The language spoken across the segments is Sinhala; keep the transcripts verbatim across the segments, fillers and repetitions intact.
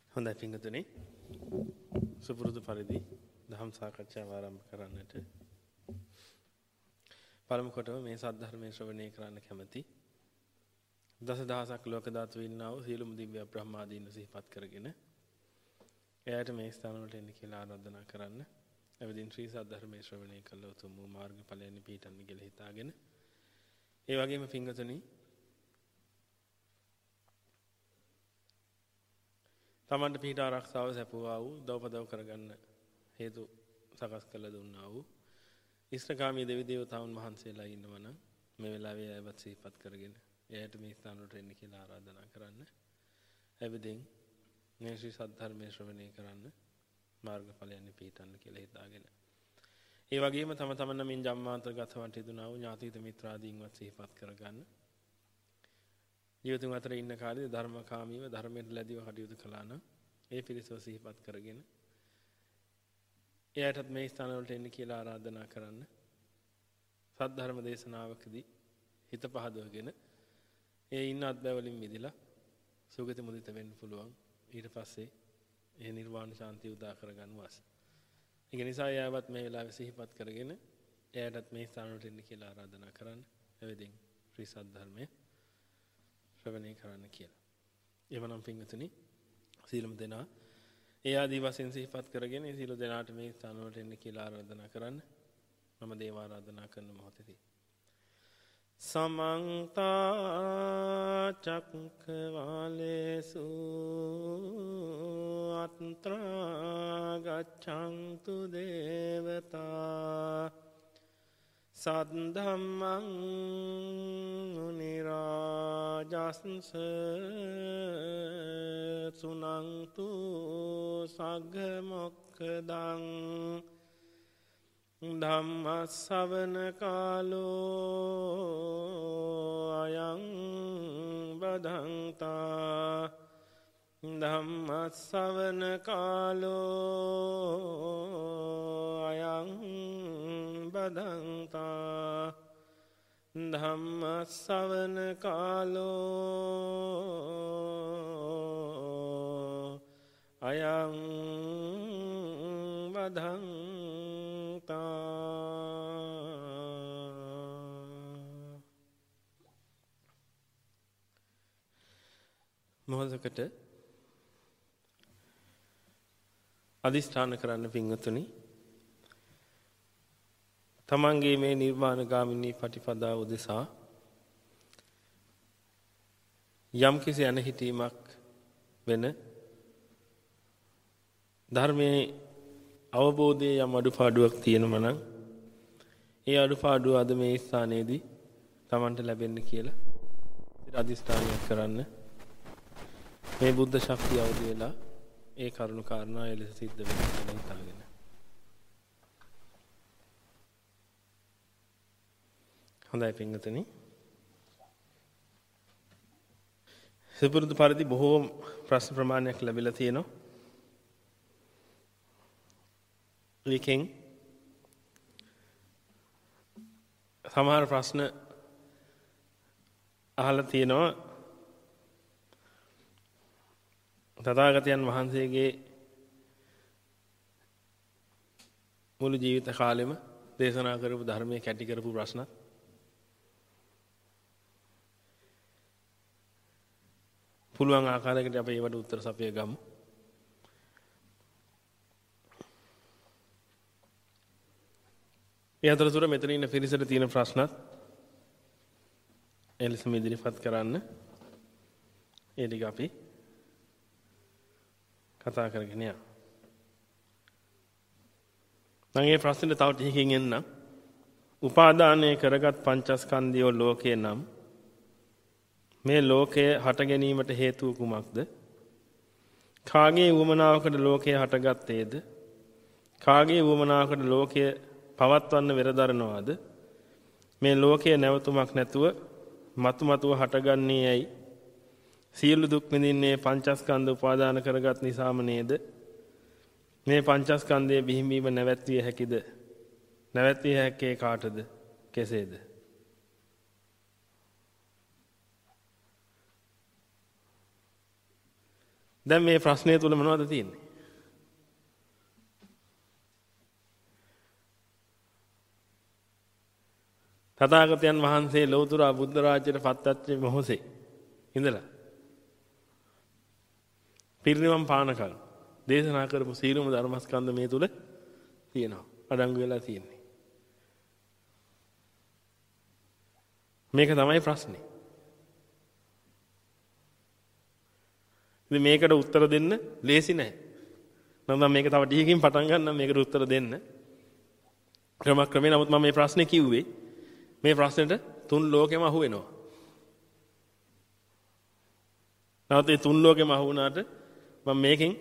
හොඳයි පින්වතුනි සුපුරුදු පරිදි දහම් සාකච්ඡාව ආරම්භ කරන්නට පළමු කොටම මේ සද්ධර්මයේ ශ්‍රවණය කරන්න කැමැති දසදහසක් ලෝක ධාතු ඉන්නා වූ සීලමු දිව්‍ය බ්‍රහ්මාදීන් සිහිපත් කරගෙන එයාට මේ ස්ථාන වලට එන්න කියලා ආරාධනා කරන්න. එවදින් ශ්‍රී සද්ධර්මයේ ශ්‍රවණය කළ උතුම් වූ මාර්ගඵලයන් පිහිටන්න කියලා හිතාගෙන ඒ වගේම පින්වතුනි තමන්ට පිහිට ආරක්ෂාව සැපුවා වූ දවපදව කරගන්න හේතු සකස් කළ දුන්නා වූ ඉෂ්ඨකාමී දෙවි දේවතාවුන් වහන්සේලා ඉන්නවා නම් මේ වෙලාවේ අයවත් සිහිපත් කරගෙන එයාට මේ ස්ථාන වලට එන්න කියලා ආරාධනා කරන්න. එවදින් මේ ශ්‍රී සද්ධර්මයේ ශ්‍රවණය කරන්න මාර්ගඵලයන් පිහිටන්න කියලා හිතාගෙන ඒ වගේම තම තමන් නමින් ජම්මාන්තරගත වට යදුනා වූ ඥාතිත මිත්‍රාදීන්වත් සිහිපත් කරගන්න. ජීවිතුන් අතර ඉන්න කාලේ ධර්මකාමීව ධර්මයට ලැබිව කටයුතු කළා නම් ඒ පිරිසව සිහිපත් කරගෙන එයාටත් මේ ස්ථාන වලට එන්න කියලා ආරාධනා කරන්න. සද්ධර්ම දේශනාවකදී හිත පහදවගෙන ඒ ඉන්න අත්බැවලින් මිදලා සුගති මුදිත වෙන්න පුළුවන්. ඊට පස්සේ ඒ නිර්වාණ ශාන්තිය උදා කරගන්න වාස. ඒක නිසා එයාවත් මේ වෙලාවේ සිහිපත් කරගෙන එයාටත් මේ ස්ථාන වලට එන්න කියලා ආරාධනා කරන්න. එවෙදින් ශ්‍රී සද්ධර්මයේ ශ්‍රවණය කරන්න කියලා. එවනම් පින්වතුනි සීලම දෙනා ඒ ආදී වශයෙන් සිහිපත් කරගෙන ඒ සීල දෙනාට මේ ස්ථාන වලට එන්න කියලා ආරාධනා කරන්න. මම දේව ආරාධනා කරන මොහොතේදී සමන්ත චක්කවාලේසු අත්‍රා ගච්ඡන්තු දේවතා සද්ධම්මං මුනි රාජස්ස සුනන්තු සග්ග මොක්ඛදං ධම්ම ශ්‍රවණ කාලෝ අයං බදන්තා ධම්ම ශ්‍රවණ කාලෝ අයං බදන්තා ධම්ම ශ්‍රවණ කාලෝ අයං බදන්තා මොහොතකට අදිස්ථාන කරන්න පින්වතුනි තමන්ගේ මේ නිර්වාණ ගාමිනී පටිපදාව උදෙසා යම් කිසි අනහිටීමක් වෙන ධර්මයේ අවබෝධයේ යම් අඩුපාඩුවක් තියෙනවා නම් ඒ අඩුපාඩුව අද මේ ස්ථානයේදී තමන්ට ලැබෙන්න කියලා අදිස්ථානයක් කරන්න. මේ බුද්ධ ශක්තිය අවදි වෙලා ඒ කරුණු කාරණා එලෙස සිද්ධ වෙන්න කියලා හිතාගෙන. හොඳයි පින්වතුනි. සුපුරුදු පරිදි බොහෝ ප්‍රශ්න ප්‍රමාණයක් ලැබිලා තියෙනවා. ඒකෙන් සමහර ප්‍රශ්න අහලා තියෙනවා තථාගතයන් වහන්සේගේ මුළු ජීවිත කාලෙම දේශනා කරපු ධර්මයේ කැටි කරපු ප්‍රශ්න. පුළුවන් ආකාරයකට අපි ඒවට උත්තර සපය ගමු. ඒ අතරතුර මෙතන ඉන්න පිරිසට තියෙන ප්‍රශ්නත් එලෙසම ඉදිරිපත් කරන්න. ඒ ටික අපි කතා කරගෙන යමු. මම මේ ප්‍රශ්නෙට තව ටිකකින් එන්න. උපාදානය කරගත් පංචස්කන්ධය ලෝකේ නම් මේ ලෝකය හට ගැනීමට හේතුව කුමක්ද? කාගේ වුමනාවකට ලෝකය හටගත්තේද? කාගේ වුමනාවකට ලෝකය පවත්වන්න වෙරදරනවාද? මේ ලෝකය නැවතුමක් නැතුව මතු මතුව හටගන්නේ ඇයි? සියලු දුක් විඳින්නේ පංචස්කන්ධ උපාදාන කරගත් නිසාම නේද? මේ පංචස්කන්ධයේ බිහිවීම නැවැත්විය හැකිද? නැවැත්විය හැක්කේ කාටද? කෙසේද? දැන් මේ ප්‍රශ්නය තුල මොනවද තියෙන්නේ? තථාගතයන් වහන්සේ ලෞතර බුද්ධ රාජ්‍යයට පත්වච්ච මොහොතේ ඉඳලා පිරිනිවන් පානකල් දේශනා කරපු සීලම ධර්මස්කන්ධ මේ තුල තියෙනවා. අඩංගු වෙලා තියෙන්නේ. මේක තමයි ප්‍රශ්නේ. ඉතින් මේකට උත්තර දෙන්න ලේසි නෑ. මම මේක තව ටිකකින් පටන් ගන්නම් මේකට උත්තර දෙන්න. ක්‍රමක්‍රමයෙන් නමුත් මම මේ ප්‍රශ්නේ කිව්වේ මේ ප්‍රශ්නෙට තුන් ලෝකෙම අහු වෙනවා. නැවත ඒ තුන් ලෝකෙම අහු වුණාට මම මේකෙන්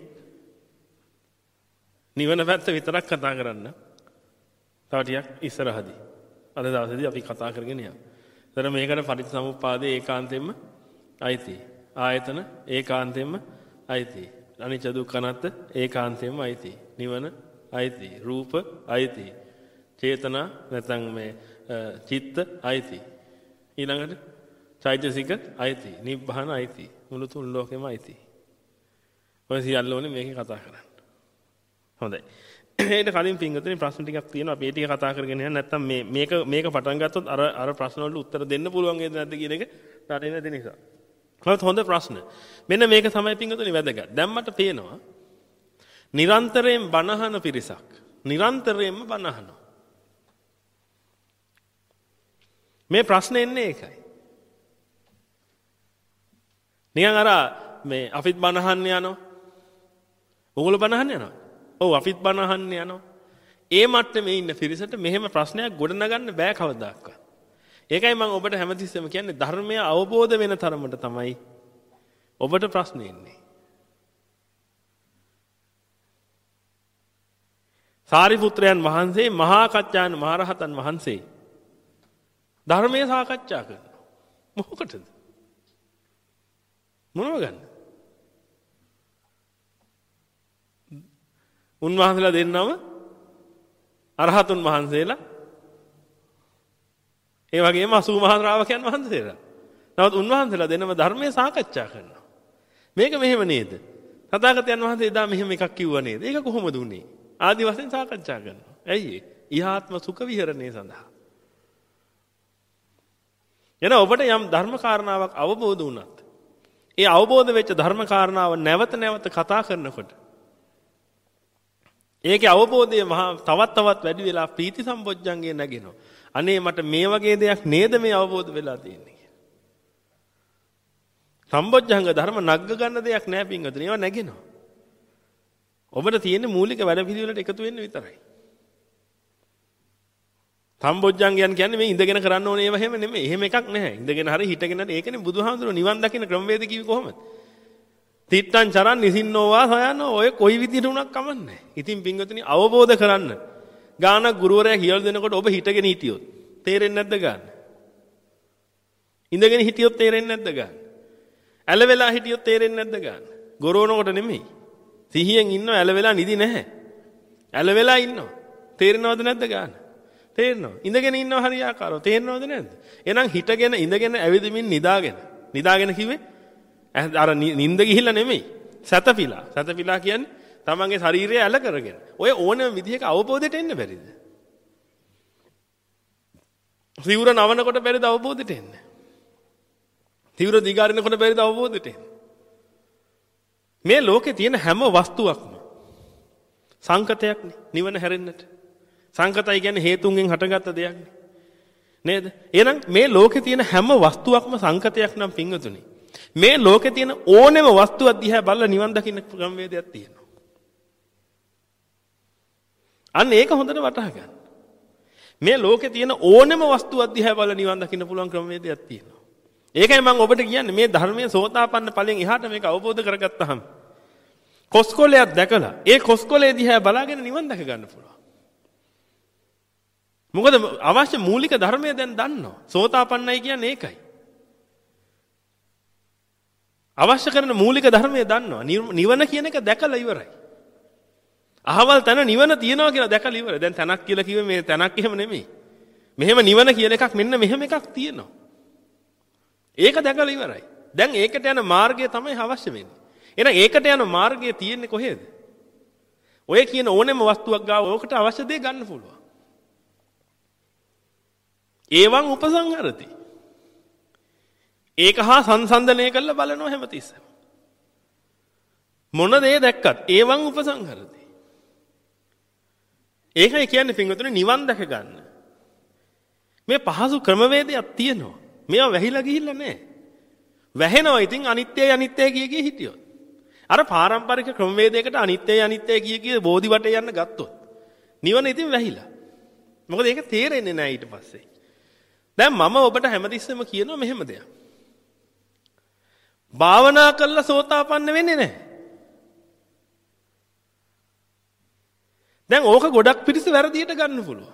නිවන පැත්ත විතරක් කතා කරන්න. තව ටිකක් ඉස්සරහදී. අද දවසේදී අපි කතා කරගෙන යමු. එතන මේකට පටිච්චසමුප්පාදේ ඒකාන්තයෙන්ම අයිති. ආයතන ඒකාන්තයෙන්ම අයිති. අනිච්ච දුක්ඛ අනාත්ම ඒකාන්තයෙන්ම අයිති. නිවන අයිති. රූප අයිති. චේතනා නැත්නම් මේ චිත්ත අයිති. ඊළඟට චෛතසික අයිති. නිබ්බාන අයිති. මුළු තුන් ලෝකෙම අයිති. ඔය සියල්ල ඕනේ මේකේ කතා කරන්න. හොඳයි. ඊට කලින් පින්වතුනි ප්‍රශ්න ටිකක් තියෙනවා. අපි ඒ ටික කතා කරගෙන යන්න නැත්නම් මේ මේක මේක පටන් ගත්තොත් අර අර ප්‍රශ්න වලට උත්තර දෙන්න පුළුවන් වේද නැද්ද කියන එක රටින් නැති නිසා. හොඳ හොඳ ප්‍රශ්න. මෙන්න මේක තමයි පින්වතුනි වැදගත්. දැන් මට පේනවා නිරන්තරයෙන් බණහන පිරිසක්. නිරන්තරයෙන්ම බණහනවා. මේ ප්‍රශ්නේ එන්නේ ඒකයි. නිකන් අර මේ අපිත් බණහන්න යනවා. ඕගොල්ලෝ බණහන්න යනවා. ඔව් අපිත් බණහන්න යනවා. ඒ මට්ටමේ ඉන්න පිරිසට මෙහෙම ප්‍රශ්නයක් ගොඩනගන්න බෑ කවදාවත්. ඒකයි මම ඔබට හැමතිස්සෙම කියන්නේ ධර්මය අවබෝධ වෙන තරමට තමයි ඔබට ප්‍රශ්න එන්නේ. සාරිපුත්‍රයන් වහන්සේ මහා කච්චායන මහරහතන් වහන්සේ ධර්මයේ සාකච්ඡා කරනවා. මොකටද? මොනව ගන්න? උන්වහන්සේලා දෙන්නම අරහතුන් වහන්සේලා ඒ වගේම අසූ මහා ශ්‍රාවකයන් වහන්සේලා. නමුත් උන්වහන්සේලා දෙන්නම ධර්මයේ සාකච්ඡා කරනවා. මේක මෙහෙම නේද? තථාගතයන් වහන්සේ එදා මෙහෙම එකක් කිව්වා නේද? ඒක කොහොමද උනේ? ආදි වශයෙන් සාකච්ඡා කරනවා. ඇයි ඒ? ඉහාත්ම සුඛ විහරණය සඳහා. එන ඔබට යම් ධර්ම කාරණාවක් අවබෝධ වුණත් ඒ අවබෝධ වෙච්ච ධර්ම කාරණාව නැවත නැවත කතා කරනකොට ඒකේ අවබෝධය මහා තවත් තවත් වැඩි වෙලා ප්‍රීති සම්පොච්චංගේ නැගෙනවා. අනේ මට මේ වගේ දෙයක් නේද මේ අවබෝධ වෙලා තියෙන්නේ කියලා. සම්පොච්චංග ධර්ම නග්ග ගන්න දෙයක් නෑ පින්වතුනි. ඒවා නැගෙනවා. ඔබට තියෙන මූලික වැඩ පිළිවෙලට එකතු වෙන්න විතරයි. සම්පොච්චංගයන් කියන්නේ මේ ඉඳගෙන කරන්න ඕනේ ඒවා හැම නෙමෙයි. එහෙම එකක් නැහැ. ඉඳගෙන හරි හිටගෙන හරි ඒකනේ බුදුහාමුදුරුවෝ නිවන් දකින්න ක්‍රමවේද කිව්වේ කොහොමද? තිත්තං චරන් නිසින්නෝවා සයනෝ ඔය කොයි විදිහට උනක් කමන්නේ. ඉතින් පින්වතුනි අවබෝධ කරන්න. ගානක් ගුරුවරයා කියලා දෙනකොට ඔබ හිටගෙන හිටියොත් තේරෙන්නේ නැද්ද ගන්න? ඉඳගෙන හිටියොත් තේරෙන්නේ නැද්ද ගන්න? ඇල වෙලා හිටියොත් තේරෙන්නේ නැද්ද ගන්න? ගොරවනකොට නෙමෙයි. සිහියෙන් ඉන්නව ඇල වෙලා නිදි නැහැ. ඇල වෙලා ඉන්නව. තේරෙනවද නැද්ද ගන්න? තේරෙනවා. ඉඳගෙන ඉන්නව හරියාකාරව තේරෙනවද නැද්ද? එහෙනම් හිටගෙන ඉඳගෙන ඇවිදිමින් නිදාගෙන. නිදාගෙන කිව්වේ අර නිින්ද ගිහිල්ලා නෙමෙයි. සැතපීලා. සැතපීලා කියන්නේ තමන්ගේ ශරීරය ඇල කරගෙන. ඔය ඕනම විදිහක අවබෝධයට එන්න බැරිද? සිවුර නවනකොට බැරිද අවබෝධයට එන්න? සිවුර දිගාරිනකොට බැරිද අවබෝධයට එන්න? මේ ලෝකේ තියෙන හැම වස්තුවක්ම සංකතයක් නිවන හැරෙන්නට. සංකතයි කියන්නේ හේතුන්ගෙන් හටගත්ත දෙයක් නේද? එහෙනම් මේ ලෝකේ තියෙන හැම වස්තුවක්ම සංකතයක් නම් පින්වතුනි. මේ ලෝකේ තියෙන ඕනෙම වස්තුවක් දිහා බලලා නිවන් දකින්න ක්‍රමවේදයක් තියෙනවා. අන්න ඒක හොඳට වටහා ගන්න. මේ ලෝකේ තියෙන ඕනෙම වස්තුවක් දිහා බලලා නිවන් දකින්න පුළුවන් ක්‍රමවේදයක් තියෙනවා. ඒකයි මම ඔබට කියන්නේ මේ ධර්මයේ සෝතාපන්න ඵලයෙන් එහාට මේක අවබෝධ කරගත්තාම කොස්කොලයක් දැකලා ඒ කොස්කොලේ දිහා බලාගෙන නිවන් දැක ගන්න පුළුවන්. මොකද අවශ්‍ය මූලික ධර්මය දැන් දන්නවා. සෝතාපන්නයි කියන්නේ ඒකයි. අවශ්‍ය කරන මූලික ධර්මය දන්නවා. නිවන කියන එක දැකලා ඉවරයි. අහවල් තැන නිවන තියනවා කියලා දැකලා ඉවරයි. දැන් තැනක් කියලා කිව්වේ මේ තැනක් එහෙම නෙමෙයි. මෙහෙම නිවන කියන එකක් මෙන්න මෙහෙම එකක් තියෙනවා. ඒක දැකලා ඉවරයි. දැන් ඒකට යන මාර්ගය තමයි අවශ්‍ය වෙන්නේ. එහෙනම් ඒකට යන මාර්ගය තියෙන්නේ කොහෙද? ඔය කියන ඕනෙම වස්තුවක් ගාව ඕකට අවශ්‍ය දේ ගන්න පුළුවන්. ඒවන් උපසංහරති. ඒක හා සංසන්දනය කරලා බලනවා හැමතිස්සෙම. මොන දේ දැක්කත් ඒවන් උපසංහරති. ඒකයි කියන්නේ පින්වතුනි නිවන් දැක ගන්න. මේ පහසු ක්‍රමවේදයක් තියෙනවා. මේවා වැහිලා ගිහිල්ලා නැහැ. වැහෙනවා ඉතින් අනිත්‍යයි අනිත්‍යයි කිය කිය හිටියොත්. අර පාරම්පරික ක්‍රමවේදයකට අනිත්‍යයි අනිත්‍යයි කිය කිය බෝධි වටේ යන්න ගත්තොත් නිවන ඉතින් වැහිලා. මොකද ඒක තේරෙන්නේ නැහැ ඊට පස්සේ. දැන් මම ඔබට හැමතිස්සෙම කියනවා මෙහෙම දෙයක්. භාවනා කළා සෝතාපන්න වෙන්නේ නැහැ. දැන් ඕක ගොඩක් පිටිස වැරදියට ගන්න පුළුවන්.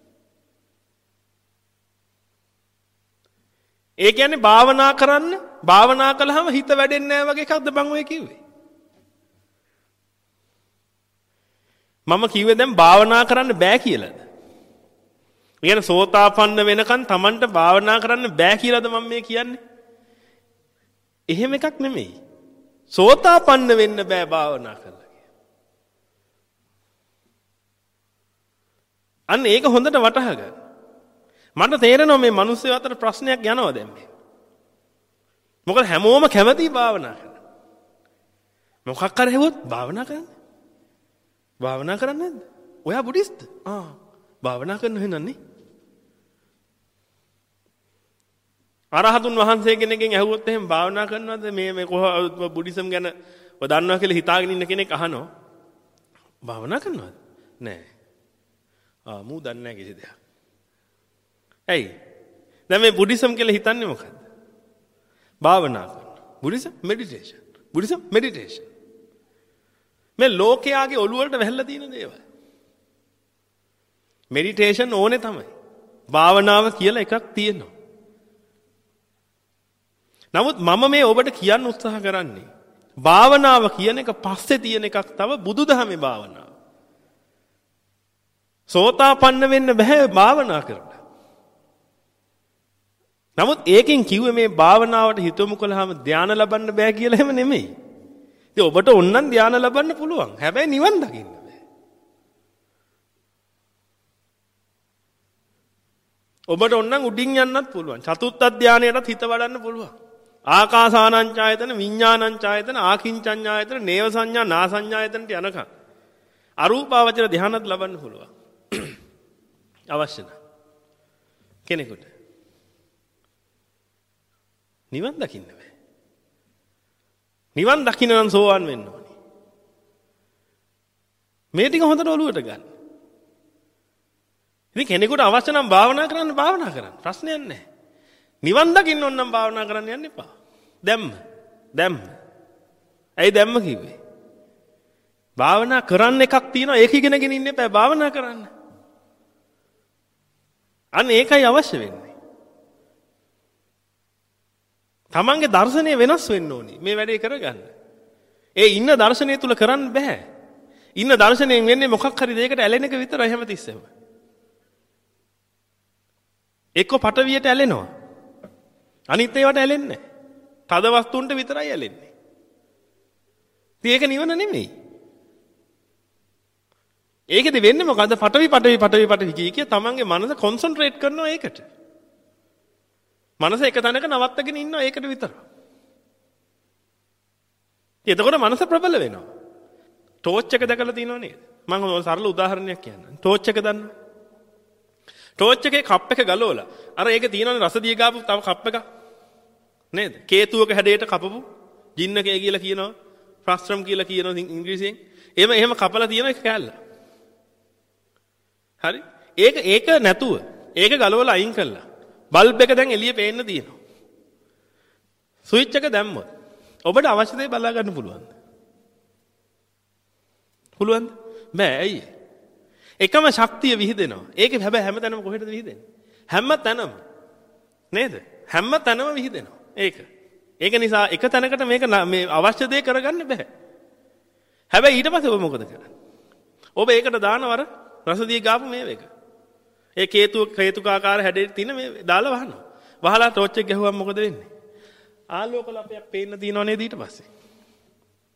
ඒ කියන්නේ භාවනා කරන්න භාවනා කළාම හිත වැඩෙන්නේ නැහැ වගේ එකක්ද බං ඔය කිව්වේ? මම කිව්වේ දැන් භාවනා කරන්න බෑ කියලාද? ඒ කියන්නේ සෝතාපන්න වෙනකන් Tamanට භාවනා කරන්න බෑ කියලාද මම මේ කියන්නේ? එහෙම එකක් නෙමෙයි. සෝතාපන්න වෙන්න බෑ භාවනා කළා. අන්න ඒක හොඳට වටහා ගන්න. මට තේරෙනවා මේ මිනිස්සු අතර ප්‍රශ්නයක් යනවා දැන් මේ. මොකද හැමෝම කැමති භාවනා කරන්න. මොකක් කර හෙවොත් භාවනා කරන්න. භාවනා කරන්නේ නැද්ද? ඔයා බුද්දිස්ට්? ආ භාවනා කරන්න වෙනන්නේ. අරහතුන් වහන්සේ කෙනෙක්ගෙන් ඇහුවොත් එහෙම භාවනා කරනවද මේ මේ කොහොමද බුද්දිසම් ගැන ඔය දන්නවා කියලා හිතාගෙන ඉන්න කෙනෙක් අහනවා. භාවනා කරනවද? නෑ. ආ මූ දන්නේ නැහැ කිසි දෙයක්. ඇයි? දැන් මේ බුද්දිසම් කියලා හිතන්නේ මොකද්ද? භාවනා කරනවා. Buddhism meditation. Buddhism meditation. මේ ලෝකයාගේ ඔළුව වලට වැහැලා තියෙන දේවල්. මෙඩිටේෂන් ඕනේ තමයි. භාවනාව කියලා එකක් තියෙනවා. නමුත් මම මේ ඔබට කියන්න උත්සාහ කරන්නේ භාවනාව කියන එක පස්සේ තියෙන එකක් තව බුදුදහමේ භාවනාව. සෝතාපන්න වෙන්න බෑ භාවනා කරලා. නමුත් ඒකෙන් කිව්වේ මේ භාවනාවට හිතමු කළාම ධානය ලබන්න බෑ කියලා එහෙම නෙමෙයි. ඉතින් ඔබට ඕනනම් ධානය ලබන්න පුළුවන්. හැබැයි නිවන් දකින්න බෑ. ඔබට ඕනනම් උඩින් යන්නත් පුළුවන්. චතුත්ථ ධානයටත් හිත වඩන්න පුළුවන්. ආකාසානංචායතන විඥානංචායතන ආකින්චඤ්ඤායතන නේව සංඥා නා සංඥායතනට යනකම් අරූපාවචර ධානයත් ලබන්න පුළුවන්. අවශ්‍ය නැහැ. කෙනෙකුට නිවන් දකින්න බෑ. නිවන් දකින්න නම් සෝවාන් වෙන්න ඕනේ. මේ ටික හොඳට ඔලුවට ගන්න. ඉතින් කෙනෙකුට අවශ්‍ය නම් භාවනා කරන්න භාවනා කරන්න. ප්‍රශ්නයක් නැහැ. නිවන් දකින්න ඕන නම් භාවනා කරන්න යන්න එපා. දැම්ම. දැම්ම. ඇයි දැම්ම කිව්වේ? භාවනා කරන්න එකක් තියෙනවා ඒක ඉගෙනගෙන ඉන්න එපා. භාවනා කරන්න. අන්න ඒකයි අවශ්‍ය වෙන්නේ. තමන්ගේ දර්ශනය වෙනස් වෙන්න ඕනේ මේ වැඩේ කරගන්න. ඒ ඉන්න දර්ශනය තුල කරන්න බෑ. ඉන්න දර්ශනයෙන් වෙන්නේ මොකක් හරි දෙයකට ඇලෙන එක විතරයි හැමතිස්සෙම. එක්ක පටවියට ඇලෙනවා. අනිත් ඒවාට ඇලෙන්නේ නැහැ. තද වස්තුන්ට විතරයි ඇලෙන්නේ. ඉතින් ඒක නිවන නෙමෙයි. ඒකෙදි වෙන්නේ මොකද්ද? පටවි පටවි පටවි පටවි කිය කිය තමන්ගේ මනස කොන්සන්ට්‍රේට් කරනවා ඒකට. මනස එක තැනක නවත්තගෙන ඉන්නවා ඒකට විතර. එතකොට මනස ප්‍රබල වෙනවා. ටෝච් එක දැකලා තියෙනව නේද? මම සරල උදාහරණයක් කියන්නම්. ටෝච් එක දන්නවද? ටෝච් එකේ කප් එක ගලවලා අර ඒක තියෙනවනේ රසදිය ගාපු තව කප් එකක්. නේද? කේතුවක හැඩයට කපපු ජින්නකේ කියලා කියනවා. ෆ්‍රස්ට්‍රම් කියලා කියනවා ඉංග්‍රීසියෙන්. එහෙම එහෙම කපලා තියෙන එක කෑල්ල. හරි? ඒක ඒක නැතුව ඒක ගලවලා අයින් කළා. බල්බ් එක දැන් එළිය පේන්න තියෙනවා. ස්විච් එක දැම්මොත් ඔබට අවශ්‍ය දේ බලා ගන්න පුළුවන්ද? පුළුවන්ද? බෑ ඇයි? එකම ශක්තිය විහිදෙනවා. ඒකේ හැබැයි හැමතැනම කොහෙටද විහිදෙන්නේ? හැම තැනම. නේද? හැම තැනම විහිදෙනවා. ඒක. ඒක නිසා එක තැනකට මේක මේ අවශ්‍ය දේ කරගන්න බෑ. හැබැයි ඊට පස්සේ ඔබ මොකද කරන්නේ? ඔබ ඒකට දානවර රසදිය ගාපු මේ එක. ඒ කේතු කේතුකාකාර හැඩේ තියෙන මේ දාලා වහනවා. වහලා ටෝච් එක ගැහුවම මොකද වෙන්නේ? ආලෝක ලපයක් පේන්න තියෙනව නේද ඊට පස්සේ?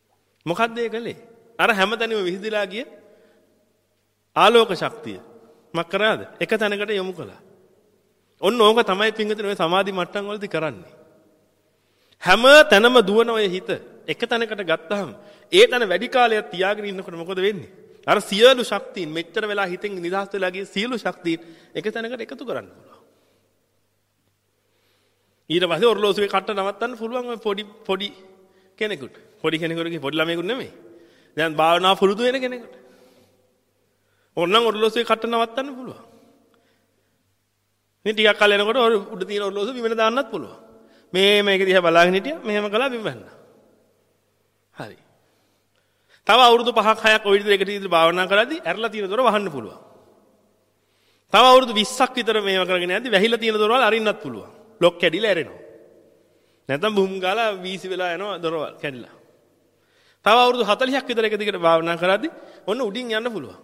මොකද්ද ඒ කලේ? අර හැමතැනම විහිදලා ගිය ආලෝක ශක්තිය මක් කරාද? එක තැනකට යොමු කළා. ඔන්න ඕක තමයි පින්විතනේ ඔය සමාධි මට්ටම් වලදී කරන්නේ. හැම තැනම දුවන ඔය හිත එක තැනකට ගත්තාම ඒ තැන වැඩි කාලයක් තියාගෙන ඉන්නකොට මොකද වෙන්නේ? අර සියලු ශක්තියින් මෙච්චර වෙලා හිතෙන් නිදහස් වෙලා ගිය සියලු ශක්තියින් එක තැනකට එකතු කරන්න පුළුවන්. ඊට පස්සේ ඔරලෝසුවේ කට්ට නවත්තන්න පුළුවන් ඔය පොඩි පොඩි කෙනෙකුට. පොඩි කෙනෙකුට පොඩි ළමයෙකුට නෙමෙයි. දැන් භාවනා පුරුදු වෙන කෙනෙකුට. ඕනනම් ඔරලෝසුවේ කට්ට නවත්තන්න පුළුවන්. ඉතින් ටිකක් කල් යනකොට උඩ තියෙන ඔරලෝසුව බිමට දාන්නත් පුළුවන්. මේ මේක දිහා බලාගෙන හිටියා මෙහෙම කළා බිම බැන්නා. හරි. තව අවුරුදු පහක් හයක් ඔය විදිහට එකට ඉදිරි භාවනා කරද්දී ඇරලා තියෙන දොර වහන්න පුළුවන්. තව අවුරුදු විස්සක් විතර මේව කරගෙන යද්දී වැහිලා තියෙන දොරවල් අරින්නත් පුළුවන්. ලොක් කැඩිලා ඇරෙනවා. නැත්නම් බුම් ගාලා වීසි වෙලා යනවා දොරවල් කැඩිලා. තව අවුරුදු හතළිහක් විතර එක දිගට භාවනා කරද්දී ඔන්න උඩින් යන්න පුළුවන්.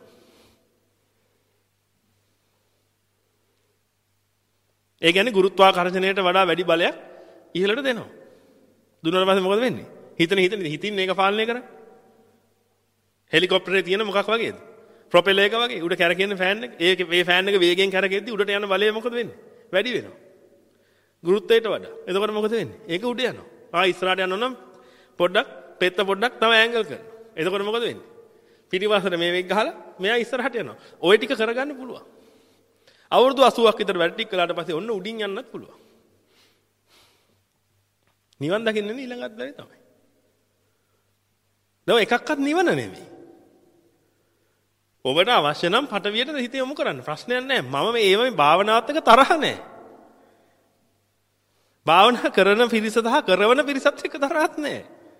ඒ කියන්නේ ගුරුත්වාකර්ෂණයට වඩා වැඩි බලයක් ඉහළට දෙනවා. දුන්නාට පස්සේ මොකද වෙන්නේ? හිතන හිතන හිතින් මේක පාලනය කරන්නේ. හෙලිකොප්ටරේ තියෙන මොකක් වගේද? ප්‍රොපෙලර් එක වගේ උඩ කැරකෙන ෆෑන් එක. ඒක මේ ෆෑන් එක වේගෙන් කැරකෙද්දි උඩට යන බලය මොකද වෙන්නේ? වැඩි වෙනවා. ගුරුත්වයට වඩා. එතකොට මොකද වෙන්නේ? ඒක උඩ යනවා. ආ ඉස්සරහට යනවා නම් පොඩ්ඩක් පෙත්ත පොඩ්ඩක් තව ඇන්ගල් කරනවා. එතකොට මොකද වෙන්නේ? පිටිපස්සට මේ වෙක් ගහලා මෙයා ඉස්සරහට යනවා. ওই ටික කරගන්න පුළුවන්. අවුරුදු අසූවක් විතර වැඩ ටික කළාට පස්සේ ඔන්න උඩින් යන්නත් පුළුවන්. නිවන් දකින්න ඊළඟත් බැරි තමයි. දැන් එකක්වත් නිවන නෙමෙයි. ඔබට අවශ්‍ය නම් පටවියට හිත යොමු කරන්න ප්‍රශ්නයක් නැහැ. මම මේ ඒව මේ භාවනාවත් එක්ක තරහ නැහැ. භාවනා කරන පිරිස සහ කරවන පිරිසත් එක්ක තරහක් නැහැ.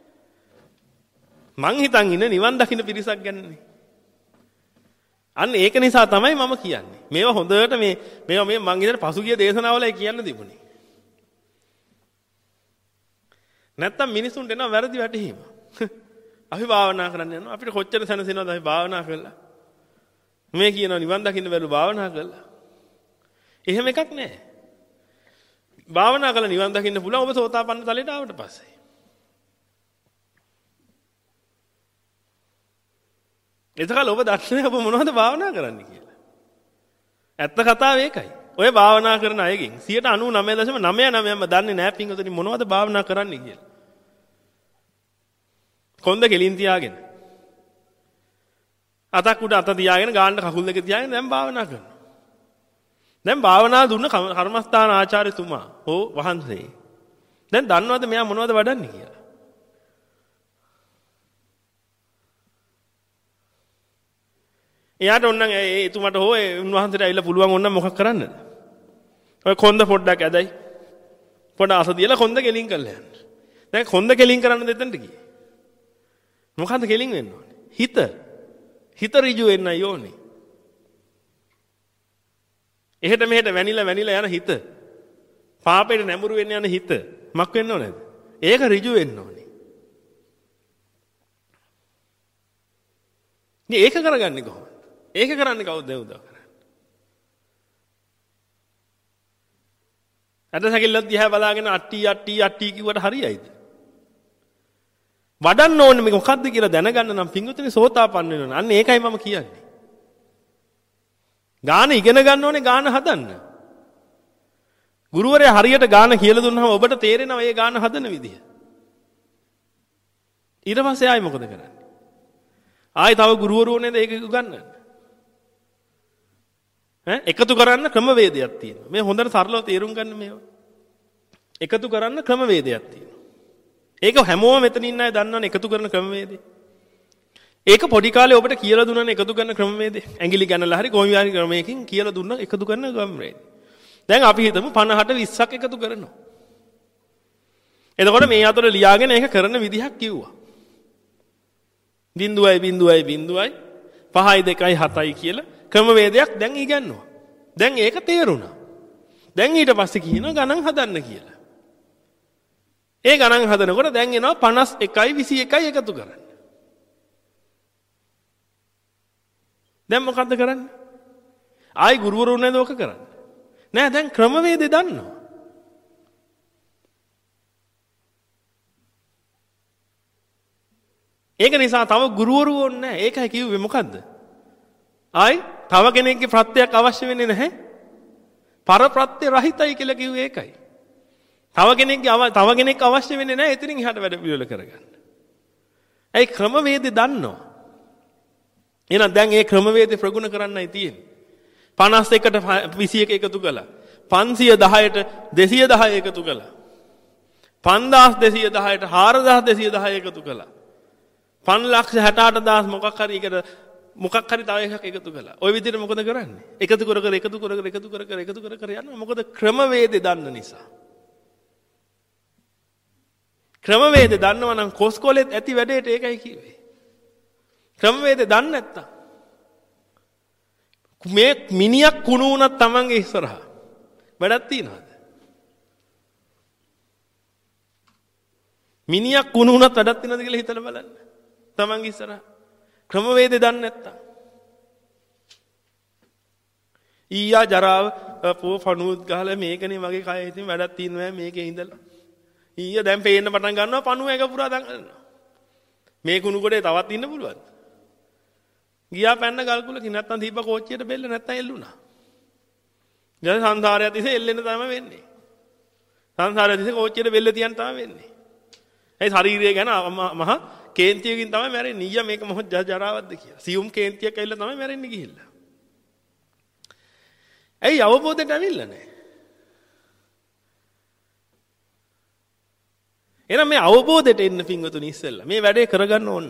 මං හිතන් ඉන්නේ නිවන් දකින්න පිරිසක් ගැනනේ. අන්න ඒක නිසා තමයි මම කියන්නේ. මේවා හොඳට මේ මේවා මේ මං ඉතින් පසුගිය දේශනාවලයි කියන්න තිබුණේ. නැත්තම් මිනිසුන්ට එනවා වැරදි වැටහීම. අපි භාවනා කරන්න යනවා. අපිට කොච්චර සැනසෙනවද අපි භාවනා කළා. මේ කියනවා නිවන් දකින්න බැලු භාවනා කළා. එහෙම එකක් නැහැ. භාවනා කළා නිවන් දකින්න පුළුවන් ඔබ සෝතාපන්න තලයට ආවට පස්සේ. එතකල් ඔබ දන්නේ ඔබ මොනවද භාවනා කරන්න කියලා. ඇත්ත කතාව ඒකයි. ඔය භාවනා කරන අයගෙන් සියයට අනූනවය දශම නවය නවයම දන්නේ නැහැ පින්වතුනි මොනවද භාවනා කරන්න කියලා. කොන්ද කෙලින් තියාගෙන අතක් උඩ අත තියාගෙන ගාන්න කකුල් දෙක තියාගෙන දැන් භාවනා කරනවා. දැන් භාවනා දුන්න කර්මස්ථාන ආචාර්යතුමා හෝ වහන්සේ දැන් දන්නවද මෙයා මොනවද වඩන්නේ කියලා? එයාට ඕනනම් ඒ එතුමාට හෝ ඒ උන්වහන්සේට ඇවිල්ලා පුළුවන් ඕනනම් මොකක් කරන්නද? ඔය කොන්ද පොඩ්ඩක් ඇදයි. පොඩ අස දියලා කොන්ද කෙලින් කරලා යන්න. දැන් කොන්ද කෙලින් කරන්න දෙතන්ට ගියේ. මොකද්ද කෙලින් වෙන්න ඕනේ? හිත. හිත ඍජු වෙන්නයි ඕනේ. එහෙට මෙහෙට වැනිලා වැනිලා යන හිත. පාපේට නැඹුරු වෙන්න යන හිත. මක් වෙන්න ඕනේද? ඒක ඍජු වෙන්න ඕනේ. ඉතින් ඒක කරගන්නේ කොහොමද? ඒක කරන්නේ කවුද උදව් කරන්නේ? අද සැකිල්ලක් දිහා බලාගෙන අට්ටි අට්ටි අට්ටි කිව්වට හරියයිද? වඩන්න ඕනේ මේක මොකද්ද කියලා දැනගන්න නම් පින්වතුනි සෝතාපන්න වෙන්න ඕනේ. අන්න ඒකයි මම කියන්නේ. ගාන ඉගෙන ගන්න ඕනේ ගාන හදන්න. ගුරුවරයා හරියට ගාන කියලා දුන්නාම ඔබට තේරෙනවා මේ ගාන හදන විදිය. ඊට පස්සේ ආයි මොකද කරන්නේ? ආයි තව ගුරුවරු ඕනේද ඒක උගන්වන්න? ඈ එකතු කරන්න ක්‍රමවේදයක් තියෙනවා. මේ හොඳට සරලව තේරුම් ගන්න මේවා. එකතු කරන්න ක්‍රමවේදයක් තියෙනවා. ඒක හැමෝම මෙතන ඉන්න අය දන්නවනේ එකතු කරන ක්‍රමවේදය. ඒක පොඩි කාලේ ඔබට කියලා දුන්නානේ එකතු කරන ක්‍රමවේදය. ඇඟිලි ගන්නලා හරි කොහොම හරි ක්‍රමයකින් කියලා දුන්නා එකතු කරන ක්‍රමවේදය. දැන් අපි හිතමු පනහට විස්සක් එකතු කරනවා. එතකොට මේ අතර ලියාගෙන ඒක කරන විදිහක් කිව්වා. බිංදුවයි බිංදුවයි බිංදුවයි පහයි දෙකයි හතයි කියලා ක්‍රමවේදයක් දැන් ඉගන්නවා. දැන් ඒක තේරුණා. දැන් ඊට පස්සේ කියනවා ගණන් හදන්න කියලා. ඒ ගණන් හදනකොට දැන් එනවා පනස් එකයි විසි එකයි එකතු කරන්න. දැන් මොකද්ද කරන්නේ? ආයි ගුරුවරු නේද ඔක කරන්නේ? නෑ දැන් ක්‍රමවේදේ දන්නවා. ඒක නිසා තව ගුරුවරු ඕනේ නැහැ. ඒකයි කිව්වේ මොකද්ද? ආයි තව කෙනෙක්ගේ ප්‍රත්‍යක් අවශ්‍ය වෙන්නේ නැහැ. පරප්‍රත්‍ය රහිතයි කියලා කිව්වේ ඒකයි. තව කෙනෙක්ගේ තව කෙනෙක් අවශ්‍ය වෙන්නේ නැහැ එතනින් එහාට වැඩ පිළිවෙල කරගන්න. ඒ ක්‍රමවේදය දන්නවා. එහෙනම් දැන් මේ ක්‍රමවේදය ප්‍රගුණ කරන්නයි තියෙන්නේ. පනස් එකට විසි එක එකතු කළා. පන්සිය දහයට දෙසිය දහය එකතු කළා. පන්දාස් දෙසිය දහයට හාරදාස් දෙසිය දහය එකතු කළා. පන්ලක්ෂ හැට අට දාස් මොකක් හරි එකට මොකක් හරි තව එකක් එකතු කළා. ওই විදිහට මොකද කරන්නේ? එකතු කර කර එකතු කර කර එකතු කර කර එකතු කර කර යනවා. මොකද ක්‍රමවේදය දන්න නිසා. ක්‍රමවේදය දන්නවා නම් කොස්කොලෙත් ඇති වැඩේට ඒකයි කිව්වේ. ක්‍රමවේදය දන්නේ නැත්තම් මේ මිනියක් කුණු වුණත් Tamange ඉස්සරහා වැඩක් තියනවද? මිනියක් කුණු වුණත් වැඩක් තියනවද කියලා හිතලා බලන්න. Tamange ඉස්සරහා ක්‍රමවේදය දන්නේ නැත්තම් ඊයා ජරාව පෝ පණුවත් ගහලා මේකනේ මගේ කය ඉතින් වැඩක් තියනවා මේකේ ඉඳලා ඊයා දැන් පේන්න පටන් ගන්නවා පණුව එක පුරා දඟලනවා. මේ කුණු කොටේ තවත් ඉන්න පුළුවන්ද? ගියා පැන්න ගල්කුලකින් නැත්තම් දීප කෝච්චියට බෙල්ල නැත්තම් එල්ලුණා. ඊට සංසාරය තිස්සේ එල්ලෙන්න තමයි වෙන්නේ. සංසාරය තිස්සේ කෝච්චියට බෙල්ල තියන්න තමයි වෙන්නේ. ඒ ශරීරය ගැන මහ කේන්තියකින් තමයි මැරෙන්නේ. ඊයා මේක මොහොත ජරාවක්ද කියලා. සියුම් කේන්තියක් ඇවිල්ලා තමයි මැරෙන්නේ ගිහිල්ලා. ඇයි අවබෝධයට ඇවිල්ලා නැහැ? එහෙනම් මේ අවබෝධයට එන්න පින්වතුනි ඉස්සෙල්ලා මේ වැඩේ කරගන්න ඕන.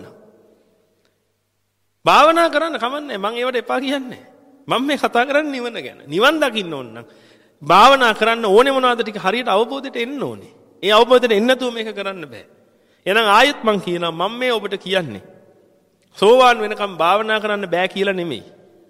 භාවනා කරන්න කමන්නේ මම ඒවට එපා කියන්නේ. මම මේ කතා කරන්නේ නිවන ගැන. නිවන් දකින්න ඕන නම් භාවනා කරන්න ඕනේ මොනවද ටික හරියට අවබෝධයට එන්න ඕනේ. ඒ අවබෝධයට එන්න නැතුව මේක කරන්න බෑ. එහෙනම් ආයෙත් මම කියනවා මම මේ ඔබට කියන්නේ සෝවාන් වෙනකම් භාවනා කරන්න බෑ කියලා නෙමෙයි.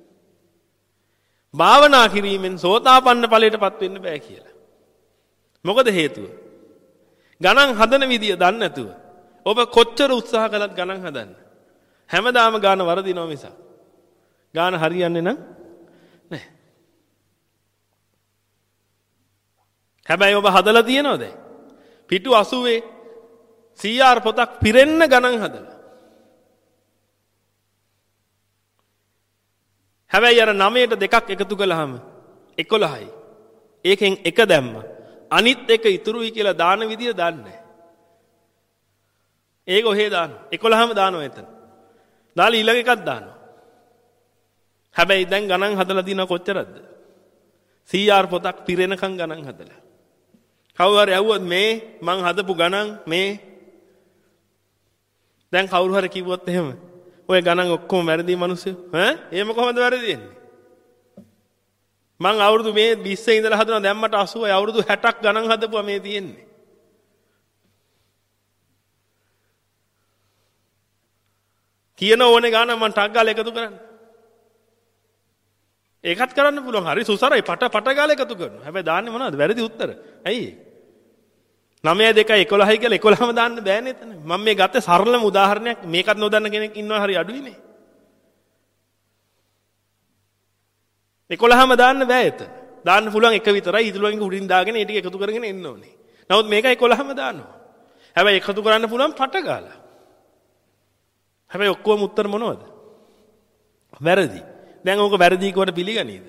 භාවනා කිරීමෙන් සෝතාපන්න ඵලයටපත් වෙන්න බෑ කියලා. මොකද හේතුව? ගණන් හදන විදිය දන්නේ නැතුව ඔබ කොච්චර උත්සාහ කළත් ගණන් හදන්න හැමදාම ගාන වරදිනවා මිසක් ගාන හරියන්නේ නම් නැහැ. හැබැයි ඔබ හදලා තියනවද? පිටු අසූවේ සී ආර් පොතක් පිරෙන්න ගණන් හදලා. හැබැයි අර නවයට දෙකක් එකතු කළාම එකොළහයි. ඒකෙන් එක දැම්ම. අනිත් එක ඉතුරුයි කියලා දාන විදිය දන්නේ නැහැ. ඒක ඔහෙ දාන. එකොළහම දානවා එතන. දාලා ඊළඟ එකක් දානවා. හැබැයි දැන් ගණන් හදලා දිනන කොච්චරද? සී ආර් පොතක් පිරෙනකන් ගණන් හදලා. කවුරු හරි ඇහුවොත් මේ මං හදපු ගණන් මේ දැන් කවුරු හරි කිව්වොත් එහෙම ඔය ගණන් ඔක්කොම වැරදි මිනිස්සු ඈ එහෙම කොහොමද වැරදි වෙන්නේ? මං අවුරුදු මේ විස්සේ ඉඳලා හදනවා දැන් මට අසූවයි අවුරුදු හැටක් ගණන් හදපුවා මේ තියෙන්නේ. කියන ඕනේ ගාන මං ටක් ගාලා එකතු කරන්න. ඒකත් කරන්න පුළුවන්. හරි සුසරයි පට පට ගාලා එකතු කරනවා. හැබැයි දාන්නේ මොනවද? වැරදි උත්තර. ඇයි? නවය දෙකයි එකොළහයි කියලා එකොළහම දාන්න බෑනේ එතන. මම මේ ගත්තේ සරලම උදාහරණයක්. මේකත් නොදන්න කෙනෙක් ඉන්නවා හරි අඩුයිනේ. එකොළහම දාන්න බෑ එතන. දාන්න පුළුවන් එක විතරයි. ඉතුරුවෙන් උඩින් දාගෙන ඒ ටික එකතු කරගෙන එන්න ඕනේ. නමුත් මේක එකොළහම දානවා. හැබැයි එකතු කරන්න පුළුවන් පට ගාලා. හැබැයි ඔක්කොම උත්තර මොනවද? වැරදි. දැන් ඕක වැරදි කොට පිළිගනීද?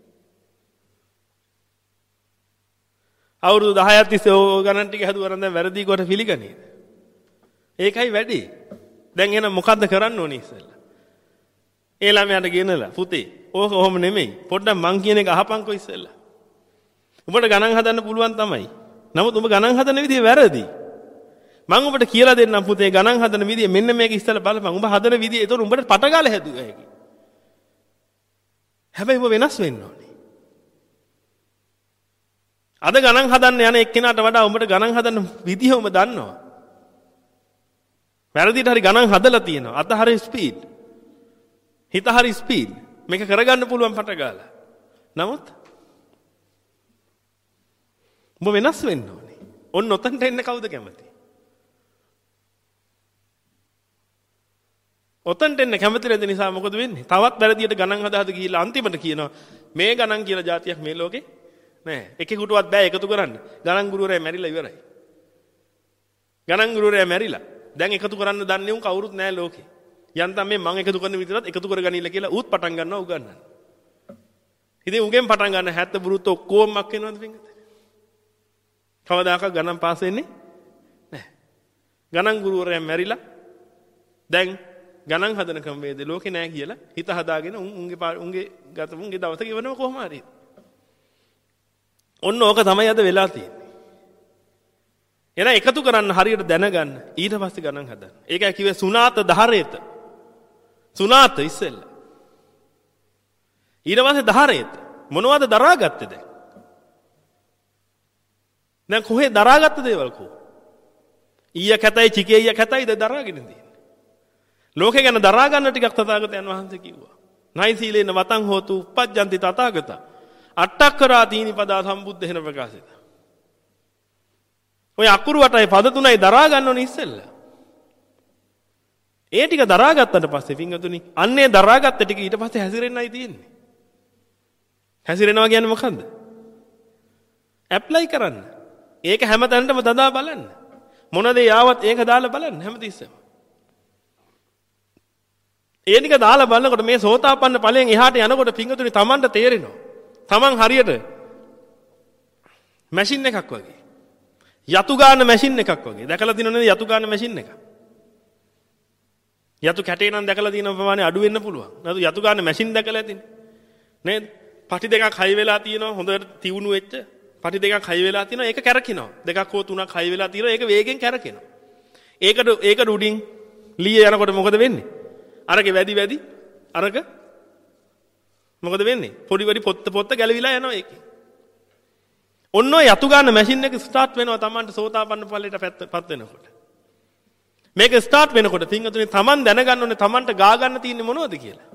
අවුරුදු දහයක් තිස්සේ ඕ ගණන් ටික හදුවරන් දැන් වැරදි කොට පිළිගනීද? ඒකයි වැඩි. දැන් එහෙනම් මොකද්ද කරන්න ඕනේ ඉස්සෙල්ලා? ඒ ළමයාට ගෙනලා පුතේ ඕක ඔහොම නෙමෙයි. පොඩ්ඩක් මං කියන එක අහපන්කෝ ඉස්සෙල්ලා. උඹට ගණන් හදන්න පුළුවන් තමයි. නමුත් උඹ ගණන් හදන විදිය වැරදි. මම ඔබට කියලා දෙන්නම් පුතේ ගණන් හදන විදිය මෙන්න මේක ඉස්සෙල්ලා බලපන්. උඹ හදන විදිය ඒතකොට උඹට පටගාල හැදුවා හැකි. හැබැයි ඔබ වෙනස් වෙන්න ඕනේ. අද ගණන් හදන්න යන එක්කෙනාට වඩා උඹට ගණන් හදන විදිය උඹ දන්නවා. වැරදිට හරි ගණන් හදලා තියෙනවා. අත හරි ස්පීඩ්. හිත හරි ස්පීඩ්. මේක කරගන්න පුළුවන් පටගාලා. නමුත් උඹ වෙනස් වෙන්න ඕනේ. ඔන්න ඔතනට එන්න කවුද කැමති? ඔතනට එන්න කැමති නැති නිසා මොකද වෙන්නේ? තවත් වැරදියට ගණන් හදා හද ගිහිල්ලා අන්තිමට කියනවා මේ ගණන් කියලා જાතියක් මේ ලෝකේ නැහැ. එකෙකුටවත් බෑ එකතු කරන්න. ගණන් ගුරුවරයා මැරිලා ඉවරයි. ගණන් ගුරුවරයා මැරිලා. දැන් එකතු කරන්න දන්නේ උන් කවුරුත් නැහැ ලෝකේ. යන්තම් මේ මං එකතු කරන විතරත් එකතු කරගනින්න කියලා ඌත් පටන් ගන්නවා උගන්නන්න. ඉතින් උගෙන් පටන් ගන්න හැත්ත බුරුත් ඔක්කොම මක් වෙනවද පින්වතුනි? කවදාකවත් ගණන් පාස් වෙන්නේ නැහැ. ගණන් ගුරුවරයා මැරිලා දැන් ගණන් හදන ක්‍රමවේද ලෝකේ නැහැ කියලා හිත හදාගෙන උන් උන්ගේ උන්ගේ ගත උන්ගේ දවස ගෙවනවා කොහොම හරි. ඔන්න ඕක තමයි අද වෙලා තියෙන්නේ. එන එකතු කරන්න හරියට දැනගන්න ඊට පස්සේ ගණන් හදන්න. ඒකයි කිව්වේ සුනාත ධාරේත. සුනාත ඉස්සෙල්ල. ඊට පස්සේ ධාරේත. මොනවද දරාගත්තේ දැන්? දැන් කොහේ දරාගත්ත දේවල් කෝ? ඊය කැතයි චිකේය කැතයිද දරාගෙන තියෙන්නේ. ලෝකේ ගැන දරා ගන්න ටිකක් තථාගතයන් වහන්සේ කිව්වා. නයිසීලේන වතං හෝතු uppajjanti තථාගත. අට්ඨක්කරා තීනි පදා සම්බුද්ධ වෙන ප්‍රකාශිත. ඔය අකුරු වටයි පද තුනයි දරා ගන්න ඕනේ ඉස්සෙල්ලා. ඒ ටික දරා ගත්තට පස්සේ පින්වතුනි අන්නේ දරාගත්ත ටික ඊට පස්සේ හැසිරෙන්නයි තියෙන්නේ. හැසිරෙනවා කියන්නේ මොකද්ද? ඇප්ලයි කරන්න. ඒක හැමතැනටම දදා බලන්න. මොන දේ ආවත් ඒක දාලා බලන්න හැමතිස්සෙම. ඒ ටික දාලා බලනකොට මේ සෝතාපන්න ඵලයෙන් එහාට යනකොට පින්වතුනි Tamanට තේරෙනවා. Taman හරියට මැෂින් එකක් වගේ. යතු ගන්න මැෂින් එකක් වගේ. දැකලා තියෙනවද යතු ගන්න මැෂින් එක? යතු කැටේ නම් දැකලා තියෙන ප්‍රමාණය අඩු වෙන්න පුළුවන්. නේද? යතු ගන්න මැෂින් දැකලා ඇතිනේ. නේද? පටි දෙකක් හයි වෙලා තියෙනවා හොඳට තියුණු වෙච්ච. පටි දෙකක් හයි වෙලා තියෙනවා ඒක කැරකිනවා. දෙකක් හෝ තුනක් හයි වෙලා තියෙනවා ඒක වේගෙන් කැරකෙනවා. ඒකට ඒකට උඩින් ලීය යනකොට මොකද වෙන්නේ? අරගේ වැඩි වැඩි අරක මොකද වෙන්නේ? පොඩි පොඩි පොත්ත පොත්ත ගැලවිලා යනවා ඒකේ. ඔන්න ඔය යතු ගන්න මැෂින් එක ස්ටාර්ට් වෙනවා Tamanට සෝතාපන්න ඵලයට පත් වෙනකොට. මේක ස්ටාර්ට් වෙනකොට පින්වතුනි Taman දැනගන්න ඕනේ Tamanට ගා ගන්න තියෙන්නේ මොනවද කියලා.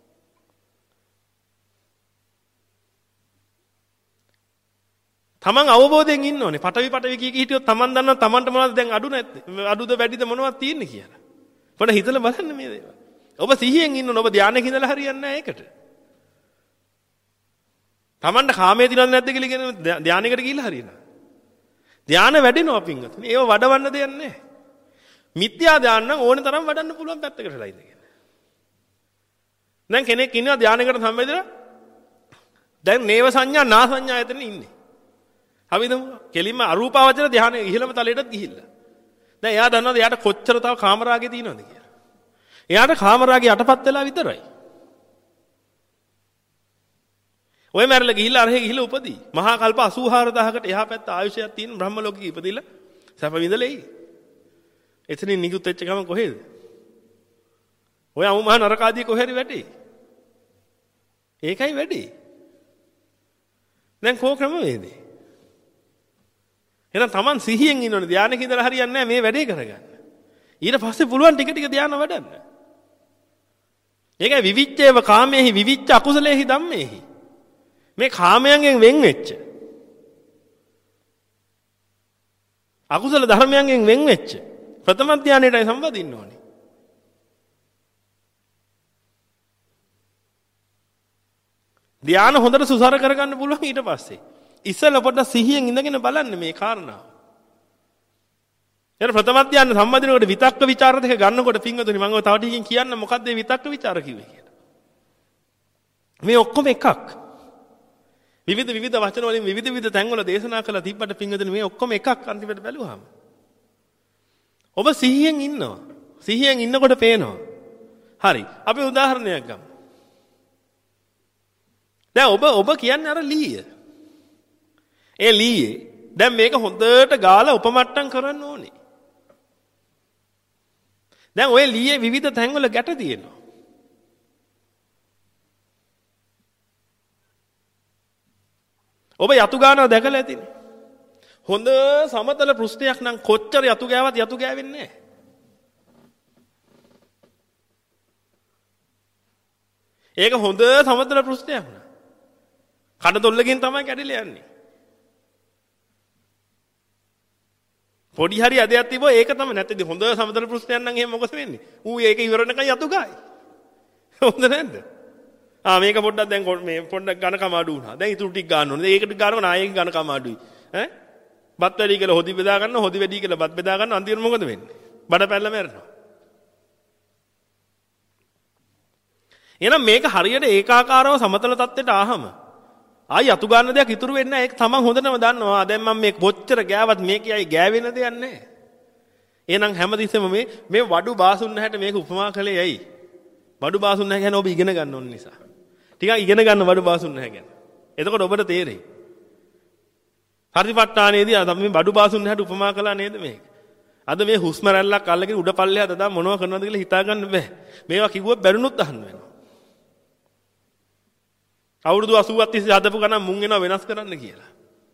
Taman අවබෝධයෙන් ඉන්න ඕනේ. පටවි පටවි කී කී හිටියොත් Taman දන්නවා Tamanට මොනවද දැන් අඩු නැත්තේ. අඩුද වැඩිද මොනවද තියෙන්නේ කියලා. පොඩ හිතලා බලන්න මේ දේවල්. ඔබ සිහියෙන් ඉන්න ඕනේ. ඔබ ධානයක ඉඳලා හරියන්නේ නැහැ ඒකට. Tamanට කාමයේ දිනවද නැද්ද කියලා කියන ධානයකට ගිහිල්ලා හරියනවා. ධාන වැඩෙනවා පින්වතුනි. ඒව වඩවන්න දෙයක් නැහැ. මිත්‍යා ධාන නම් ඕනේ තරම් වඩන්න පුළුවන් පැත්තකටලා ඉඳගෙන. දැන් කෙනෙක් ඉන්නවා ධානයකට සම්බන්ධලා දැන් නේව සංඥා නා සංඥා ඇතන ඉන්නේ. හරිද? කෙලින්ම අරූපාවචර ධානයේ ඉහළම තලයටත් ගිහිල්ලා. දැන් එයා දන්නවද එයාට කොච්චර තව කාමරාගේ තියෙනවද කියලා? එයාට කාමරාගේ යටපත් වෙලා විතරයි. ඔය මැරලා ගිහිල්ලා අරහෙ ගිහිල්ලා උපදී. මහා කල්ප අසූ හාරදාහකට එහා පැත්ත ආයුෂයක් තියෙන බ්‍රහ්ම ලෝකෙක ඉපදිලා සැප විඳලා එයි. එතනින් නිකුත් වෙච්ච ගමන් කොහෙද? ඔය අමු මහ නරක ආදී කොහෙරි වැඩේ. ඒකයි වැඩේ. දැන් කෝ ක්‍රම වේදේ. එහෙනම් Taman සිහියෙන් ඉන්නෝනේ ධානයක ඉඳලා හරියන්නේ නැහැ මේ වැඩේ කරගන්න. ඊට පස්සේ පුළුවන් ටික ටික ධානය වඩන්න. ඒකයි විවිච්ඡේව කාමේහි විවිච්ඡ අකුසලේහි ධම්මේහි. මේ කාමයන්ගෙන් වෙන් වෙච්ච අකුසල ධර්මයන්ගෙන් වෙන් වෙච්ච ප්‍රථම ධානයටයි සම්බන්ධින්න ඕනේ. ධානය හොඳට සුසර කරගන්න පුළුවන් ඊට පස්සේ. ඉස්සෙල්ලා පොඩ්ඩක් සිහියෙන් ඉඳගෙන බලන්න මේ කාරණාව. එතන ප්‍රථම ධානය සම්බන්ධිනකොට විතක්ක ਵਿਚාර දෙක ගන්නකොට පින්වතුනි මම ඔය තව ටිකකින් කියන්න මොකක්ද මේ විතක්ක ਵਿਚාර කිව්වේ කියලා. මේ ඔක්කොම එකක්. විවිධ විවිධ වචන වලින් විවිධ විවිධ තැන්වල දේශනා කළා තිබ්බට පින්වතුනි මේ ඔක්කොම එකක් අන්තිමට බැලුවාම. ඔබ සිහියෙන් ඉන්නවා. සිහියෙන් ඉන්නකොට පේනවා. හරි. අපි උදාහරණයක් ගමු. දැන් ඔබ ඔබ කියන්නේ අර ලීය. ඒ ලීයේ දැන් මේක හොඳට ගාලා උපමට්ටම් කරන්න ඕනේ. දැන් ඔය ලීයේ විවිධ තැන්වල ගැට තියෙනවා. ඔබ යතු ගානව දැකලා ඇතිනේ. හොඳ සමතල පෘෂ්ඨයක් නම් කොච්චර යතු ගෑවත් යතු ගෑවෙන්නේ නැහැ. ඒක හොඳ සමතල පෘෂ්ඨයක් න ะ. කඩතොල්ලකින් තමයි කැඩිලා යන්නේ. පොඩි හරි අදයක් තිබ්බොත් ඒක තමයි නැත්නම් හොඳ සමතල පෘෂ්ඨයක් නම් එහෙම මොකද වෙන්නේ? ඌ ඒක ඉවරනකන් යතු ගායි. හොඳ නැද්ද? ආ මේක පොඩ්ඩක් දැන් මේ පොඩ්ඩක් ඝන කම අඩු වුණා. දැන් ඊටු ටික ගන්න ඕනේ. ඒකට ගන්නව නායක ඝන කම අඩුයි. ඈ? බත් වැඩි කියලා හොදි බෙදා ගන්න, හොදි වැඩි කියලා බත් බෙදා ගන්න අන්තිමට මොකද වෙන්නේ? බඩ පැල්ල මැරෙනවා. එහෙනම් මේක හරියට ඒකාකාරව සමතල තත්ත්වයට ආවම ආයි අතු ගන්න දෙයක් ඉතුරු වෙන්නේ නැහැ. ඒක තමන් හොඳටම දන්නවා. දැන් මම මේ කොච්චර ගෑවත් මේකේ ආයි ගෑවෙන දෙයක් නැහැ. එහෙනම් හැමතිස්සෙම මේ මේ වඩු බාසුන් නැහැට මේක උපමා කළේ ඇයි? වඩු බාසුන් නැහැ කියන්නේ ඔබ ඉගෙන ගන්න ඕන නිසා. ටිකක් ඉගෙන ගන්න වඩු බාසුන් නැහැ ගැන. එතකොට ඔබට තේරෙයි. හරිපට්ටානේදී අද මේ බඩු බාසුන් නැහැට උපමා කළා නේද මේක? අද මේ හුස්ම රැල්ලක් අල්ලගෙන උඩ පල්ලෙහාට දා මොනව කරනවද කියලා හිතා ගන්න බෑ. මේවා කිව්වොත් බැරුණොත් අහන්න වෙනවා. අවුරුදු අසූවක් තිස්සේ හදපු ගණන් මුන් වෙනවා වෙනස් කරන්න කියලා.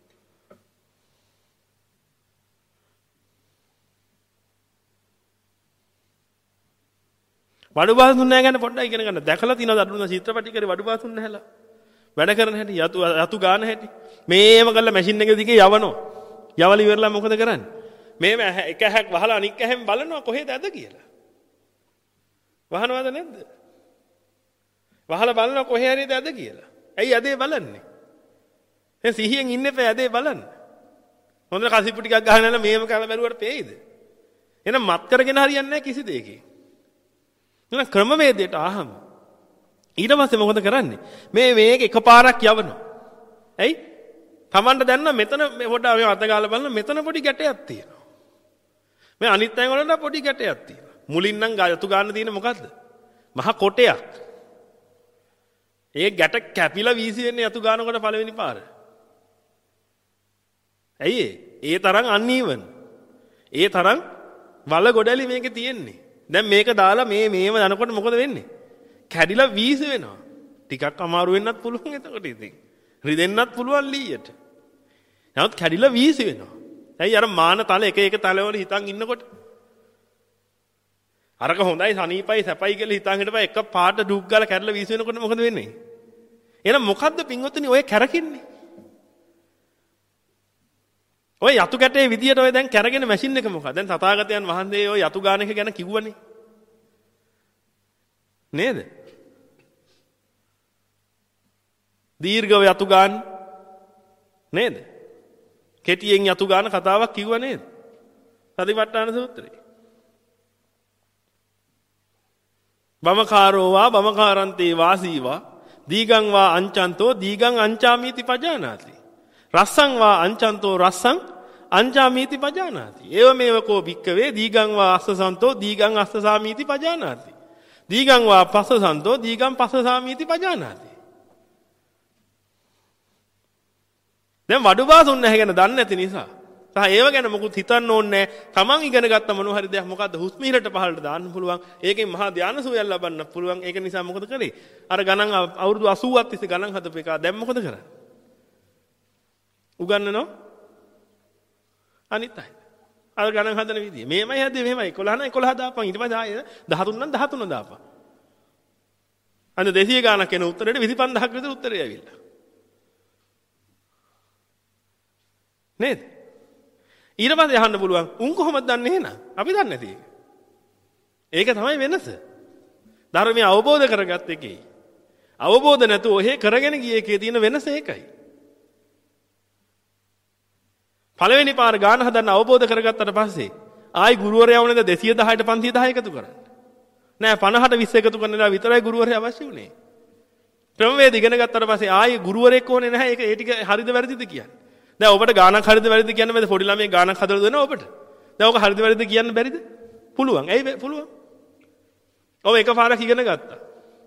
වඩු බාසුන් නැහැ ගැන පොඩ්ඩක් ඉගෙන ගන්න. දැකලා තියෙනවද අඳුන චිත්‍රපටි කරේ වඩු බාසුන් නැහැලා? වැඩ කරන හැටි, යතු යතු ගාන හැටි. මේව කරලා මැෂින් එක දිගේ යවනවා. යවල ඉවරලා මොකද කරන්නේ? මේව එක හැක් වහලා අනික් හැම බලනවා කොහෙද ඇද කියලා. වහනවද නැද්ද? වහලා බලනවා කොහේ හරිද ඇද කියලා. ඇයි ඇදේ බලන්නේ? දැන් සිහියෙන් ඉන්න එපා ඇදේ බලන්න. හොඳට කසිප්පු ටිකක් ගහනලා මේව කරලා බැලුවට පේයිද? එහෙනම් මත් කරගෙන හරියන්නේ නැහැ කිසි දෙයකින්. එහෙනම් ක්‍රමවේදයට ආහම ඊට පස්සේ මොකද කරන්නේ? මේ මේක එකපාරක් යවනවා. ඇයි? Tamanට දැන්න මෙතන මේ පොඩ මේ අත ගාලා බලන මෙතන පොඩි ගැටයක් තියෙනවා. මේ අනිත් අය වලට පොඩි ගැටයක් තියෙනවා. මුලින් නම් ගායතු ගන්න තියෙන මොකද්ද? මහා කොටයක්. ඒ ගැට කැපිලා වීසි වෙන්නේ යතු ගන්නකොට පළවෙනි පාර. ඇයි ඒ තරම් අන්ීවන්. ඒ තරම් වල ගොඩලි මේකේ තියෙන්නේ. දැන් මේක දාලා මේ මේව යනකොට මොකද වෙන්නේ? කැඩිලා වීසි වෙනවා. ටිකක් අමාරු වෙන්නත් පුළුවන් එතකොට ඉතින්. රිදෙන්නත් පුළුවන් ලීයට. නමුත් කැඩිලා වීසි වෙනවා. ඇයි අර මාන තල එක එක තලවල හිතන් ඉන්නකොට අරක හොඳයි සනීපයි සැපයි කියලා හිතන් හිටපයි එක පාට ඩුක් ගාලා කැඩලා වීසි වෙනකොට මොකද වෙන්නේ? එහෙනම් මොකද්ද පින්වතුනි ඔය කැරකින්නේ? ඔය යතු ගැටේ විදියට ඔය දැන් කැරගෙන මැෂින් එක මොකක්ද? දැන් තථාගතයන් වහන්සේ ඔය යතු ගාන එක ගැන කිව්වනේ. නේද? දීර්ඝව යතු ගාන නේද? කෙටියෙන් යතු ගාන කතාවක් කිව්වා නේද? සතිපට්ඨාන සූත්‍රයේ. බමකාරෝ වා බමකාරන්තේ වාසීවා දීගං වා අංචන්තෝ දීගං අංචාමීති පජානාති. රස්සං වා අංචන්තෝ රස්සං අංචාමීති පජානාති. ඒව මේව කෝ භික්කවේ දීගං වා අස්සසන්තෝ දීගං අස්සසාමීති පජානාති. දීගං වා පස්සසන්තෝ දීගං පස්සසාමීති පජානාති. දැන් වඩු බාසුන් නැහැ ගැන දන්නේ නැති නිසා සහ ඒව ගැන මොකුත් හිතන්න ඕනේ නැහැ. Taman ඉගෙන ගත්ත මොන හරි දෙයක් මොකද්ද හුස්ම ඉහළට පහළට දාන්න පුළුවන්. ඒකෙන් මහා ධානය සුවයක් ලබන්න පුළුවන්. ඒක නිසා මොකද කරේ? අර ගණන් අවුරුදු අසූවක් තිස්සේ ගණන් හදපු එක දැන් මොකද කරන්නේ? උගන්නනෝ අනිත් අය. අර ගණන් හදන විදිය. මේමයි හැදේ මෙහෙමයි එකොළහ නම් එකොළහ දාපන්. ඊට පස්සේ ආයෙ දහතුන් නම් දහතුන දාපන්. අන්න දෙසිය ගානක් එන උත්තරේට විසිපන්දහක් විතර උත්තරය ඇවිල්ලා. නේද? ඊට පස්සේ අහන්න පුළුවන් උන් කොහොමද දන්නේ එහෙනම්? අපි දන්නේ නැති එක. ඒක තමයි වෙනස. ධර්මය අවබෝධ කරගත්ත එකේ. අවබෝධ නැතුව ඔහෙ කරගෙන ගිය එකේ තියෙන වෙනස ඒකයි. පළවෙනි පාර ගාන හදන්න අවබෝධ කරගත්තට පස්සේ ආයි ගුරුවරයා වුණේද දෙසිය දහයට පන්සිය දහ එකතු කරන්න. නෑ පනහට විස්ස එකතු කරන්නලා විතරයි ගුරුවරයා අවශ්‍ය වුණේ. ක්‍රමවේද ඉගෙන ගත්තට පස්සේ ආයි ගුරුවරයෙක් ඕනේ නැහැ. ඒක ඒ ටික හරිද වැරදිද කියන්නේ. දැන් ඔබට ගානක් හරිද වැරදිද කියන්න බැද පොඩි ළමයි ගානක් හදලා දෙනවා ඔබට. දැන් ඔක හරිද වැරදිද කියන්න බැරිද? පුළුවන්. ඇයි පුළුවන්? ඔබ එකපාරක් ඉගෙන ගත්තා.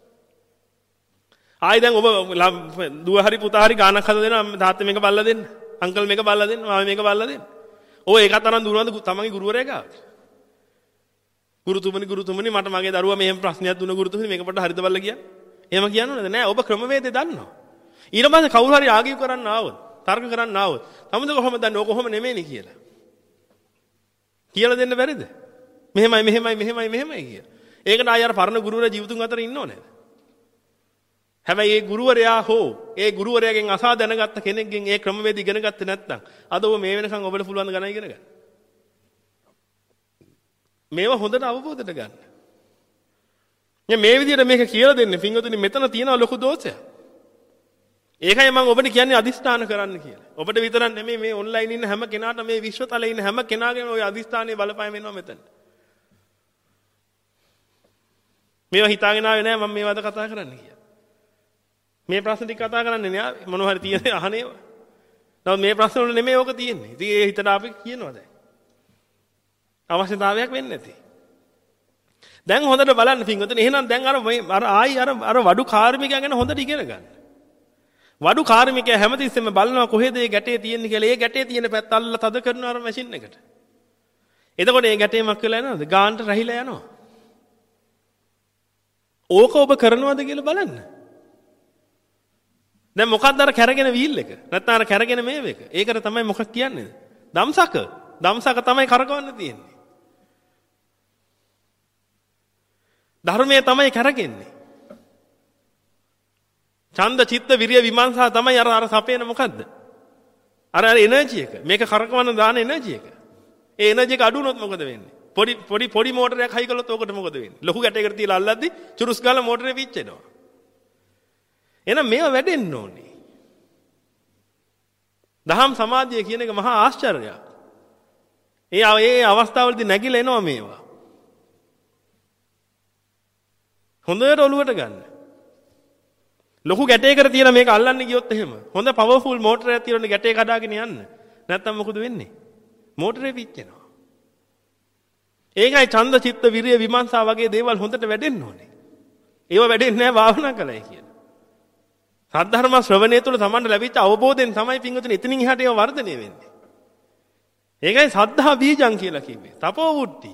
ආයි දැන් ඔබ දුව හරි පුතා හරි ගානක් හදලා දෙනවා තාත්තා මේක බලලා දෙන්න. අංකල් මේක බලලා දෙන්න. මාමා මේක බලලා දෙන්න. ඔය ඒකත් අරන් දුවනවාද තමන්ගේ ගුරුවරයා ගාවට? ගුරුතුමනි ගුරුතුමනි මට මගේ දරුවා මෙහෙම ප්‍රශ්නයක් දුන්න ගුරුතුමනි මේක පොඩ්ඩක් හරිද බලලා කියන්න. එහෙම කියන්නවද? නෑ ඔබ ක්‍රමවේදය දන්නවා. ඊට පස්සේ කවුරු හරි ආගියු කරන්න ආවොත් තර්ක කරන්න ආවොත් තමද කොහොමද දන්නේ? ඔක කොහොම නෙමෙයිනේ කියලා. කියලා දෙන්න බැරිද? මෙහෙමයි මෙහෙමයි මෙහෙමයි මෙහෙමයි කියලා. ඒකට ආය අර පරණ ගුරුවරයා ජීවිතුන් අතර ඉන්නව නේද? හැබැයි ඒ ගුරුවරයා හෝ ඒ ගුරුවරයාගෙන් අසා දැනගත්ත කෙනෙක්ගෙන් ඒ ක්‍රමවේද ඉගෙන ගත්තේ නැත්නම් අද ඔබ මේ වෙනකන් ඔබට පුළුවන් ගණන් ඉගෙන ගන්න. මේව හොඳට අවබෝධයට ගන්න. මේ විදිහට මේක කියලා දෙන්නේ පින්වතුනි මෙතන තියෙන ලොකු දෝෂයක්. ඒකයි මම ඔබට කියන්නේ අදිස්ථාන කරන්න කියලා. ඔබට විතරක් නෙමෙයි මේ ඔන්ලයින් ඉන්න හැම කෙනාට මේ විශ්වතලයේ ඉන්න හැම කෙනාගේම ওই අදිස්ථානයේ බලපෑම වෙනවා මෙතන. මේවා හිතාගෙන ආවේ නෑ මම මේවාද කතා කරන්න කියලා. මේ ප්‍රශ්න ටික කතා කරන්නේ නෑ මොනවා හරි තියෙන අහනේවා. නමුත් මේ ප්‍රශ්න වල නෙමෙයි ඕක තියෙන්නේ. ඉතින් ඒ හිතට අපි කියනවා දැන්. අවශ්‍යතාවයක් වෙන්නේ නැති. දැන් හොඳට බලන්න පින්වතුනි. එහෙනම් දැන් අර අර ආයි අර අර වඩු කාර්මිකයා ගැන හොඳට ඉගෙන ගන්න. වඩු කාර්මිකයා හැමතිස්සෙම බලනවා කොහෙද මේ ගැටේ තියෙන්නේ කියලා. ඒ ගැටේ තියෙන පැත්ත අල්ලලා තද කරනවා අර මැෂින් එකට. එතකොට මේ ගැටේ මක් වෙලා යනවද? ගානට රහිලා යනවා. ඕක ඔබ කරනවද කියලා බලන්න. දැන් මොකක්ද අර කැරගෙන වීල් එක? නැත්නම් අර කැරගෙන මේව එක? ඒකට තමයි මොකක් කියන්නේ? දම්සක. දම්සක තමයි කරකවන්න තියෙන්නේ. ධර්මයේ තමයි කරගෙන්නේ. ඡන්ද චිත්ත විරිය විමර්ශා තමයි අර අර සපේන මොකද්ද? අර අර එනර්ජි එක. මේක කරකවන්න දාන එනර්ජි එක. ඒ එනර්ජි එක අඩු වුණොත් මොකද වෙන්නේ? පොඩි පොඩි පොඩි මෝටරයක් හයි කළොත් ඕකට මොකද වෙන්නේ? ලොකු ගැටයකට තියලා අල්ලද්දි චුරුස් ගාලා මෝටරේ පිච්චෙනවා. එහෙනම් මේවා වැඩෙන්න ඕනේ. දහම් සමාධිය කියන එක මහා ආශ්චර්යයක්. ඒ ඒ අවස්ථාවලදී නැగిලා එනවා මේවා. හොඳට ඔලුවට ගන්න. ලොකු ගැටයකට තියලා මේක අල්ලන්න ගියොත් එහෙම හොඳ පවර්ෆුල් මෝටරයක් තියලා ගැටේ කඩාගෙන යන්න. නැත්තම් මොකද වෙන්නේ? මෝටරේ පිච්චෙනවා. ඒකයි ඡන්ද චිත්ත විරිය විමර්ශා වගේ දේවල් හොඳට වැඩෙන්න ඕනේ. ඒව වැඩෙන්නේ නැහැ භාවනා කළයි කියලා. සද්ධර්ම ශ්‍රවණය තුළ තමන්ට ලැබිච්ච අවබෝධයෙන් තමයි පින්වතුනි එතනින් එහාට ඒව වර්ධනය වෙන්නේ. ඒකයි සද්ධා බීජං කියලා කිව්වේ. තපෝ වුට්ටි.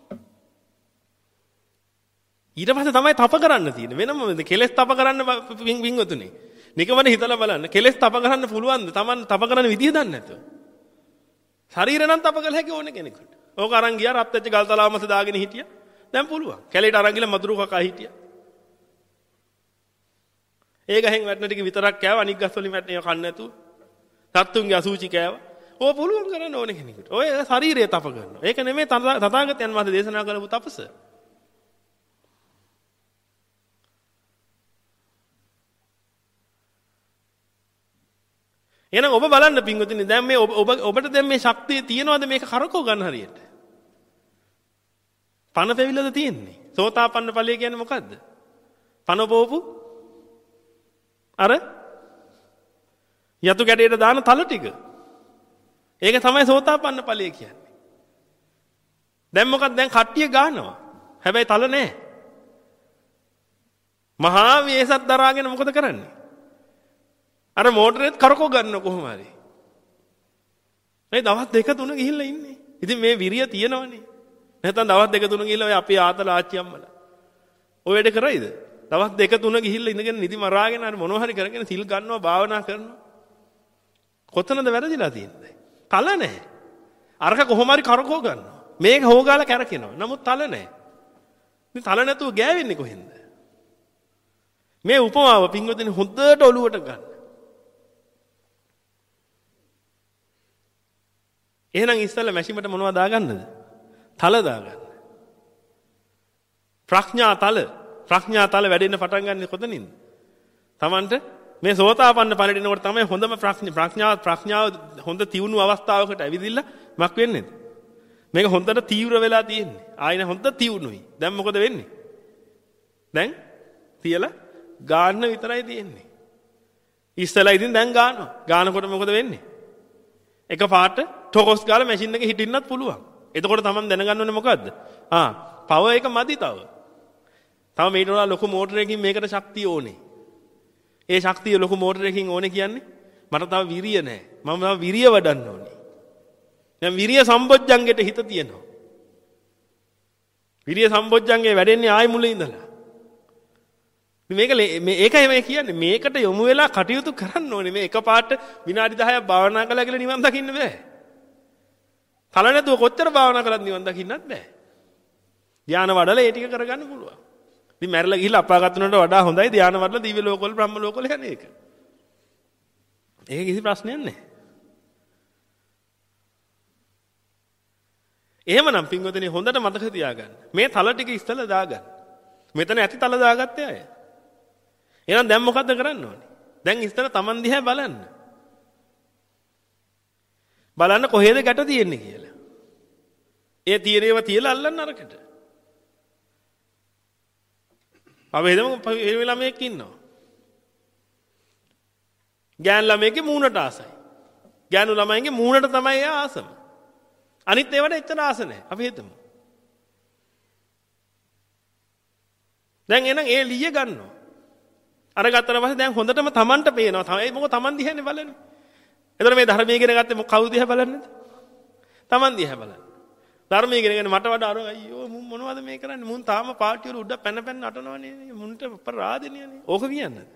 ඊට පස්සේ තමයි තප කරන්න තියෙන්නේ. වෙනම කෙලස් තප කරන්න පින්වතුනි. නිකමන හිතලා බලන්න. කෙලස් තප කරන්න පුළුවන්ද? තමන් තප කරන්න විදිය දන්නේ නැතුව. ශරීරය නම් තප කළ හැකි ඕන කෙනෙකුට. ඕක අරන් ගියා රත් වෙච්ච ගල් තලාවමස දාගෙන හිටියා. දැන් පුළුවන්. කැලේට අරන් ගිහලා මදුරු කකා හිටියා. ඒ ගහෙන් වැටෙන ටික විතරක් කෑව අනික් ගස් වලින් වැටෙන ඒවා කන්න නැතුව. සත්තුන්ගේ අසූචි කෑව. ඕක පුළුවන් කරන්න ඕන කෙනෙකුට. ඔය ශරීරය තප කරනවා. ඒක නෙමෙයි තථාගතයන් වහන්සේ දේශනා කරපු තපස. එහෙනම් ඔබ බලන්න පින්වතුනි දැන් මේ ඔබ ඔබට දැන් මේ ශක්තිය තියනවාද මේක කරකව ගන්න හරියට? පන පෙවිලද තියෙන්නේ? සෝතාපන්න ඵලය කියන්නේ මොකද්ද? පන පොවපු අර යතු ගැටේට දාන තල ටික. ඒක තමයි සෝතාපන්න ඵලය කියන්නේ. දැන් මොකක්ද දැන් කට්ටිය ගන්නවා. හැබැයි තල නැහැ. මහා වේසත් දරාගෙන මොකද කරන්නේ? අර මෝටරේත් කරකව ගන්න කොහොම හරි. මේ දවස් දෙක තුන ගිහිල්ලා ඉන්නේ. ඉතින් මේ විරිය තියෙනවනේ. නැත්නම් දවස් දෙක තුන ගිහිල්ලා ඔය අපේ ආතල ආච්චි අම්මලා. ඔය වැඩ කරයිද? දවස් දෙක තුන ගිහිල්ලා ඉඳගෙන නිදි මරාගෙන හරි මොනවා හරි කරගෙන සිල් ගන්නවා භාවනා කරනවා. කොතනද වැරදිලා තියෙන්නේ? තල නැහැ. අරක කොහොම හරි කරකව ගන්නවා. මේක හොගාලා කැරකෙනවා. නමුත් තල නැහැ. ඉතින් තල නැතුව ගෑවෙන්නේ කොහෙන්ද? මේ උපමාව පින්වතුනි හොඳට ඔලුවට ගන්න. එහෙනම් ඉස්සෙල්ලා මැෂිමට මොනවද දාගන්නද? තල දාගන්න. ප්‍රඥා තල. ප්‍රඥා තල වැඩෙන්න පටන් ගන්න කොතනින්ද? Tamanට මේ සෝතාපන්න ඵලෙට එනකොට තමයි හොඳම ප්‍රඥා ප්‍රඥාව හොඳ තියුණු අවස්ථාවකට ඇවිදින්න මක් වෙන්නේද? මේක හොඳට තීව්‍ර වෙලා තියෙන්නේ. ආයෙන හොඳ තියුණුයි. දැන් මොකද වෙන්නේ? දැන් තියලා ගාන්න විතරයි තියෙන්නේ. ඉස්සෙල්ලා ඉතින් දැන් ගන්නවා. ගානකොට මොකද වෙන්නේ? එක පාට ටොකස් ගාලා මැෂින් එකේ හිටින්නත් පුළුවන්. එතකොට Taman දැනගන්න ඕනේ මොකද්ද? ආ, පවර් එක මදි තව. තව මේකට වඩා ලොකු මෝටරයකින් මේකට ශක්තිය ඕනේ. ඒ ශක්තිය ලොකු මෝටරයකින් ඕනේ කියන්නේ මට තව විරිය නැහැ. මම තව විරිය වඩන්න ඕනේ. දැන් විරිය සම්බොජ්ජංගෙට හිත තියෙනවා. විරිය සම්බොජ්ජංගේ වැඩෙන්නේ ආයි මුලින් ඉඳලා. මේක මේ ඒකයි මේ කියන්නේ මේකට යොමු වෙලා කටයුතු කරන්න ඕනේ. මේ එකපාරට විනාඩි දහයක් භාවනා කළා කියලා නිවන් දකින්න බෑ. තල නැතුව කොච්චර භාවනා කළත් නිවන් දකින්නත් බෑ. ධානය වඩලා ඒ ටික කරගන්න පුළුවන්. ඉතින් මැරලා ගිහිල්ලා අපාගත වෙනවට වඩා හොඳයි ධානය වඩලා දිව්‍ය ලෝකවල බ්‍රහ්ම ලෝකවල යන එක. ඒක කිසි ප්‍රශ්නයක් නැහැ. එහෙමනම් පින්වතුනි හොඳට මතක තියාගන්න. මේ තල ටික ඉස්සලා දාගන්න. මෙතන ඇති තල දාගත්තේ අය. එහෙනම් දැන් මොකද්ද කරන්න ඕනේ? දැන් ඉස්සලා Taman දිහා බලන්න. බලන්න කොහෙද ගැට තියෙන්නේ කියලා. ඒ තියෙනේව තියලා අල්ලන්න අරකට. අපි හිතමු ඒ ළමයෙක් ඉන්නවා. ගෑනු ළමයෙක්ගේ මූණට ආසයි. ගෑනු ළමයින්ගේ මූණට තමයි එයා ආසම. අනිත් ඒවට එච්චර ආස නැහැ. අපි හිතමු. දැන් එහෙනම් ඒ ලිය ගන්නවා. අර ගත්තට පස්සේ දැන් හොඳටම Tamanට පේනවා. තමයි මොකද Taman දිහානේ බලන්නේ. එතකොට මේ ධර්මයේ ඉගෙන ගත්තේ මොක කවුද දිහා බලන්නේද? Taman දිහා බලන්නේ. ධර්මයේ ඉගෙනගෙන මට වඩා අර අයියෝ මුන් මොනවද මේ කරන්නේ? මුන් තාම පාටි වල උඩ පැන පැන නටනවනේ. මුන්ට අපරාධනේ. ඕක කියන්නේ.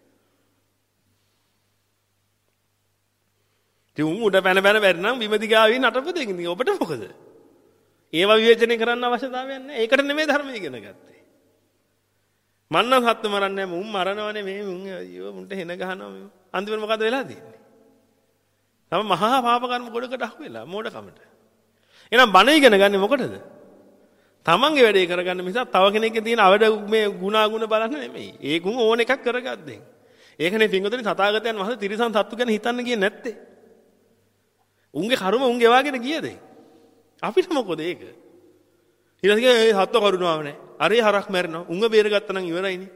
උන් උඩ පැන පැන බැරි නම් බිම දිගාවින් නටපු දෙකින් ඉතින් ඔබට මොකද? ඒව විවේචනය කරන්න අවශ්‍යතාවයක් නැහැ. ඒකට නෙමෙයි ධර්මය ඉගෙන ගත්තේ. මන්නම් සත්තු මරන්නේ නැහැ. මුන් මරනවනේ මේ මුන් අයියෝ මුන්ට හෙන ගහනවා මේ. අන්තිමට මොකද වෙලා තියෙන්නේ? තම මහා පාප කර්ම ගොඩකට අහු වෙලා මෝඩකමට. එහෙනම් බණ ඉගෙන ගන්නේ මොකටද? තමන්ගේ වැඩේ කරගන්න මිසක් තව කෙනෙක්ගේ තියෙන අවඩ මේ ගුණාගුණ බලන්න නෙමෙයි. ඒ ගුණ ඕන එකක් කරගද්දෙන්. ඒකනේ පින්වතුනි තථාගතයන් වහන්සේ තිරිසන් සත්තු ගැන හිතන්න ගියේ නැත්තේ. උන්ගේ කර්ම උන් ගෙවාගෙන ගියද? අපිට මොකද ඒක? ඊට පස්සේ ඒ සත්ව කරුණාව නැහැ. අරේ හරක් මැරෙනවා. උන්ව බේරගත්තා නම් ඉවරයිනේ.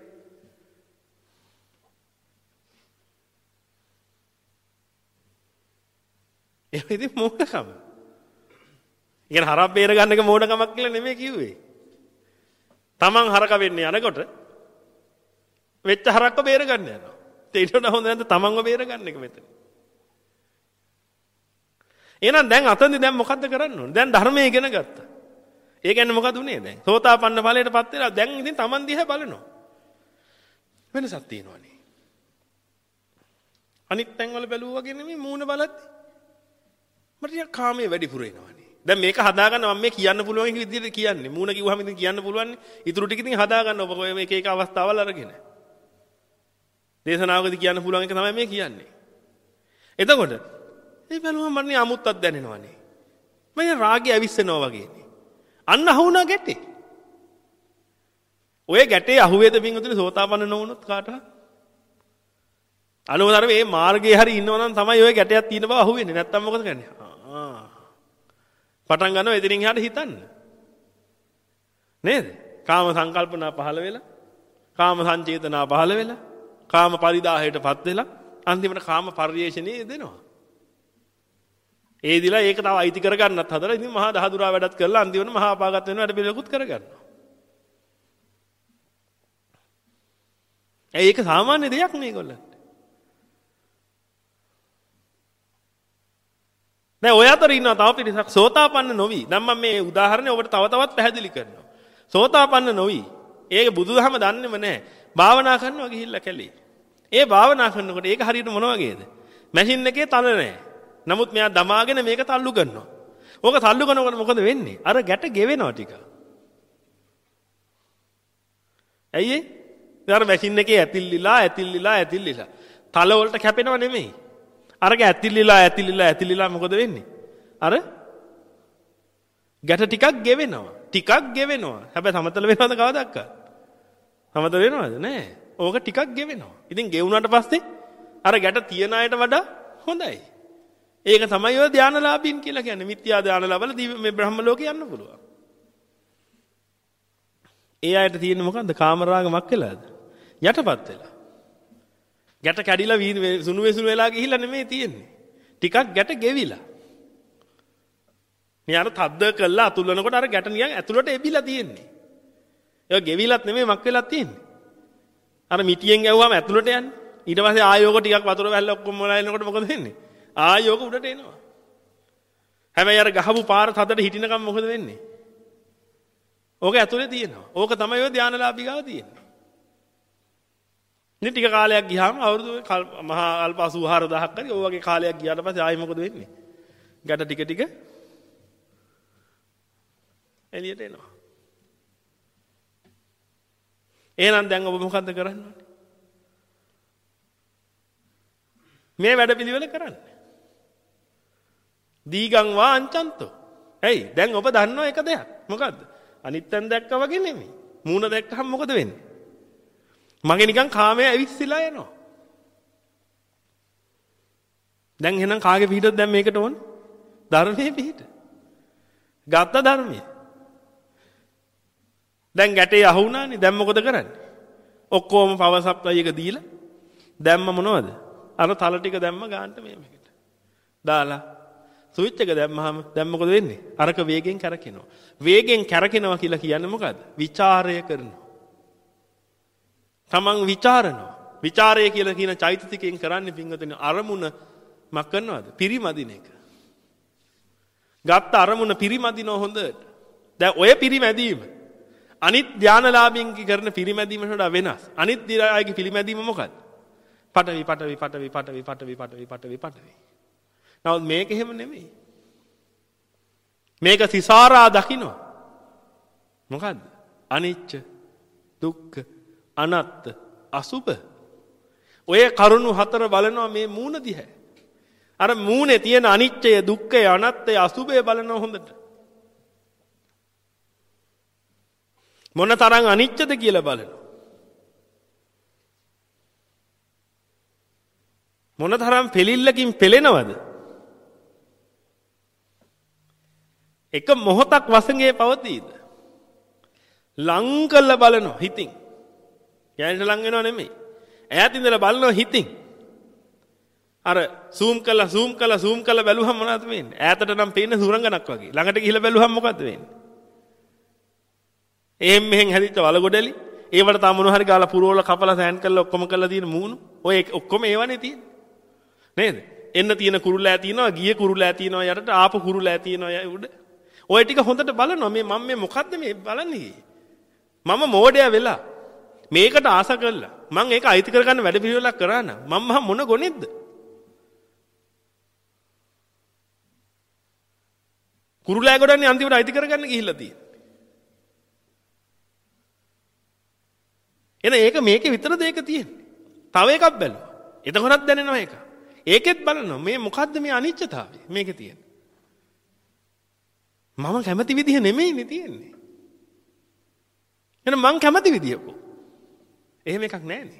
ඒ වෙදි මොකටකම? ඉතින් හරක් බේර ගන්න එක මොඩකමක් කියලා නෙමෙයි කිව්වේ. Taman හරක වෙන්නේ යනකොට වෙච්ච හරක්ව බේර ගන්න යනවා. ඒක ඊට වඩා හොඳ නැද්ද Tamanව බේර ගන්න එක මෙතන. එහෙනම් දැන් අතන්දි දැන් මොකද්ද කරන්න ඕනේ? දැන් ධර්මයේ ඉගෙන ගත්තා. ඒ කියන්නේ මොකද උනේ දැන්? සෝතාපන්න ඵලයටපත් වෙලා දැන් ඉතින් Taman දිහා බලනවා. වෙනසක් තියෙනවනේ. අනිත් තැන් වල බැලුවා වගේ නෙමෙයි මූණ බලද්දි. මට ටිකක් කාමයේ වැඩිපුර එනවනේ. දැන් මේක හදාගන්න මම මේ කියන්න පුළුවන් විදිහට කියන්නේ. මූණ කිව්වහම ඉතින් කියන්න පුළුවන් නේ. ඊටු ටික ඉතින් හදාගන්න ඔබ මේක එක අවස්ථාවල් අරගෙන. දේශනාවකදී කියන්න පුළුවන් එක තමයි මේ කියන්නේ. එතකොට ඒ බැලුවම මන්නේ අමුත්තක් දැනෙනවනේ. මම රාගය ඇවිස්සෙනවා වගේනේ. අන්න අහුණා ගැටේ. ඔය ගැටේ අහුවේද බින්දුනේ සෝතාපන්න නොවුනොත් කාටවත්? අනුවතර මේ මාර්ගයේ හරි ඉන්නවනම් තමයි ඔය ගැටයක් තියෙන බව අහුවෙන්නේ. නැත්තම් මොකද කරන්නේ? ආ. පටන් ගන්නවා එදිනින් එහාට හිතන්න. නේද? කාම සංකල්පනා පහළ වෙලා, කාම සංචේතනා පහළ වෙලා, කාම පරිදාහයටපත් වෙලා, අන්තිමට කාම පරිේශණයේ දෙනවා. ඒ දිලා ඒක තව අයිති කරගන්නත් හදලා ඉතින් මහා දහදුරා වැඩත් කරලා අන්තිමට මහා අපාගත වෙන වැඩ පිළිවෙලකුත් කරගන්නවා. ඒක සාමාන්‍ය දෙයක් මේගොල්ලන්ට. දැන් ඔය අතර ඉන්නවා තව පිරිසක් සෝතාපන්න නොවි. දැන් මම මේ උදාහරණය ඔබට තව තවත් පැහැදිලි කරනවා. සෝතාපන්න නොවි. ඒක බුදුදහම දන්නේම නැහැ. භාවනා කරනවා ගිහිල්ලා කැලේ. ඒ භාවනා කරනකොට ඒක හරියට මොන වගේද? මැෂින් එකේ තල නැහැ. නමුත් මෙයා දමාගෙන මේක තල්ලු කරනවා. ඕක තල්ලු කරනකොට මොකද වෙන්නේ? අර ගැට ගෙවෙනවා ටික. ඇයි ඒ? අර මැෂින් එකේ ඇතිල්ලිලා ඇතිල්ලිලා ඇතිල්ලිලා තල වලට කැපෙනව නෙමෙයි. අරක ඇතිල්ලිලා ඇතිල්ලිලා ඇතිල්ලිලා මොකද වෙන්නේ? අර ගැට ටිකක් ගෙවෙනවා. ටිකක් ගෙවෙනවා. හැබැයි සමතල වෙනවද කවදාවත්? සමතල වෙනවද? නෑ. ඕක ටිකක් ගෙවෙනවා. ඉතින් ගෙවුනට පස්සේ අර ගැට තියන අයට වඩා හොඳයි. ඒක තමයි ඔය ධානලාභීන් කියලා කියන්නේ. මිත්‍යා ධාන ලබලා මේ බ්‍රහ්ම ලෝකේ යන්න පුළුවන්. ඒ අයට තියෙන්නේ මොකද්ද? කාමරාග මක් වෙලාද? යටපත් වෙලා. ගැට කැඩිලා සුණු වෙසුණු වෙලා ගිහිල්ලා නෙමෙයි තියෙන්නේ. ටිකක් ගැට ගෙවිලා. මේ අර තද්ද කළා අතුල්වනකොට අර ගැට නිකන් ඇතුළට එබිලා තියෙන්නේ. ඒක ගෙවිලත් නෙමෙයි මක් වෙලා තියෙන්නේ. අර මිටියෙන් ගැව්වම ඇතුළට යන්නේ. ඊට පස්සේ ආයෝක ටිකක් වතුර වැල්ල ඔක්කොම මොලා එනකොට මොකද වෙන්නේ? ආයෝක උඩට එනවා. හැබැයි අර ගහපු පාර තදට හිටිනකම් මොකද වෙන්නේ? ඕක ඇතුලේ තියෙනවා. ඕක තමයි ඔය ධානලාභී ගාව තියෙන්නේ. ඉතින් ටික කාලයක් ගියාම අවුරුදු මහා අල්ප අසූ හාරදාහක් හරි ඔය වගේ කාලයක් ගියාට පස්සේ ආයෙ මොකද වෙන්නේ? ගැට ටික ටික එළියට එනවා. එහෙනම් දැන් ඔබ මොකද්ද කරන්නේ? මේ වැඩ පිළිවෙල කරන්න. දීගං වා අංචන්තෝ. ඇයි? දැන් ඔබ දන්නවා එක දෙයක්. මොකද්ද? අනිත්යෙන් දැක්කා වගේ නෙමෙයි. මූණ දැක්කහම මොකද වෙන්නේ? මගේ නිකන් කාමයේ ඇවිස්සලා යනවා. දැන් එහෙනම් කාගේ පිටද දැන් මේකට ඕන? ධර්මයේ පිට. ගත්ත ධර්මයේ. දැන් ගැටේ අහුණානේ. දැන් මොකද කරන්නේ? ඔක්කොම පවර් සප්ලයි එක දීලා දැම්ම මොනවද? අර තල ටික දැම්ම ගන්නට මේකට. දාලා ස්විච් එක දැම්මහම දැන් මොකද වෙන්නේ? අරක වේගෙන් කැරකෙනවා. වේගෙන් කැරකෙනවා කියලා කියන්නේ මොකද්ද? ਵਿਚාරය කරනවා. තමන් ਵਿਚාරනවා. ਵਿਚාරය කියලා කියන චෛතසිකයෙන් කරන්නේ පින්වතුනි අරමුණ මක් කරනවද? පිරිමදින එක. ගත්ත අරමුණ පිරිමදිනව හොඳට. දැන් ඔය පිරිමැදීම අනිත් ධානලාභින් කරන පිරිමැදීමට වඩා වෙනස්. අනිත් දිරායගේ පිරිමැදීම මොකද්ද? පටවි පටවි පටවි පටවි පටවි පටවි පටවි පටවි. නමුත් මේක එහෙම නෙමෙයි. මේක සිසාරා දකින්න. මොකද්ද? අනිච්ච, දුක්ඛ, අනාත්ත, අසුභ. ඔය කරුණු හතර බලනවා මේ මූණ දිහා. අර මූණේ තියෙන අනිච්චය, දුක්ඛය, අනාත්තය, අසුභය බලනවා හොඳට. මොන තරම් අනිච්චද කියලා බලනවා. මොන තරම් පෙලිල්ලකින් පෙලෙනවද? එක මොහොතක් වසඟේ පවතීද? ලං කළ බලනවා හිතින්. යන්නට ලං වෙනව නෙමෙයි. ඈත ඉඳලා බලනවා හිතින්. අර zoom කළා zoom කළා zoom කළා බැලුවම මොනවද වෙන්නේ? ඈතට නම් පේන්නේ සුරංගනක් වගේ. ළඟට ගිහිල්ලා බැලුවම මොකද්ද වෙන්නේ? එහෙන් මෙහෙන් හැදිච්ච වලගොඩලි ඒවට තා මොන හරි ගාලා පුරවල කපලා සෑන් කරලා ඔක්කොම කරලා තියෙන මූණු. ඔය ඔක්කොම ඒවනේ තියෙන්නේ. නේද? එන්න තියෙන කුරුල්ලා තියෙනවා, ගියේ කුරුල්ලා තියෙනවා, යටට ආපු කුරුල්ලා තියෙනවා උඩ. ඔය ටික හොඳට බලනවා මේ මම මේ මොකද්ද මේ බලන්නේ? මම මෝඩයා වෙලා මේකට ආස කළා. මං ඒක අයිති කරගන්න වැඩ පිළිවෙලක් කරා නම් මම මහා මොන ගොනේද? කුරුල්ලා ගොඩන්නේ අන්තිමට අයිති කරගන්න ගිහිල්ලා තියෙන්නේ. එන ඒක මේකේ විතරද ඒක තියෙන්නේ. තව එකක් බැලුවා. එතකොටත් දැනෙනවා ඒක. ඒකෙත් බලනවා මේ මොකද්ද මේ අනිච්චතාවය මේකේ තියෙන්නේ. මම කැමති විදිහ නෙමෙයිනේ තියෙන්නේ. එහෙනම් මං කැමති විදිහකෝ. එහෙම එකක් නැහැනේ.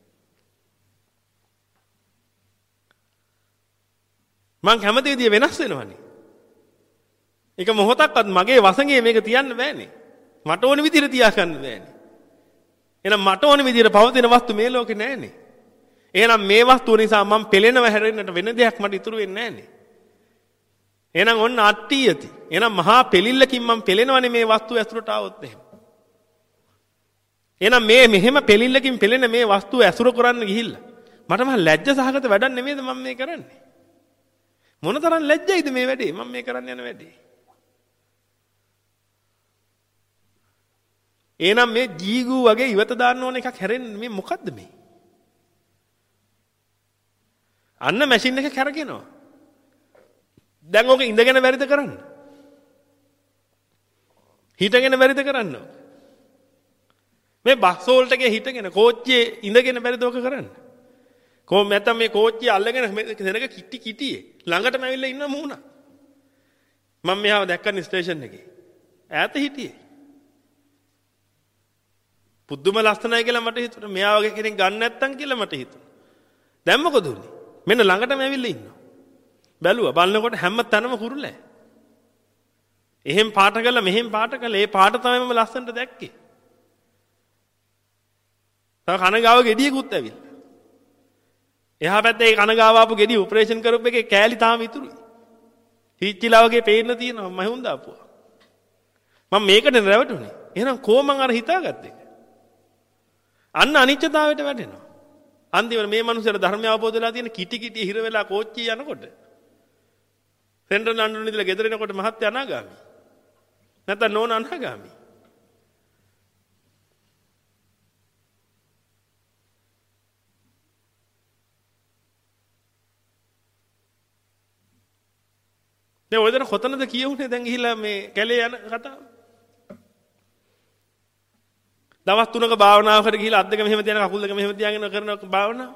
මං කැමති විදිහ වෙනස් වෙනවනේ. ඒක මොහොතක්වත් මගේ වසඟේ මේක තියන්න බෑනේ. මට ඕන විදිහට තියා ගන්න බෑනේ. එහෙනම් මට ඕන විදිහට පවතින වස්තු මේ ලෝකේ නැහැනේ. එහෙනම් මේ වස්තුව නිසා මම පෙළෙනව හැරෙන්නට වෙන දෙයක් මට ඉතුරු වෙන්නේ නැහැනේ. එහෙනම් ඔන්න අට්ටියති. එහෙනම් මහා පෙලිල්ලකින් මම පෙළෙනවනේ මේ වස්තුව ඇසුරට ආවොත් එහෙම. එහෙනම් මේ මෙහෙම පෙලිල්ලකින් පෙළෙන මේ වස්තුව ඇසුර කරන්න ගිහිල්ලා මට මහ ලැජ්ජ සහගත වැඩක් නෙමෙයිද මම මේ කරන්නේ? මොනතරම් ලැජ්ජයිද මේ වැඩේ මම මේ කරන්න යන වැඩේ? එහෙනම් මේ ජීගු වගේ ඉවත දාන්න ඕන එකක් හැරෙන්නේ මේ මොකද්ද මේ? අන්න මැෂින් එක කැරකෙනවා. දැන් ඕක ඉඳගෙන බැරිද කරන්න? හිටගෙන බැරිද කරන්න? මේ බස් වෝල්ට් එකේ හිටගෙන කෝච්චියේ ඉඳගෙන බැරිද ඕක කරන්න? කොහොම නැත්තම් මේ කෝච්චිය අල්ලගෙන සෙනග කිටි කිටියේ ළඟටම ඇවිල්ලා ඉන්න මූණ. මම මෙයාව දැක්කනේ ස්ටේෂන් එකේ. ඈත හිටියේ. පුදුම ලස්සනයි කියලා මට හිතුණා. මෙයා වගේ කෙනෙක් ගන්න නැත්තම් කියලා මට හිතුණා. දැන් මොකද උනේ? මෙන්න ළඟටම ඇවිල්ලා ඉන්නවා. බැලුවා බලනකොට හැම තැනම කුරුල්ලෑ. එහෙන් පාට කළා මෙහෙන් පාට කළා. ඒ පාට තමයි මම ලස්සනට දැක්කේ. තව කනගාව ගෙඩියකුත් ඇවිල්ලා. එහා පැත්තේ ඒ කනගාව ආපු ගෙඩිය ඔපරේෂන් කරපු එකේ කෑලි තාම ඉතුරුයි. හිච්චිලා වගේ පේන්න තියෙනවා මම හුන් දාපුවා. මම මේකට රැවටුනේ. එහෙනම් කොහොමද අර හිතාගත්තේ? අන්න අනිත්‍යතාවයට වැටෙනවා. අන්තිමට මේ මනුස්සයාට ධර්මය අවබෝධ වෙලා තියෙන කිටි කිටි හිර වෙලා කෝච්චිය යනකොට සෙන්ටර් ලන්ඩන් ඉඳලා ගෙදර එනකොට මහත්ය අනාගාමි. නැත්නම් නෝන අනාගාමි. දැන් ඔය දන කොතනද කියුනේ දැන් ගිහිල්ලා මේ කැලේ යන කතාව. දවස් තුනක භාවනාවකට ගිහිල්ලා අත් දෙක මෙහෙම තියන කකුල් දෙක මෙහෙම තියාගෙන කරන භාවනාව.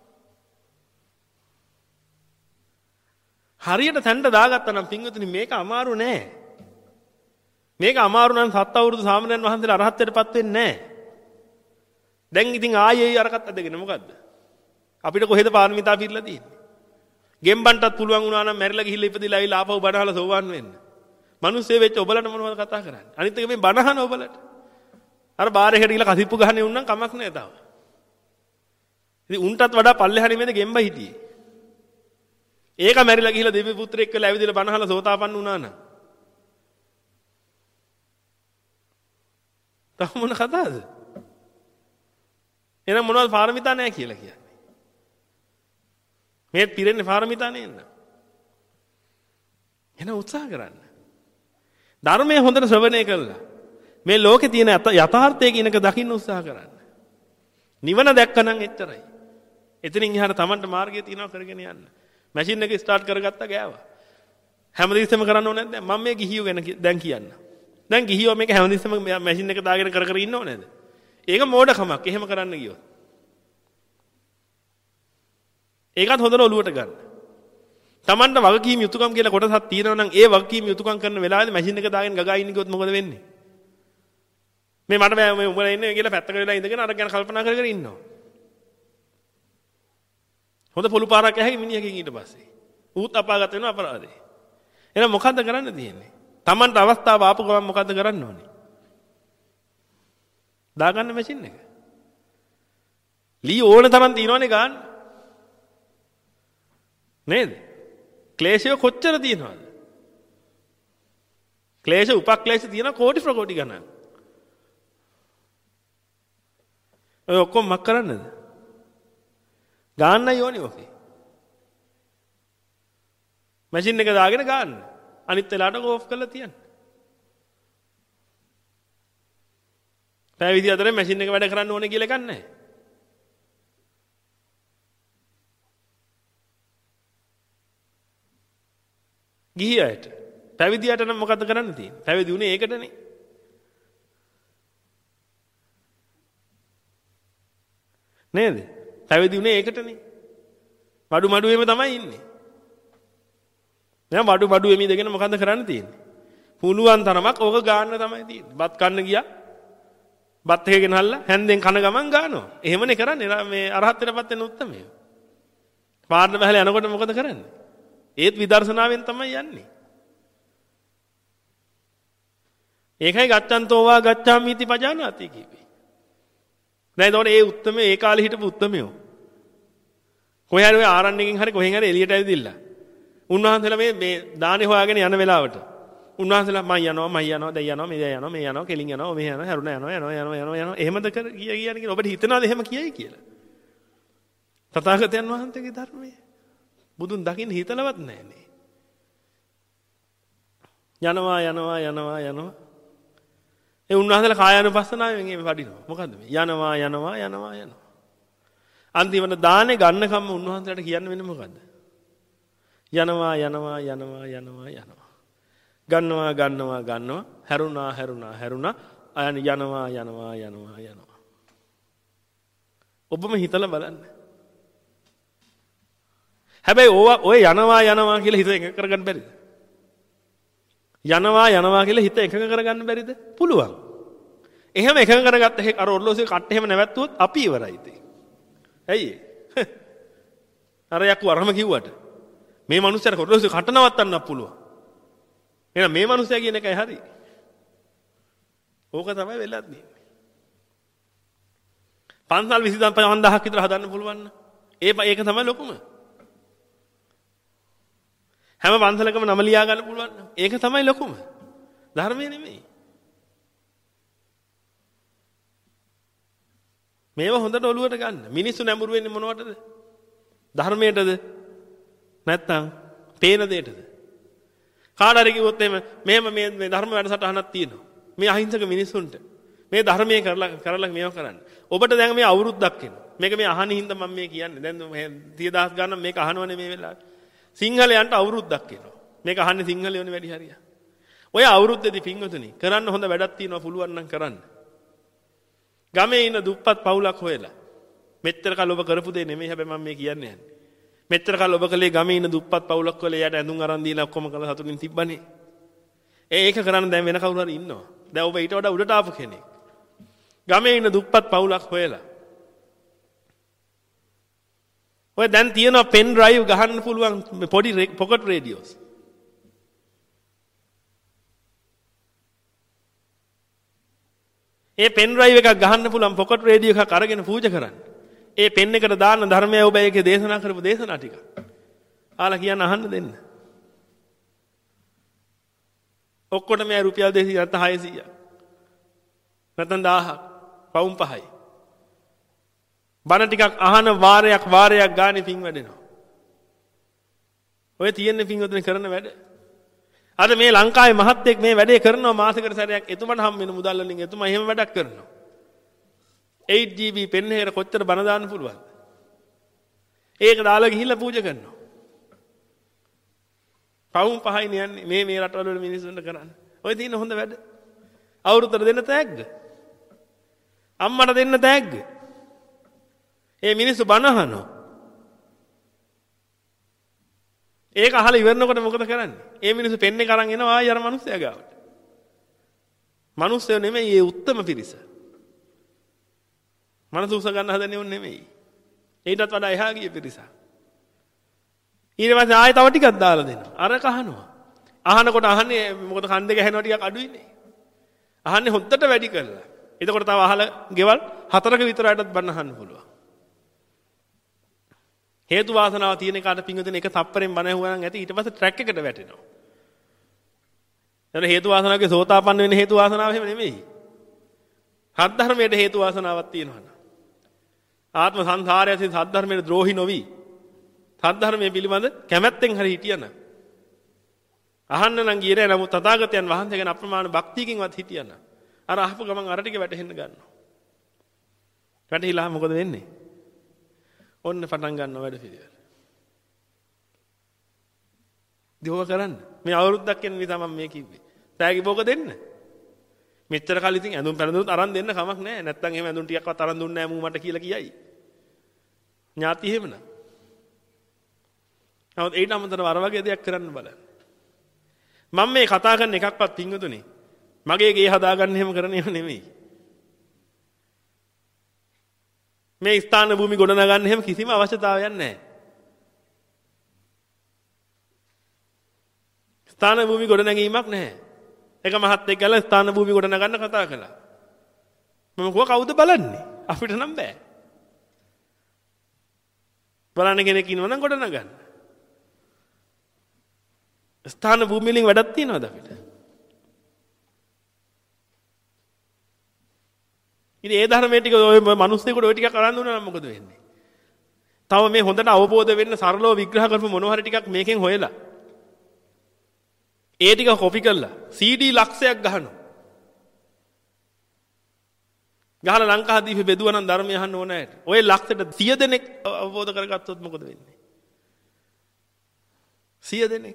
හරියට තැන්න දාගත්තා නම් පින්වතුනි මේක අමාරු නෑ. මේක අමාරු නම් සත් අවුරුදු සාමණේරයන් වහන්සේලා අරහත්ත්වයටපත් වෙන්නේ නෑ. දැන් ඉතින් ආයේ අරකට අදගෙන මොකද්ද? අපිට කොහෙද පාරමිතා පිරලා තියෙන්නේ? ගෙම්බන්ටත් පුළුවන් වුණා නම් මැරිලා ගිහිල්ලා ඉපදිලා ආවිලා ආපහු බණහලා සෝවන් වෙන්න. මිනිස්සේ වෙච්ච ඔබලට මොනවද කතා කරන්නේ? අනිත් එක මේ බණහන ඔබලට. අර බාරේකට ගිහලා කසිප්පු ගහන්නේ උන්නම් කමක් නෑ තාම. ඉතින් උන්ටත් වඩා පල්ලෙහා නෙමෙයිද ගෙම්බ හිටියේ. ඒක මැරිලා ගිහිලා දෙවි පුත්‍රයෙක් කියලා ඇවිදලා බණහලා සෝතාපන්න වුණා නම්. තව මොන කතාවද? එහෙනම් මොනවද පාරමිතා නැහැ කියලා කියන්නේ? මේ පිරෙන්නේ පාරමිතා නේද? එහෙනම් උත්සාහ කරන්න. ධර්මයේ හොඳට ශ්‍රවණය කළා. මේ ලෝකේ තියෙන යථාර්ථය කියනක දකින්න උත්සාහ කරන්න. නිවන දැක්කනම් එච්චරයි. එතනින් එහාට Tamanට මාර්ගය තියනවා කරගෙන යන්න. මැෂින් එක ස්ටාර්ට් කරගත්තා ගෑවා. හැමදෙස්සෙම කරන්න ඕනේ නැද්ද? මම මේ ගිහියෝ ගැන දැන් කියන්න. දැන් ගිහියෝ මේක හැමදෙස්සෙම මැෂින් එක දාගෙන කර කර ඉන්න ඕනේද? ඒක මෝඩකමක්. එහෙම කරන්න ගියොත්. ඒකත් හොඳට ඔලුවට ගන්න. Tamanට වගකීම් යුතුයකම් කියලා කොටසක් තියෙනවා නම් ඒ වගකීම් යුතුයකම් කරන වෙලාවේදී මැෂින් එක දාගෙන ගගා ඉන්න ගියොත් මොකද වෙන්නේ? මේ මට බෑ මේ උඹලා ඉන්නේ කියලා පැත්තකට වෙලා ඉඳගෙන අර ගැන කල්පනා කර කර ඉන්නවා. හොඳ පොළු පාරක් ඇහැගේ මිනිහකින් ඊට පස්සේ. ඌත් අපාගත වෙනවා අපරාධේ. එහෙනම් මොකද්ද කරන්න තියෙන්නේ? Tamanට අවස්ථාව ආපු ගමන් මොකද්ද කරන්න ඕනේ? දාගන්න මැෂින් එක. ලී ඕන තරම් තියෙනවනේ ගන්න. නේද? ක්ලේශය කොච්චර තියෙනවද? ක්ලේශ උපක්ලේශ තියෙන කෝටි ප්‍රකෝටි ගණන්. ඔය ඔක්කොම මක් කරන්නද? ගන්නයි ඕනේ ඔකේ. මැෂින් එක දාගෙන ගන්න. අනිත් වෙලාවට ඕෆ් කරලා තියන්න. පැවිදි අතරේ මැෂින් එක වැඩ කරන්න ඕනේ කියලා එකක් නැහැ. ගිහියට පැවිදියට නම් මොකද්ද කරන්න තියෙන්නේ? පැවිදි උනේ ඒකටනේ. නේද? පැවිදි උනේ ඒකටනේ. බඩු මඩුවේම තමයි ඉන්නේ. දැන් බඩු මඩුවේ මිදගෙන මොකද්ද කරන්න තියෙන්නේ? පුළුවන් තරමක් ඕක ගන්න තමයි තියෙන්නේ. බත් කන්න ගියා. බත් එක ගෙනහල්ලා හැන්දෙන් කන ගමන් ගන්නවා. එහෙමනේ කරන්නේ. මේ අරහත් වෙනපත් වෙන උත්තරමය. පාරට බහලා යනකොට මොකද කරන්නේ? ඒත් විදර්ශනාවෙන් තමයි යන්නේ. ඒකයි ගච්ඡන්තෝවා ගච්ඡාමිති පජානාති කියපේ. දැන් ඒතකොට ඒ උත්තරමේ ඒ කාලේ හිටපු උත්තරමයෝ. කොහේ හරි ඔය ආරණ්‍යකින් හරි කොහෙන් හරි එළියට ඇවිදින්න. උන්වහන්සේලා මේ මේ දානේ හොයාගෙන යන වෙලාවට උන්වහන්සේලා මම යනවා මම යනවා දැන් යනවා මේ යනවා මේ යනවා කෙලින් යනවා මෙහෙ යනවා හැරුණා යනවා යනවා යනවා යනවා යනවා එහෙමද කර කිය කියන්නේ කියලා ඔබට හිතනවාද එහෙම කියයි කියලා? තථාගතයන් වහන්සේගේ ධර්මයේ බුදුන් දකින්න හිතලවත් නැහැනේ. යනවා යනවා යනවා යනවා. ඒ උන්වහන්සේලා කායානුපස්සනාවෙන් මේ වඩිනවා. මොකද්ද මේ? යනවා යනවා යනවා යනවා. අන්තිමට දානේ ගන්නකම් උන්වහන්සේලාට කියන්න වෙන්නේ මොකද්ද? යනවා යනවා යනවා යනවා යනවා. ගන්නවා ගන්නවා ගන්නවා හැරුණා හැරුණා හැරුණා අයන යනවා යනවා යනවා යනවා. ඔබම හිතලා බලන්න. හැබැයි ඔය යනවා යනවා කියලා හිත එකඟ කරගන්න බැරිද? යනවා යනවා කියලා හිත එකඟ කරගන්න බැරිද? පුළුවන්. එහෙම එකඟ කරගත්ත අර ඔර්ලෝසුවේ කට්ට එහෙම නැවැත්තුවොත් අපි ඉවරයි ඉතින්. ඇයි ඒ? අර යකු අරම කිව්වට මේ මිනිස්සුන්ට ඔර්ලෝසුවේ කට්ට නවත්තන්නත් පුළුවන්. එහෙනම් මේ මිනිස්සයා කියන එකයි හරි. ඕක තමයි වෙලක් දෙන්නේ. පන්සල් විසි පන්දාහක් විතර හදන්න පුළුවන් නම් ඒ ඒක තමයි ලොකුම. හැම පන්සලකම නම ලියා ගන්න පුළුවන් නම් ඒක තමයි ලොකුම. ධර්මයේ නෙමෙයි. මේව හොඳට ඔලුවට ගන්න. මිනිස්සු නැඹුරු වෙන්නේ මොනවටද? ධර්මයටද? නැත්නම් පේන දෙයටද? කාට හරි කිව්වොත් එහෙම මෙහෙම මේ මේ ධර්ම වැඩසටහනක් තියෙනවා. මේ අහිංසක මිනිස්සුන්ට මේ ධර්මයේ කරලා කරලා මේව කරන්න. ඔබට දැන් මේ අවුරුද්දක් එනවා. මේක මේ අහන්නේ හින්දා මම මේ කියන්නේ. දැන් තිය දහස් ගණන් මේක අහනවනේ මේ වෙලාවේ. සිංහලයන්ට අවුරුද්දක් එනවා. මේක අහන්නේ සිංහලයෝනේ වැඩි හරියක්. ඔය අවුරුද්දේදී පින්වතුනි කරන්න හොඳ වැඩක් තියෙනවා පුළුවන් නම් කරන්න. ගමේ ඉන්න දුප්පත් පවුලක් හොයලා. මෙච්චර කල් ඔබ කරපු දේ නෙමෙයි හැබැයි මම මේ කියන්නේ යන්නේ. මෙච්චර කල් ඔබ කලේ ගමේ ඉන්න දුප්පත් පවුලක් වල එයාට ඇඳුම් අරන් දීලා ඔක්කොම කරලා සතුටින් තිබ්බනේ. ඒ ඒක කරන්න දැන් වෙන කවුරු හරි ඉන්නවා. දැන් ඔබ ඊට වඩා උඩට ආපු කෙනෙක්. ගමේ ඉන්න දුප්පත් පවුලක් හොයලා. ඔය දැන් තියෙන පෙන් ඩ්‍රයිව් ගහන්න පුළුවන් පොඩි පොකට් රේඩියෝස්. ඒ පෙන් ඩ්‍රයිව් එකක් ගහන්න පුළුවන් පොකට් රේඩියෝ එකක් අරගෙන පූජා කරන්න. ඒ පෙන් එකට දාන්න ධර්මය ඔබ ඒකේ දේශනා කරපු දේශනා ටික. ආලා කියන්න අහන්න දෙන්න. ඔක්කොටම මේ රුපියල් දෙසීය නැත්නම් හයසීය. නැත්නම් දහයක්. පවුම් පහයි. බණ ටිකක් අහන වාරයක් වාරයක් ගානේ පින් වැඩෙනවා. ඔය තියෙන පින් උදේ කරන වැඩ. අද මේ ලංකාවේ මහත්තයෙක් මේ වැඩේ කරනවා මාසෙකට සැරයක් එතුමට හම් වෙන මුදල් වලින් එතුමා එහෙම වැඩක් කරනවා. eight G B පෙන්හේර කොච්චර බණ දාන්න පුළුවන්ද? ඒක දාලා ගිහිල්ලා පූජා කරනවා. පවුම් පහයි නියන්නේ මේ මේ රටවල වල මිනිස්සුන්ට කරන්නේ. ඔය තියෙන හොඳ වැඩ. අවුරුද්දට දෙන්න තෑග්ග. අම්මට දෙන්න තෑග්ග. ඒ මිනිස්සු බණ අහනවා. ඒක අහලා ඉවරනකොට මොකද කරන්නේ? ඒ මිනිස්සු පෙන්නේ කරන් එනවා ආයි අර මිනිස්සයා ගාවට. මිනිස්සයෝ නෙමෙයි ඒ උත්තම පිරිස. මනස උස ගන්න හදන්නේ උන් නෙමෙයි. ඊටත් වඩා එහා ගිය පිරිස. ඊට පස්සේ ආයෙ තව ටිකක් දාලා දෙනවා. අර කහනවා. අහනකොට අහන්නේ මොකද කන් දෙක ඇහෙනවා ටිකක් අඩුයිනේ. අහන්නේ හොද්දට වැඩි කරලා. එතකොට තව අහලා ගෙවල් හතරක විතරයටත් බන්න අහන්න පුළුවන්. හේතු වාසනාව තියෙන කාට පිංගුතුනේ එක තප්පරෙන් බණ ඇහුවා නම් ඇති ඊට පස්සේ ට්‍රැක් එකට වැටෙනවා. එතන හේතු වාසනාවගේ සෝතාපන්න වෙන හේතු වාසනාව එහෙම නෙමෙයි. සත්‍ය ධර්මයේ හේතු වාසනාවක් තියෙනවා. ආත්ම සංසාරයේ සත්‍ය ධර්මයේ ද්‍රෝහි නොවි සත්‍ය ධර්මයේ පිළිබඳ කැමැත්තෙන් හරි හිටියනම් අහන්න නම් ගියේ නෑ. නමුත් තථාගතයන් වහන්සේ ගැන අප්‍රමාණ භක්තියකින්වත් හිටියනම් අර අහපු ගමන් අර ටික වැටහෙන්න ගන්නවා. වැටහිලා මොකද වෙන්නේ? ඔන්න පටන් ගන්නවා වැඩ පිළිවෙල. දියව කරන්න. මේ අවුරුද්දක් යන නිසා මම මේ කිව්වේ. තෑගි බෝක දෙන්න. මෙච්චර කල් ඉතින් ඇඳුම් පැළඳුම් අරන් දෙන්න කමක් නැහැ. නැත්තම් එහෙම ඇඳුම් ටිකක්වත් අරන් දුන්නේ නැහැ මූ මට කියලා කියයි. ඥාති එහෙමනම්. නමුත් ඊට අමතරව අර වගේ දෙයක් කරන්න බලන්න. මම මේ කතා කරන එකක්වත් පිංගුතුනේ. මගේ ගේ හදාගන්න එහෙම කරන ඒවා නෙමෙයි. මේ ස්ථාන භූමි ගොඩනගන්න එහෙම කිසිම අවශ්‍යතාවයක් නැහැ. ස්ථාන භූමි ගොඩනැගීමක් නැහැ. එක මහත්තයෙක් ගාලා ස්ථාන භූමි ගොඩනගන්න කතා කළා. මම කිව්වා කවුද බලන්නේ? අපිට නම් බෑ. බලන්න කෙනෙක් ඉන්නව නම් ගොඩනගන්න. ස්ථාන භූමි වලින් වැඩක් තියනවද අපිට? ඉතින් ඒ ධර්මයේ ටික ඔය මිනිස්සුෙකුට ඔය ටිකක් අරන් දුන්නා නම් මොකද වෙන්නේ? තව මේ හොඳට අවබෝධ වෙන්න සරලව විග්‍රහ කරපු මොනවා හරි ටිකක් මේකෙන් හොයලා ඒ ටික කොපි කරලා C D ලක්ෂයක් ගහනවා. ගහලා ලංකාදීපේ බෙදුවා නම් ධර්මය අහන්න ඕන ඇයට. ඔය ලක්ෂයට සිය දෙනෙක් අවබෝධ කරගත්තොත් මොකද වෙන්නේ? සිය දෙනෙක්.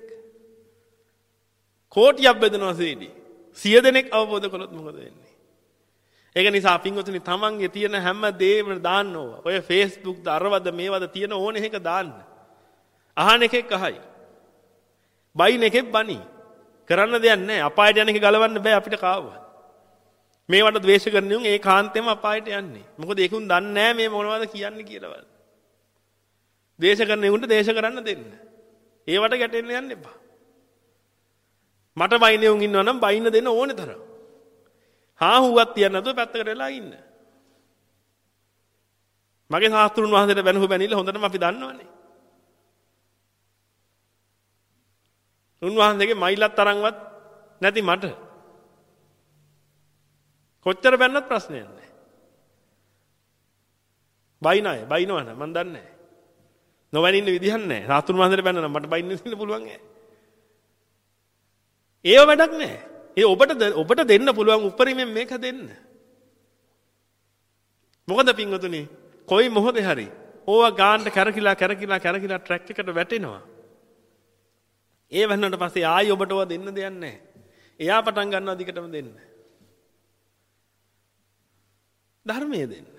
කෝටියක් බෙදනවා C D. සිය දෙනෙක් අවබෝධ කළොත් මොකද වෙන්නේ? ඒක නිසා පින්වතුනි තමන්ගේ තියෙන හැම දෙයක්ම දාන්න ඕවා. ඔය Facebook ද අරවද මේවද තියෙන ඕනේ එක දාන්න. අහන එකෙක් අහයි. බයින් එකෙක් බනි. කරන්න දෙයක් නැහැ. අපායට යන එක ගලවන්න බෑ අපිට කාවවත්. මේවට ද්වේෂ කරන උන් ඒ කාන්තේම අපායට යන්නේ. මොකද ඒකුන් දන්නේ නැහැ මේ මොනවද කියන්නේ කියලාවත්. ද්වේෂ කරන උන්ට ද්වේෂ කරන්න දෙන්න. ඒවට ගැටෙන්න යන්න එපා. මට බයිනේ උන් ඉන්නවා නම් බයින්න දෙන්න ඕනේ තරම්. හා හුවක් තියන්න නැතුව පැත්තකට වෙලා ඉන්න. මගේ ශාස්ත්‍රුන් වහන්සේට බැනහු බැනිල්ල හොඳටම අපි දන්නවනේ. උන්වහන්සේගේ මයිලක් තරම්වත් නැති මට කොච්චර බැන්නත් ප්‍රශ්නයක් නැහැ. බයිනයි බයිනවන මන් දන්නේ නැහැ. නොවැනින්න විදිහක් නැහැ. ශාස්ත්‍රුන් වහන්සේට බැන්න නම් මට බයින්න ඉන්න පුළුවන් ඈ. ඒව වැඩක් නැහැ. ඒ ඔබට ඔබට දෙන්න පුළුවන් උපරිමයෙන් මේක දෙන්න. මොකද පින්වතුනි කොයි මොහොතේ හරි ඕවා ගානට කරකිලා කරකිලා කරකිලා ට්‍රැක් එකට වැටෙනවා. ඒ වෙනනට පස්සේ ආයි ඔබට ඕවා දෙන්න දෙයක් නැහැ. එයා පටන් ගන්නවා දිගටම දෙන්න. ධර්මයේ දෙන්න.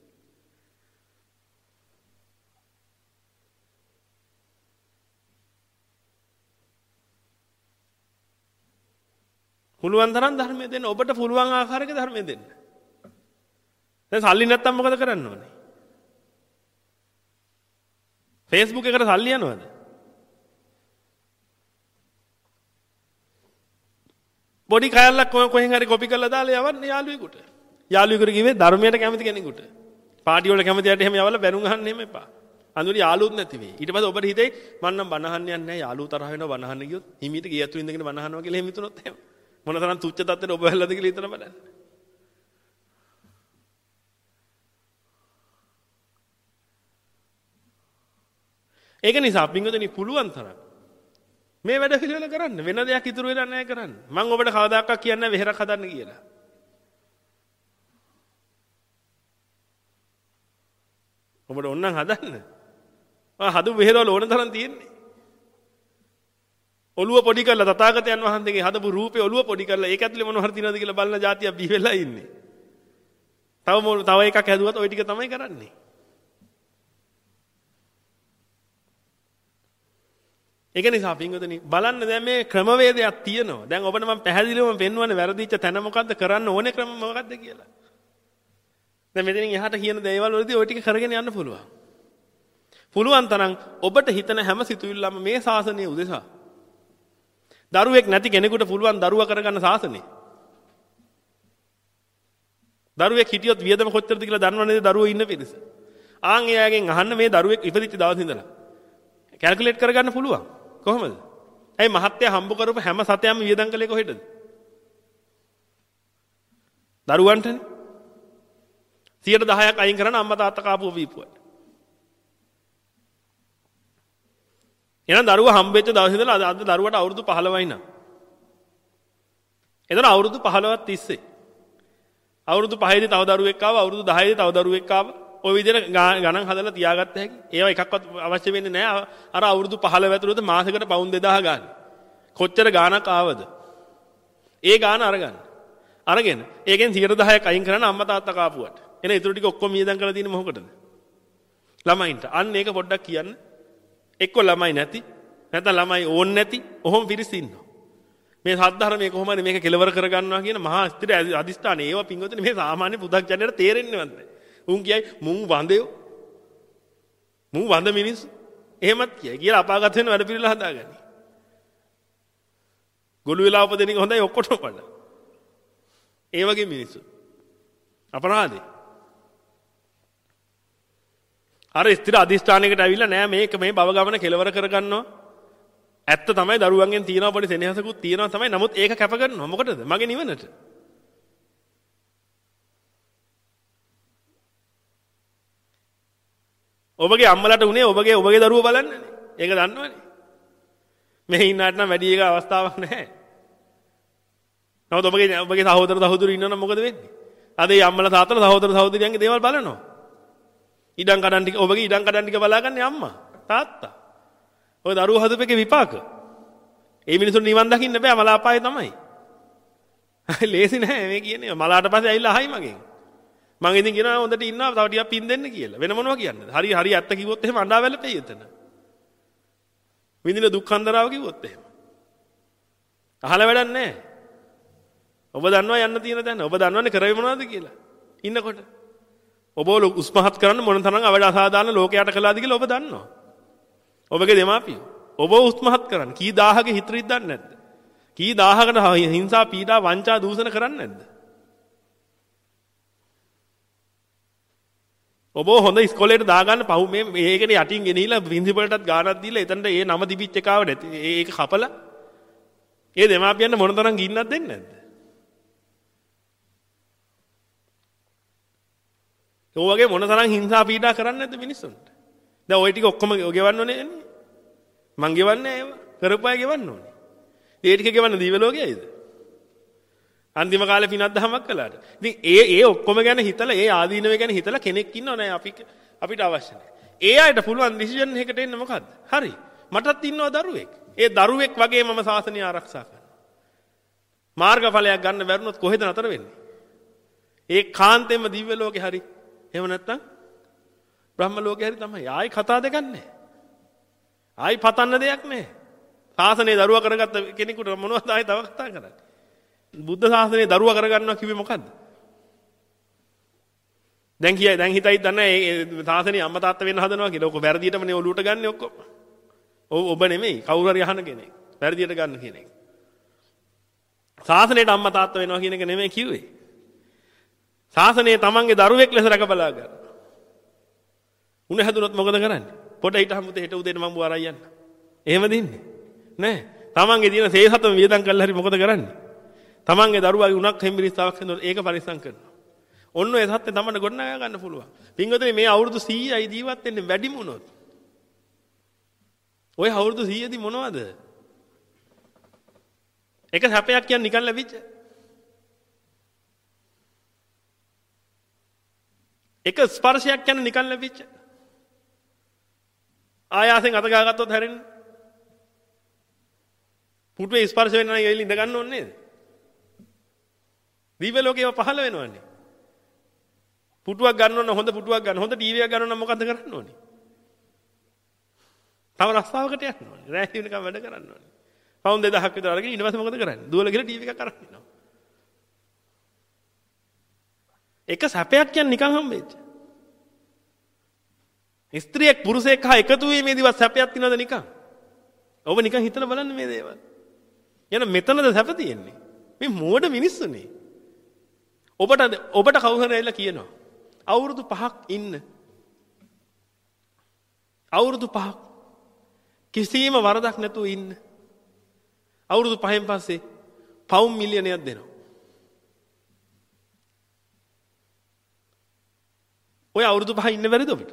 පුළුවන් තරම් ධර්මයේ දෙන්න. ඔබට පුළුවන් ආකාරයක ධර්මයේ දෙන්න. දැන් සල්ලි නැත්තම් මොකද කරන්න ඕනේ? Facebook එකට සල්ලි යනවද? පොඩි කයල්ලක් කොහෙන් හරි කොපි කරලා දාලා යවන්න යාළුවෙකුට. යාළුවෙකුට කිව්වේ ධර්මයට කැමති කෙනෙකුට. පාටි වල කැමතියට එහෙම යවලා බැනුම් අහන්න එහෙම එපා. අඳුරි යාළුවොත් නැති වෙයි. ඊට පස්සේ ඔබට හිතේ මම නම් බණ අහන්න යන්නේ නැහැ. යාළුවෝ තරහ වෙනවා බණ අහන්න ගියොත්. හිමීට ගේ ඇතුළේ ඉඳගෙන බණ අහනවා කියලා එහෙම හිතුනොත් එහෙම. මොන තරම් තුච්ච තත්ත්වෙට ඔබ වැල්ලද කියලා හිතන බලන්න. ඒක නිසා පින්වතුනි පුළුවන් තරම් මේ වැඩ පිළිවෙල කරන්න. වෙන දෙයක් ඉතුරු වෙලා නැහැ කරන්න. මම ඔබට කවදාකවත් කියන්නේ නැහැ වෙහෙරක් හදන්න කියලා. ඔබට ඕන නම් හදන්න. ආ හදු වෙහෙරවල ඕන තරම් තියෙන්නේ. ඔළුව පොඩි කරලා තථාගතයන් වහන්සේගේ හදපු රූපේ ඔළුව පොඩි කරලා ඒක ඇතුලේ මොනව හරි තියනවද කියලා බලන જાතිය බිහි වෙලා ඉන්නේ. තව තව එකක් හැදුවත් ওই ටික තමයි කරන්නේ. ඒක නිසා පින්වතුනි බලන්න දැන් මේ ක්‍රමවේදයක් තියෙනවා. දැන් ඔබට මම පැහැදිලිවම පෙන්වන්නේ වැරදිච්ච තැන මොකද්ද කරන්න ඕනේ ක්‍රම මොකද්ද කියලා. දැන් මෙතනින් එහාට කියන දේවල් වලදී ওই ටික කරගෙන යන්න පුළුවන්. පුළුවන් තරම් ඔබට හිතන හැම සිතුවිල්ලම මේ ශාසනය උදෙසා. දරුවෙක් නැති කෙනෙකුට පුළුවන් දරුවා කරගන්න ශාසනය. දරුවෙක් හිටියොත් වියදම කොච්චරද කියලා දන්නව නේද දරුවෝ ඉන්න පිරිස. ආන් එයාගෙන් අහන්න මේ දරුවෙක් ඉපදිච්ච දවස් ඉඳලා. කැල්කියුලේට් කරගන්න පුළුවන්. කොහොමද? ඇයි මහත්ය හම්බ කරපු හැම සතයක්ම වියදම් කළේ කොහෙටද? දරුවන්ටනේ. සියයට දහයක් අයින් කරන අම්මා තාත්තා කාපුව බීපුවට. එහෙනම් දරුවා හම්බෙච්ච දවසේ ඉඳලා අද දරුවට අවුරුදු පහළොවයි නම්. එතන අවුරුදු පහළොවක් තිස්සේ. අවුරුදු පහේදී තව දරුවෙක් ආවා, අවුරුදු දහයේදී තව දරුවෙක් ආවා. ඔය විදිහට ගණන් හදලා තියාගත්ත හැකි. ඒවා එකක්වත් අවශ්‍ය වෙන්නේ නැහැ. අර අවුරුදු පහළොව ඇතුළත මාසෙකට පවුන් දෙදාහ ගන්න. කොච්චර ගාණක් ආවද? ඒ ගාණ අරගන්න. අරගෙන ඒකෙන් සියයට දහයක් අයින් කරන අම්මා තාත්තා කාපුවට. එන ඊටු ටික ඔක්කොම වියදම් කරලා තියෙන්නේ මොකටද? ළමයින්ට. අන්න ඒක පොඩ්ඩක් කියන්න. එක්ක ළමයි නැති, නැත්නම් ළමයි ඕන් නැති, ඔහොම පිරිස ඉන්නවා. මේ සද්ධර්මයේ කොහොමද මේක කෙලවර කරගන්නවා කියන මහා ස්ථිර අදිස්ථාන ඒවා පින්වතුනි මේ සාමාන්‍ය පුදක්ජනයට තේරෙන්නේ නැහැ. උන් කියයි මුන් වඳයෝ. මුන් වඳ මිනිස්සු. එහෙමත් කියයි. කියලා අපාගත වෙන වැඩ පිළිලා හදාගනි. ගොළු වෙලා උපදින එක හොඳයි ඔක්කොටම පඩ. ඒ වගේ මිනිස්සු. අපරාධේ. අර ස්ථිර අධිෂ්ඨානයකට ඇවිල්ලා නෑ මේක මේ භව ගමන කෙලවර කරගන්නවා. ඇත්ත තමයි දරුවන්ගෙන් තියෙනවා පොඩි සෙනෙහසකුත් තියෙනවා තමයි. නමුත් ඒක කැප කරනවා. මොකටද? මගේ නිවනට. ඔබගේ අම්මලාට උනේ ඔබගේ ඔබගේ දරුවෝ බලන්නනේ. ඒක දන්නවනේ. මෙහි ඉන්නාට නම් වැඩි එක අවස්ථාවක් නැහැ. නමුත් ඔබගේ ඔබගේ සහෝදර සහෝදරියෝ ඉන්නවනම් මොකද වෙන්නේ? අද මේ අම්මලා තාත්තලා සහෝදර සහෝදරියන්ගේ දේවල් බලනවා. ඉඩම් කඩම් ටික ඔබගේ ඉඩම් කඩම් ටික බලාගන්නේ අම්මා තාත්තා. ඔය දරුවෝ හදපේකේ විපාක. ඒ මිනිසුන් නිවන් දකින්න බෑ මල අපායේ තමයි. ලේසි නෑ මේ කියන්නේ. මලාට පස්සේ ඇවිල්ලා අහයි මගෙන්. මං ඉතින් කියනවා හොඳට ඉන්නවා තව ටිකක් පින් දෙන්න කියලා. වෙන මොනවා කියන්නද? හරි හරි ඇත්ත කිව්වොත් එහෙම අඬා වැළපෙයි එතන. විඳින දුක් හන්දරාව කිව්වොත් එහෙම. අහලා වැඩක් නෑ. ඔබ දන්නවා යන්න තියෙන තැන. ඔබ දන්නවනේ කරේ මොනවද කියලා. ඉන්නකොට ඔබ උස්මහත් කරන්න මොන තරම් අවඩ අසාධාරණ ලෝකයට කළාද කියලා ඔබ දන්නවා. ඔබගේ දෙමාපියෝ. ඔබ උස්මහත් කරන්න කී දහහක හිත රිද්දන්නේ නැද්ද? කී දහහකට හිංසා පීඩා වංචා දූෂණ කරන්නේ නැද්ද? ඔබ හොඳ ඉස්කෝලේට දාගන්න පහු මේ මේකට යටින් ගෙනිහිලා ප්‍රින්සිපල්ටත් ගානක් දීලා එතනට ඒ නම තිබිච්ච එකාව නැති ඒක කපලා ඒ දෙමාපියන්ට මොන තරම් ගින්නක් දෙන්නේ නැද්ද? ඒ වගේ මොන තරම් හිංසා පීඩා කරන්නේ නැද්ද මිනිස්සුන්ට? දැන් ওই ටික ඔක්කොම ගෙවන්න ඕනේ නේ. මං ගෙවන්නේ ඒව. කරපු අය ගෙවන්න ඕනේ. ඒ ටික ගෙවන්න දීව ලෝකයේද? අන්තිම කාලේ පිනක් දහමක් කළාට. ඉතින් ඒ ඒ ඔක්කොම ගැන හිතලා ඒ ආදීනව ගැන හිතලා කෙනෙක් ඉන්නව නෑ අපි අපිට අවශ්‍ය නෑ. ඒ අයට පුළුවන් ඩිසිෂන් එකකට එන්න මොකද්ද? හරි. මටත් ඉන්නවා දරුවෙක්. ඒ දරුවෙක් වගේ මම ශාසනය ආරක්ෂා කරනවා. මාර්ගඵලයක් ගන්න බැරුණොත් කොහෙද නතර වෙන්නේ? ඒ කාන්තෙම දිව්‍ය ලෝකේ හරි. එහෙම නැත්නම් බ්‍රහ්ම ලෝකේ හරි තමයි. ආයි කතා දෙකක් නෑ. ආයි පතන්න දෙයක් නෑ. ශාසනය දරුවා කරගත්ත කෙනෙකුට මොනවද ආයි තව කතා කරන්නේ? බුද්ධ ශාසනය දරුවා කරගන්නවා කිව්වේ මොකද්ද? දැන් කියයි දැන් හිතයි දන්නේ මේ ශාසනය අම්මා තාත්තා වෙන්න හදනවා කියලා. ඔක වැරදියටමනේ ඔලුවට ගන්න ඔක්කොම. ඔබ නෙමෙයි කවුරු හරි අහන කෙනෙක්. වැරදියට ගන්න කෙනෙක්. ශාසනයට අම්මා තාත්තා වෙනවා කියන එක නෙමෙයි කිව්වේ. ශාසනය තමන්ගේ දරුවෙක් ලෙස රැක බලා ගන්න. උණ හැදුනොත් මොකද කරන්නේ? පොඩ හිටහම පුතේ හෙට උදේට මම බුවරයි යන්න. එහෙම දෙන්නේ නෑ. තමන්ගේ තියෙන සේසතම වියදම් කරලා හරි මොකද කරන්නේ? තමන්ගේ දරුවාගේ උණක් හෙම්බිරිස්සාවක් හඳුනන ඒක පරිස්සම් කරනවා. ඔන්න ඔය සත්‍ය තමන්ට ගොඩනගා ගන්න පුළුවන්. පින්වතුනි මේ අවුරුදු සීයයි ජීවත් වෙන්නේ වැඩිම වුණොත්. ඔය අවුරුදු සීයදී මොනවද? එක සැපයක් කියන්නේ නිකන් ලැබිච්ච. එක ස්පර්ශයක් කියන්නේ නිකන් ලැබිච්ච. ආයාසෙන් අත ගාගත්තොත් හැරෙන්නේ. පුටුවේ ස්පර්ශ වෙන්න නම් එයිල ඉඳ ගන්න ඕනේ නේද? දිව්‍ය ලෝකේව පහළ වෙනවනේ. පුටුවක් ගන්න ඕන හොඳ පුටුවක් ගන්න. හොඳ ටීවී එකක් ගන්න ඕන නම් මොකද්ද කරන්න ඕනේ? තව රස්සාවකට යන්න ඕනේ. රැය වෙනකම් වැඩ කරන්න ඕනේ. පවුන් දෙදහක් විතර අරගෙන ඊට පස්සේ මොකද කරන්නේ? දුවලා ගිහලා ටීවී එකක් අරන් ඉන්නවා. එක සැපයක් කියන්නේ නිකන් හම්බෙච්ච. ස්ත්‍රියක් පුරුෂයෙක් හා එකතු වීමේදීවත් සැපයක් තියනවද නිකන්? ඔබ නිකන් හිතලා බලන්න මේ දේවල්. එහෙනම් මෙතනද සැප තියෙන්නේ? මේ මෝඩ මිනිස්සුනේ. ඔබට ඔබට කවුරු හරි ඇවිල්ලා කියනවා අවුරුදු පහක් ඉන්න. අවුරුදු පහක් කිසිම වරදක් නැතුව ඉන්න. අවුරුදු පහෙන් පස්සේ පවුම් මිලියනයක් දෙනවා. ඔය අවුරුදු පහ ඉන්න බැරිද ඔබට?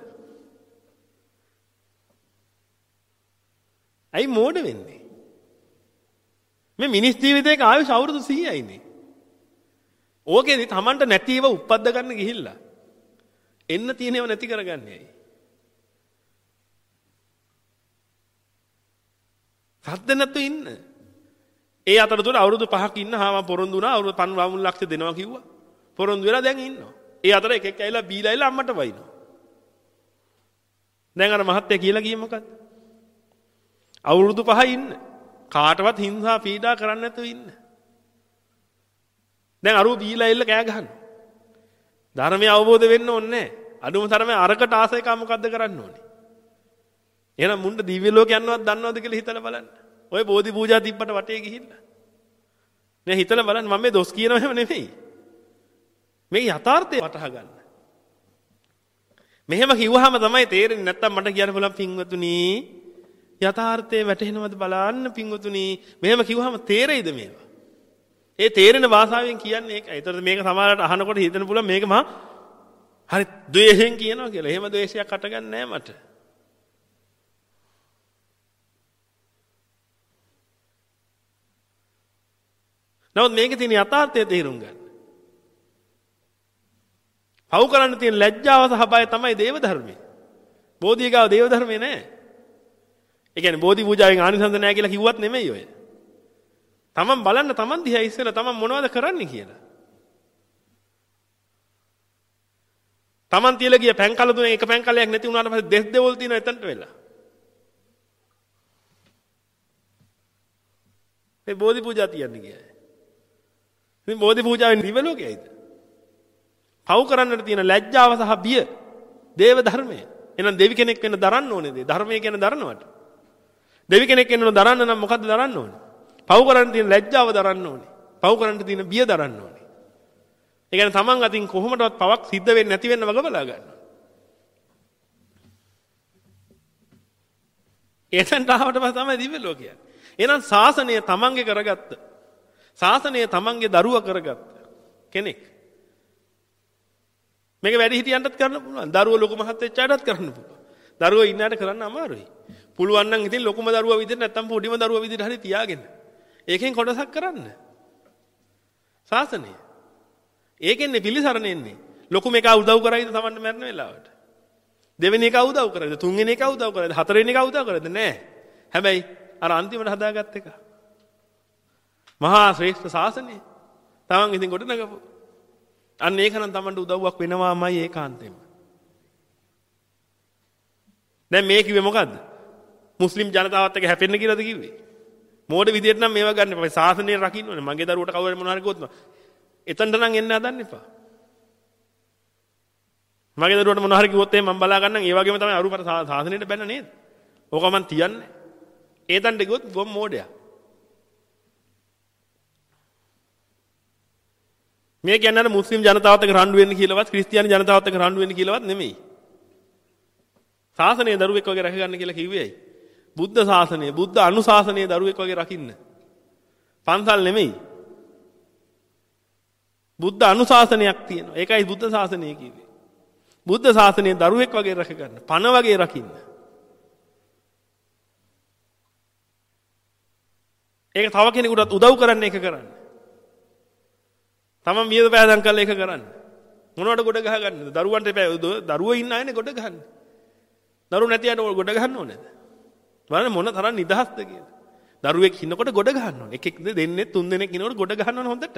ඇයි මෝඩ වෙන්නේ? මේ මිනිස් ජීවිතයක ආයුෂ අවුරුදු සීයයිනේ. ඕකේදී Tamanට නැතිව උප්පද්ද ගන්න ගිහිල්ලා එන්න තියෙනව නැති කරගන්නේ ඇයි? සද්ද නැතු ඉන්න. ඒ අතරතුර අවුරුදු පහක් ඉන්න හා මම පොරොන්දු වුණා අවුරුදු පන්වවුන් ලක්ෂ දෙනවා කිව්වා. පොරොන්දු වෙලා දැන් ඉන්නවා. ඒ අතර එකෙක් ඇවිල්ලා බීලා ඇවිල්ලා අම්මට වයින්නවා. දැන් අර මහත්තයා කියලා කියේ මොකද්ද? අවුරුදු පහ ඉන්න. කාටවත් හිංසා පීඩා කරන්න නැතුව ඉන්න. දැන් අරුව බීලා ඇවිල්ලා කෑ ගහනවා. ධර්මය අවබෝධ වෙන්න ඕනේ නැහැ. අඩුම තරමේ අරකට ආසයක මොකද්ද කරන්න ඕනේ? එහෙනම් මුණ්ඩ දිව්‍ය ලෝක යන්නවත් දන්නවද කියලා හිතලා බලන්න. ඔය බෝධි පූජා තිබ්බට වටේ ගිහිල්ලා. නේ හිතලා බලන්න මම මේ දොස් කියනව එහෙම නෙමෙයි. මේ යථාර්ථය වටහා ගන්න. මෙහෙම කිව්වහම තමයි තේරෙන්නේ නැත්තම් මට කියන්න පුළුවන් පින්වතුනි යථාර්ථයේ වැටහෙනවද බලන්න පින්වතුනි මෙහෙම කිව්වහම තේරෙයිද මේවා? ඒ තේරෙන භාෂාවෙන් කියන්නේ ඒකයි. ඒතර මේක සමහරවිට අහනකොට හිතෙන්න පුළුවන් මේක මහා හරි ද්වේෂයෙන් කියනවා කියලා. එහෙම ද්වේෂයක් අටගන්නේ නැහැ මට. නමුත් මේකේ තියෙන යථාර්ථය තේරුම් ගන්න. පව් කරන්න තියෙන ලැජ්ජාව සහ බය තමයි දේව ධර්මයේ. බෝධිගාව දේව ධර්මයේ නෑ. ඒ කියන්නේ බෝධි පූජාවෙන් ආනිසංස නෑ කියලා කිව්වත් නෙමෙයි ඔය. තමන් බලන්න තමන් දිහා ඉස්සෙල්ලා තමන් මොනවද කරන්නේ කියලා. තමන් තියලා ගිය පැන් කල තුනේ එක පැන් කලයක් නැති වුණාට පස්සේ දෙස් දෙවොල් තියෙන එතනට වෙලා. මේ බෝධි පූජා තියන්නේ කියයි. මේ බෝධි පූජාවෙන් දිව ලෝකයයිද? පව් කරන්නට තියෙන ලැජ්ජාව සහ බිය දේව ධර්මය. එහෙනම් දෙවි කෙනෙක් වෙන්න දරන්න ඕනේ දේ. ධර්මය කියන්නේ දරනවට. දෙවි කෙනෙක් වෙන්න දරන්න නම් මොකද්ද දරන්න ඕනේ? පව් කරන්න තියෙන ලැජ්ජාව දරන්න ඕනේ. පව් කරන්න තියෙන බිය දරන්න ඕනේ. ඒ කියන්නේ තමන් අතින් කොහොමදවත් පවක් සිද්ධ වෙන්නේ නැති වෙන්න වග බලා ගන්න. එතනට ආවට පස්සේ තමයි දිව්‍ය ලෝකය. එහෙනම් ශාසනය තමන්ගේ කරගත්ත. ශාසනය තමන්ගේ දරුවා කරගත්ත කෙනෙක්. මේක වැඩි හිටියන්ටත් කරන්න පුළුවන්. දරුවෝ ලොකු මහත් වෙච්ච අයටත් කරන්න පුළුවන්. දරුවෝ ඉන්නට කරන්න අමාරුයි. පුළුවන් නම් ඉතින් ලොකුම දරුවා විදිහට නැත්තම් පොඩිම දරුවා විදිහට හරි තියාගෙන. ඒකෙන් කොටසක් කරන්න. ශාසනය. ඒකෙන්නේ පිළිසරණ එන්නේ. ලොකුම එකා උදව් කරයිද Tamanne මරණ වෙලාවට? දෙවෙනි එකා උදව් කරයිද? තුන්වෙනි එකා උදව් කරයිද? හතරවෙනි එකා උදව් කරයිද? නෑ. හැබැයි අර අන්තිමට හදාගත්ත එක. මහා ශ්‍රේෂ්ඨ ශාසනය. Taman ඉතින් කොට නගපු. අන්න ඒක නම් Tamanට උදව්වක් වෙනවාමයි ඒකාන්තයෙන්ම. දැන් මේ කිව්වේ මොකද්ද? මුස්ලිම් ජනතාවත් එක්ක හැපෙන්න කියලාද කිව්වේ? මෝඩ විදියට නම් මේවා ගන්න එපා. ශාසනය රකින්න ඕනේ. මගේ දරුවට කවුරු හරි මොනවා හරි ගොත්ම. එතනට නම් එන්න හදන්න එපා. මගේ දරුවට මොනවා හරි කිව්වොත් එහෙනම් මම බලා ගන්නම්. ඒ වගේම තමයි අරුපර ශාසනයට බැන්න නේද? ඕක මන් තියන්නේ. ඒතන්ට ගියොත් ගොම් මෝඩයා. මේ කියන්නේ මුස්ලිම් ජනතාවත් එක්ක රණ්ඩු වෙන්න කියලාවත් ක්‍රිස්තියානි ජනතාවත් එක්ක රණ්ඩු වෙන්න කියලාවත් නෙමෙයි. ශාසනය දරුවෙක් වගේ රැක ගන්න කියලා කිව්වේ ඇයි? බුද්ධ ශාසනය, බුද්ධ අනුශාසනය දරුවෙක් වගේ රකින්න. පන්සල් නෙමෙයි. බුද්ධ අනුශාසනයක් තියෙනවා. ඒකයි බුද්ධ ශාසනය කිව්වේ. බුද්ධ ශාසනය දරුවෙක් වගේ රැක ගන්න. පණ වගේ රකින්න. ඒක තව කෙනෙකුටත් උදව් කරන්න එක කරන්න. තමන් වියද පෑදම් කරලා ඒක කරන්න. මොනවට ගොඩ ගහ ගන්නද? දරුවන්ට දරුවෝ ඉන්න අයනේ ගොඩ ගහන්නේ. දරුවෝ නැති අයට ගොඩ ගහන්න ඕනේද? බලන්න මොන තරම් නිදහස්ද කියලා. දරුවෙක් ඉන්නකොට ගොඩ ගහන්න ඕනේ. එකෙක් දෙන්නේ තුන් දෙනෙක් ඉන්නකොට ගොඩ ගහන්න ඕනේ හොඳට.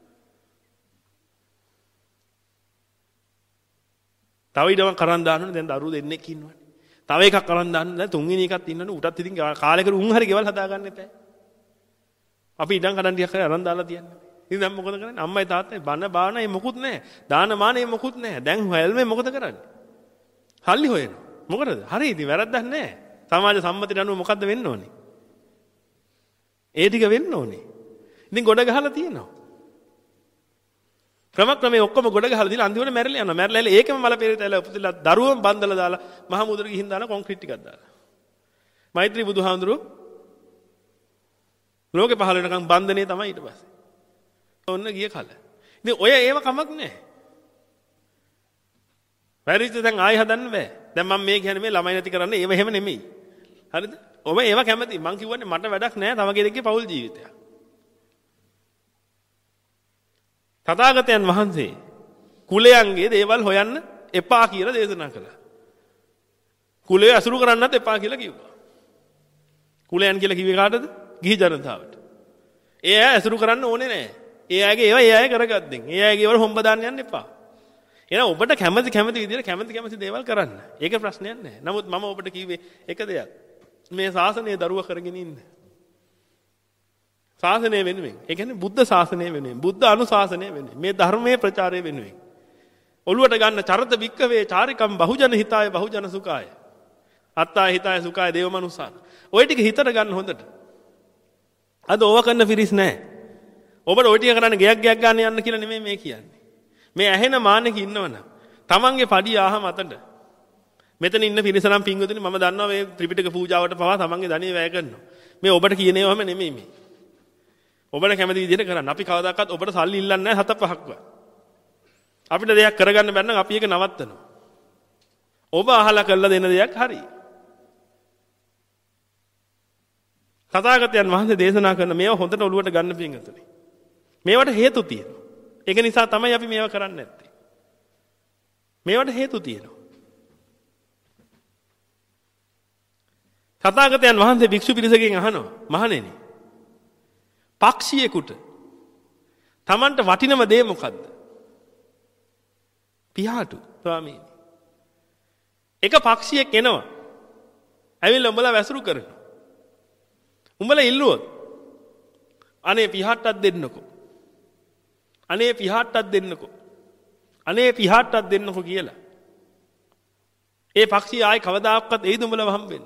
තව ඊඩම කරන් දාන්න ඕනේ. දැන් දරුවෝ දෙන්නෙක් ඉන්නවනේ. තව එකක් කරන් දාන්න. දැන් තුන්වෙනි එකක් ඉන්නවනේ. උටත් ඉතින් කාලයකට උන් හරි ගෙවල් හදාගන්න එපා. අපි ඉඩම් කඩන් ටිකක් කරලා අරන් දාලා තියන්නේ. ඉතින් දැන් මොකද කරන්නේ? අම්මයි තාත්තයි බන බාන ඒ මොකුත් නැහැ. දාන මානේ මොකුත් නැහැ. දැන් හැල්මේ මොකද කරන්නේ? සල්ලි හොයනවා. මොකටද? හරි ඉතින් වැරද්දක් නැහැ. සමාජ සම්මතයට අනුව මොකද්ද වෙන්න ඕනේ? ඒ ටික වෙන්න ඕනේ. ඉතින් ගොඩ ගහලා තියෙනවා. ක්‍රමක්‍රමයෙන් ඔක්කොම ගොඩ ගහලා දීලා අන්තිමට මැරෙලා යනවා. මැරෙලා ඒකම මල පෙරේතලා උපතිලා දරුවම් බන්දලා දාලා මහ මුදර ගිහින් දාලා කොන්ක්‍රීට් ටිකක් දාලා. මෛත්‍රී බුදුහාමුදුරුවෝ ලෝකේ පහළ වෙනකන් බන්ධනේ තමයි ඊට පස්සේ. ඔන්න ගිය කල. ඉතින් ඔය ඒව කමක් නැහැ. වැරිච්ච දැන් ආයි හදන්න බෑ. දැන් මම මේ කියන්නේ මේ ළමයි නැති කරන්න ඒව එහෙම නෙමෙයි. හරිද? ඔබ ඒව කැමති. මං කිව්වනේ මට වැඩක් නැහැ තව කෙනෙක්ගේ පෞල් ජීවිතයක්. තථාගතයන් වහන්සේ කුලයන්ගේ දේවල් හොයන්න එපා කියලා දේශනා කළා. කුලය අසුරු කරන්නත් එපා කියලා කිව්වා. කුලයන් කියලා කිව්වේ කාටද? ගිහි ජනතාවට. ඒ අය අසුරු කරන්න ඕනේ නැහැ. ඒ අයගේ ඒවා ඒ අය කරගත්තෙන්. ඒ අයගේ ඒවල හොම්බ දාන්න යන්න එපා. එහෙනම් ඔබට කැමති කැමති විදිහට කැමති කැමති දේවල් කරන්න. ඒක ප්‍රශ්නයක් නැහැ. නමුත් මම ඔබට කිව්වේ එක දෙයක්. මේ ශාසනය දරුවා කරගෙන ඉන්න. ශාසනය වෙනුවෙන්. ඒ කියන්නේ බුද්ධ ශාසනය වෙනුවෙන්. බුද්ධ අනුශාසනය වෙනුවෙන්. මේ ධර්මයේ ප්‍රචාරය වෙනුවෙන්. ඔළුවට ගන්න චරත වික්කවේ චාරිකම් බහුජන හිතාය බහුජන සුඛාය. අත්තාය හිතාය සුඛාය දේවමනුසාර. ওই ටික හිතට ගන්න හොඳට. අද ඕව කරන පිරිස් නැහැ. ඔබට ওই ටික කරන්න ගයක් ගයක් ගන්න යන්න කියලා නෙමෙයි මේ කියන්නේ. මේ ඇහෙන මානෙක ඉන්නවනම් තමන්ගේ පඩි ආහ මතට මෙතන ඉන්න පිරිස නම් පින්වතුනි මම දන්නවා මේ ත්‍රිපිටක පූජාවට පවා තමන්ගේ ධනෙ වැය කරනවා. මේ ඔබට කියන ඒවාම නෙමෙයි මේ. ඔබට කැමති විදිහට කරන්න. අපි කවදාකවත් ඔබට සල්ලි ඉල්ලන්නේ නැහැ හත පහක්ව. අපිට දෙයක් කරගන්න බැන්න අපි ඒක නවත්තනවා. ඔබ අහලා කරලා දෙන දෙයක් හරි. තථාගතයන් වහන්සේ දේශනා කරන මේවා හොඳට ඔළුවට ගන්න පින්වතුනි. මේවට හේතු තියෙනවා. ඒක නිසා තමයි අපි මේවා කරන්නේ නැත්තේ. මේවට හේතු තියෙනවා. තථාගතයන් වහන්සේ භික්ෂු පිරිසකින් අහනවා මහණෙනි පක්ෂියෙකුට Tamanට වටිනම දේ මොකද්ද? පියාටු ස්වාමීනි. එක පක්ෂියෙක් එනවා. ඇවිල්ලා උඹලා වැසුරු කරනවා. උඹලා ඉල්ලුවොත් අනේ පියාට්ටක් දෙන්නකෝ. අනේ පියාට්ටක් දෙන්නකෝ. අනේ පියාට්ටක් දෙන්නකෝ කියලා. ඒ පක්ෂිය ආයි කවදාකවත් එයිද උඹලව හම්බෙන්න?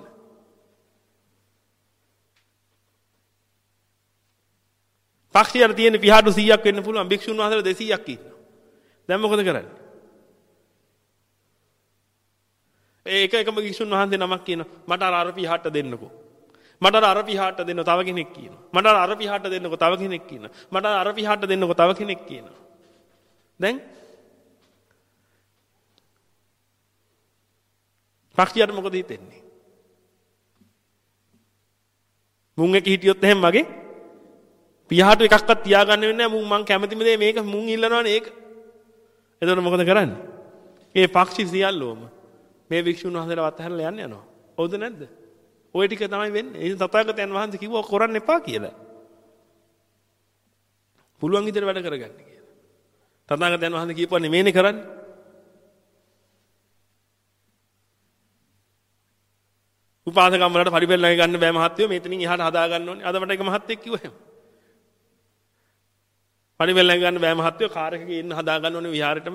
පක්ෂියට තියෙන පියාටු සීයක් වෙන්න පුළුවන් භික්ෂුන් වහන්සේලා දෙසීයක් ඉන්නවා. දැන් මොකද කරන්නේ? ඒක එකම භික්ෂුන් වහන්සේ නමක් කියනවා මට අර අර පියාට දෙන්නකෝ. මට අර අර පියාට දෙන්න තව කෙනෙක් කියනවා. මට අර අර පියාට දෙන්නකෝ තව කෙනෙක් කියනවා. මට අර පියාට දෙන්නකෝ තව කෙනෙක් කියනවා. දැන් පක්ෂියට මොකද හිතෙන්නේ? මුන් එක හිටියොත් එහෙම මගේ පියාට එකක්වත් තියාගන්න වෙන්නේ නැහැ. මුන් මං කැමතිම දේ මේක මුන් ඉල්ලනවනේ ඒක. එතකොට මොකද කරන්නේ? මේ පක්ෂි සියල්ලෝම මේ වික්ෂුන් වහන්සේලා වත්තහැරලා යන්න යනවා. හවුද නැද්ද? ওই ටික තමයි වෙන්නේ. ඒ තථාගතයන් වහන්සේ කිව්වා කරන්න එපා කියලා. පුළුවන් විදිහට වැඩ කරගන්න කියලා. තථාගතයන් වහන්සේ කියපුවා නෙමෙයිනේ කරන්නේ. උපාසකම් වලට පරිපෙල් නැග ගන්න බෑ මහත්තයෝ මෙතනින් එහාට හදා ගන්න ඕනේ. අද මට එක මහත්තයෙක් කිව්වා එහෙම. පරිපෙල් නැග ගන්න බෑ මහත්තයෝ කාර් එකක ඉන්න හදා ගන්න ඕනේ විහාරෙටම.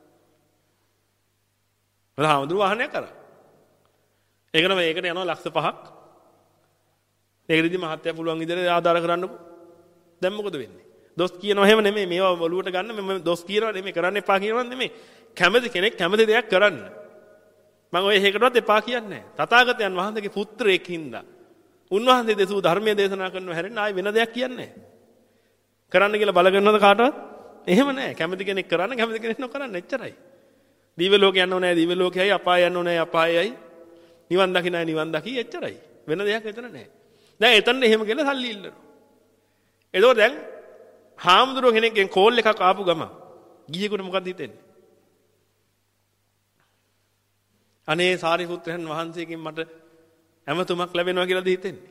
මම හාමුදුරුවෝ වාහනයක් කරා. ඒකට මේකට යනවා ලක්ෂ පහක්. ඒකෙදි මහත්තයා පුළුවන් විදිහට ආදාර කරන්නකෝ. දැන් මොකද වෙන්නේ? දොස් කියනවා එහෙම නෙමෙයි. මේවා ඔලුවට ගන්න මම දොස් කියනවා නෙමෙයි කරන්න එපා කියනවා නෙමෙයි. කැමති කෙනෙක් කැමති දෙයක් කරන්න. මම ඔය එකකටවත් එපා කියන්නේ නැහැ. තථාගතයන් වහන්සේගේ පුත්‍රයෙක් හින්දා උන්වහන්සේ දෙසූ ධර්මයේ දේශනා කරනවා හැරෙන්න ආයි වෙන දෙයක් කියන්නේ නැහැ. කරන්න කියලා බල කරනවද කාටවත්? එහෙම නැහැ. කැමති කෙනෙක් කරන්න, කැමති කෙනෙක් නොකරන්න එච්චරයි. දිව්‍ය ලෝක යන්න ඕනේ, දිව්‍ය ලෝකයයි, අපාය යන්න ඕනේ, අපායයි. නිවන් දකින්නයි, නිවන් දකි එච්චරයි. වෙන දෙයක් එතන නැහැ. දැන් එතන එහෙම කියලා සල්ලි ඉල්ලනවා. එතකොට දැන් හාමුදුරුවෝ කෙනෙක්ගෙන් කෝල් එකක් ආපු ගම ගිහියෙකුට මොකද හිතෙන්නේ? අනේ සාරිපුත්‍රයන් වහන්සේගෙන් මට ඇමතුමක් ලැබෙනවා කියලාද හිතෙන්නේ?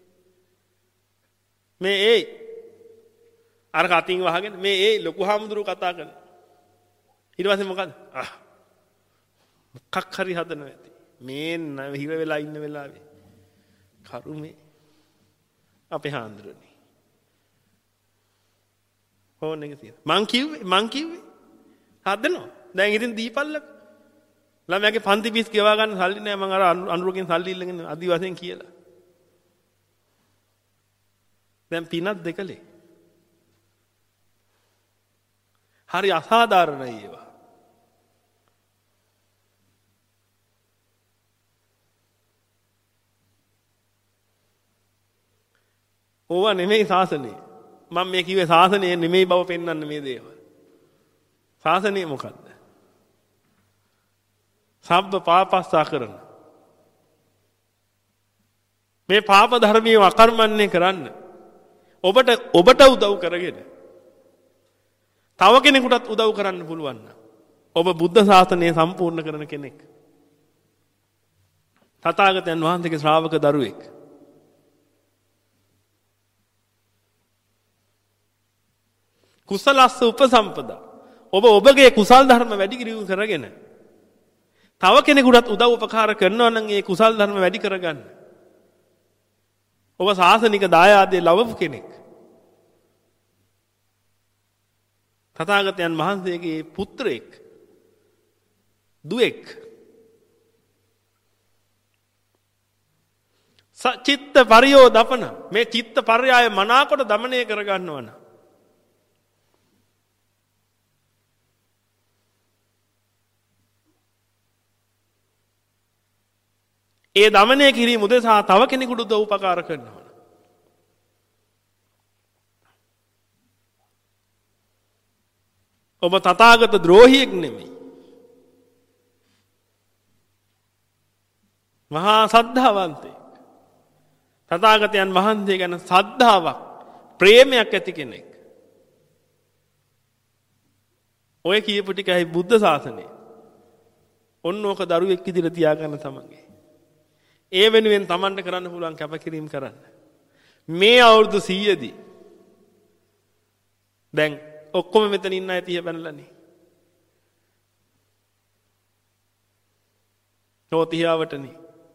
මේ ඒ අර කටින් වහගෙන මේ ඒ ලොකු හාමුදුරුවෝ කතා කරනවා. ඊට පස්සේ මොකද? ආ මොකක් හරි හදනවා ඇති. මේ හිර වෙලා ඉන්න වෙලාවේ කරුමේ අපේ හාමුදුරුවනේ. ෆෝන් එක තියලා මං කිව්වේ මං කිව්වේ හදනවා. දැන් ඉතින් දීපල්ලක ළමයාගේ පන්ති පිස් ගෙවා ගන්න සල්ලි නෑ මං අර අනුරකින් සල්ලි ඉල්ලගෙන අදි වශයෙන් කියලා. දැන් පිනක් දෙකලේ. හරි අසාධාරණයි ඒවා. ඕවා නෙමෙයි ශාසනය. මම මේ කිව්වේ ශාසනය නෙමෙයි බව පෙන්වන්න මේ දේවල්. ශාසනය මොකද්ද? සබ්බ පාපස්සා කරන. මේ පාප ධර්මිය අකර්මන්නේ කරන්න. ඔබට ඔබට උදව් කරගෙන තව කෙනෙකුටත් උදව් කරන්න පුළුවන් නම් ඔබ බුද්ධ ශාසනය සම්පූර්ණ කරන කෙනෙක්. තථාගතයන් වහන්සේගේ ශ්‍රාවක දරුවෙක්. කුසලස්ස උපසම්පදා. ඔබ ඔබගේ කුසල් ධර්ම වැඩි කිරීම කරගෙන තව කෙනෙකුටත් උදව් උපකාර කරනවා නම් ඒ කුසල් ධර්ම වැඩි කරගන්න. ඔබ ශාසනික දායාදේ ලවපු කෙනෙක්. තථාගතයන් වහන්සේගේ පුත්‍රයෙක්, දුවෙක්. සචිත්ත පරියෝදපන මේ චිත්ත පර්යාය මනාකොට දමනය කරගන්නවා නම් ඒ දමනය කිරීම උදෙසා තව කෙනෙකුට උදව් උපකාර කරනවා. ඔබ තථාගත ද්‍රෝහියෙක් නෙමෙයි. මහා සද්ධාවන්තයෙක්. තථාගතයන් වහන්සේ ගැන සද්ධාාවක්, ප්‍රේමයක් ඇති කෙනෙක්. ඔය කියපු ටිකයි බුද්ධ ශාසනය. ඔන්න ඕක දරුවෙක් විදිහට තියාගන්න තමන්ගේ. ඒ වෙනුවෙන් තමන්ට කරන්න පුළුවන් කැපකිරීම කරන්න. මේ අවුරුදු සීයේදී දැන් ඔක්කොම මෙතන ඉන්න අය තිය බැනලානේ. තෝතියාවටනේ.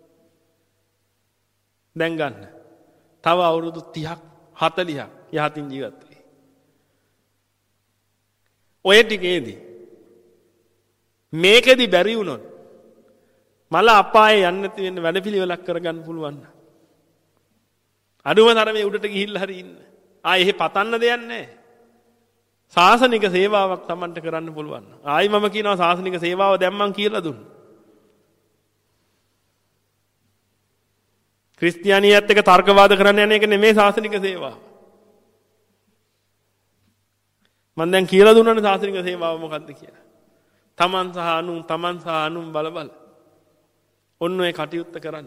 දැන් ගන්න. තව අවුරුදු තිහක් හතලිහක් යහතින් ජීවත් වෙයි. ඔය ටිකේදී මේකෙදි බැරි වුණොත් මල අපායේ යන්න නැති වෙන වැඩපිළිවෙලක් කරගන්න පුළුවන්. අඩුම තරමේ උඩට ගිහිල්ලා හරි ඉන්න. ආයේ එහෙ පතන්න දෙයක් නැහැ. ශාසනික සේවාවක් Tamanට කරන්න පුළුවන්. ආයි මම කියනවා ශාසනික සේවාව දැන් මං කියලා දුන්නා. ක්‍රිස්තියානියත් එක්ක තර්කවාද කරන්න යන එක නෙමෙයි ශාසනික සේවාව. මම දැන් කියලා දුන්නානේ ශාසනික සේවාව මොකක්ද කියලා. Taman සහ අනුන් Taman සහ අනුන් බල බල ඔන්න ඔය කටයුත්ත කරන්න.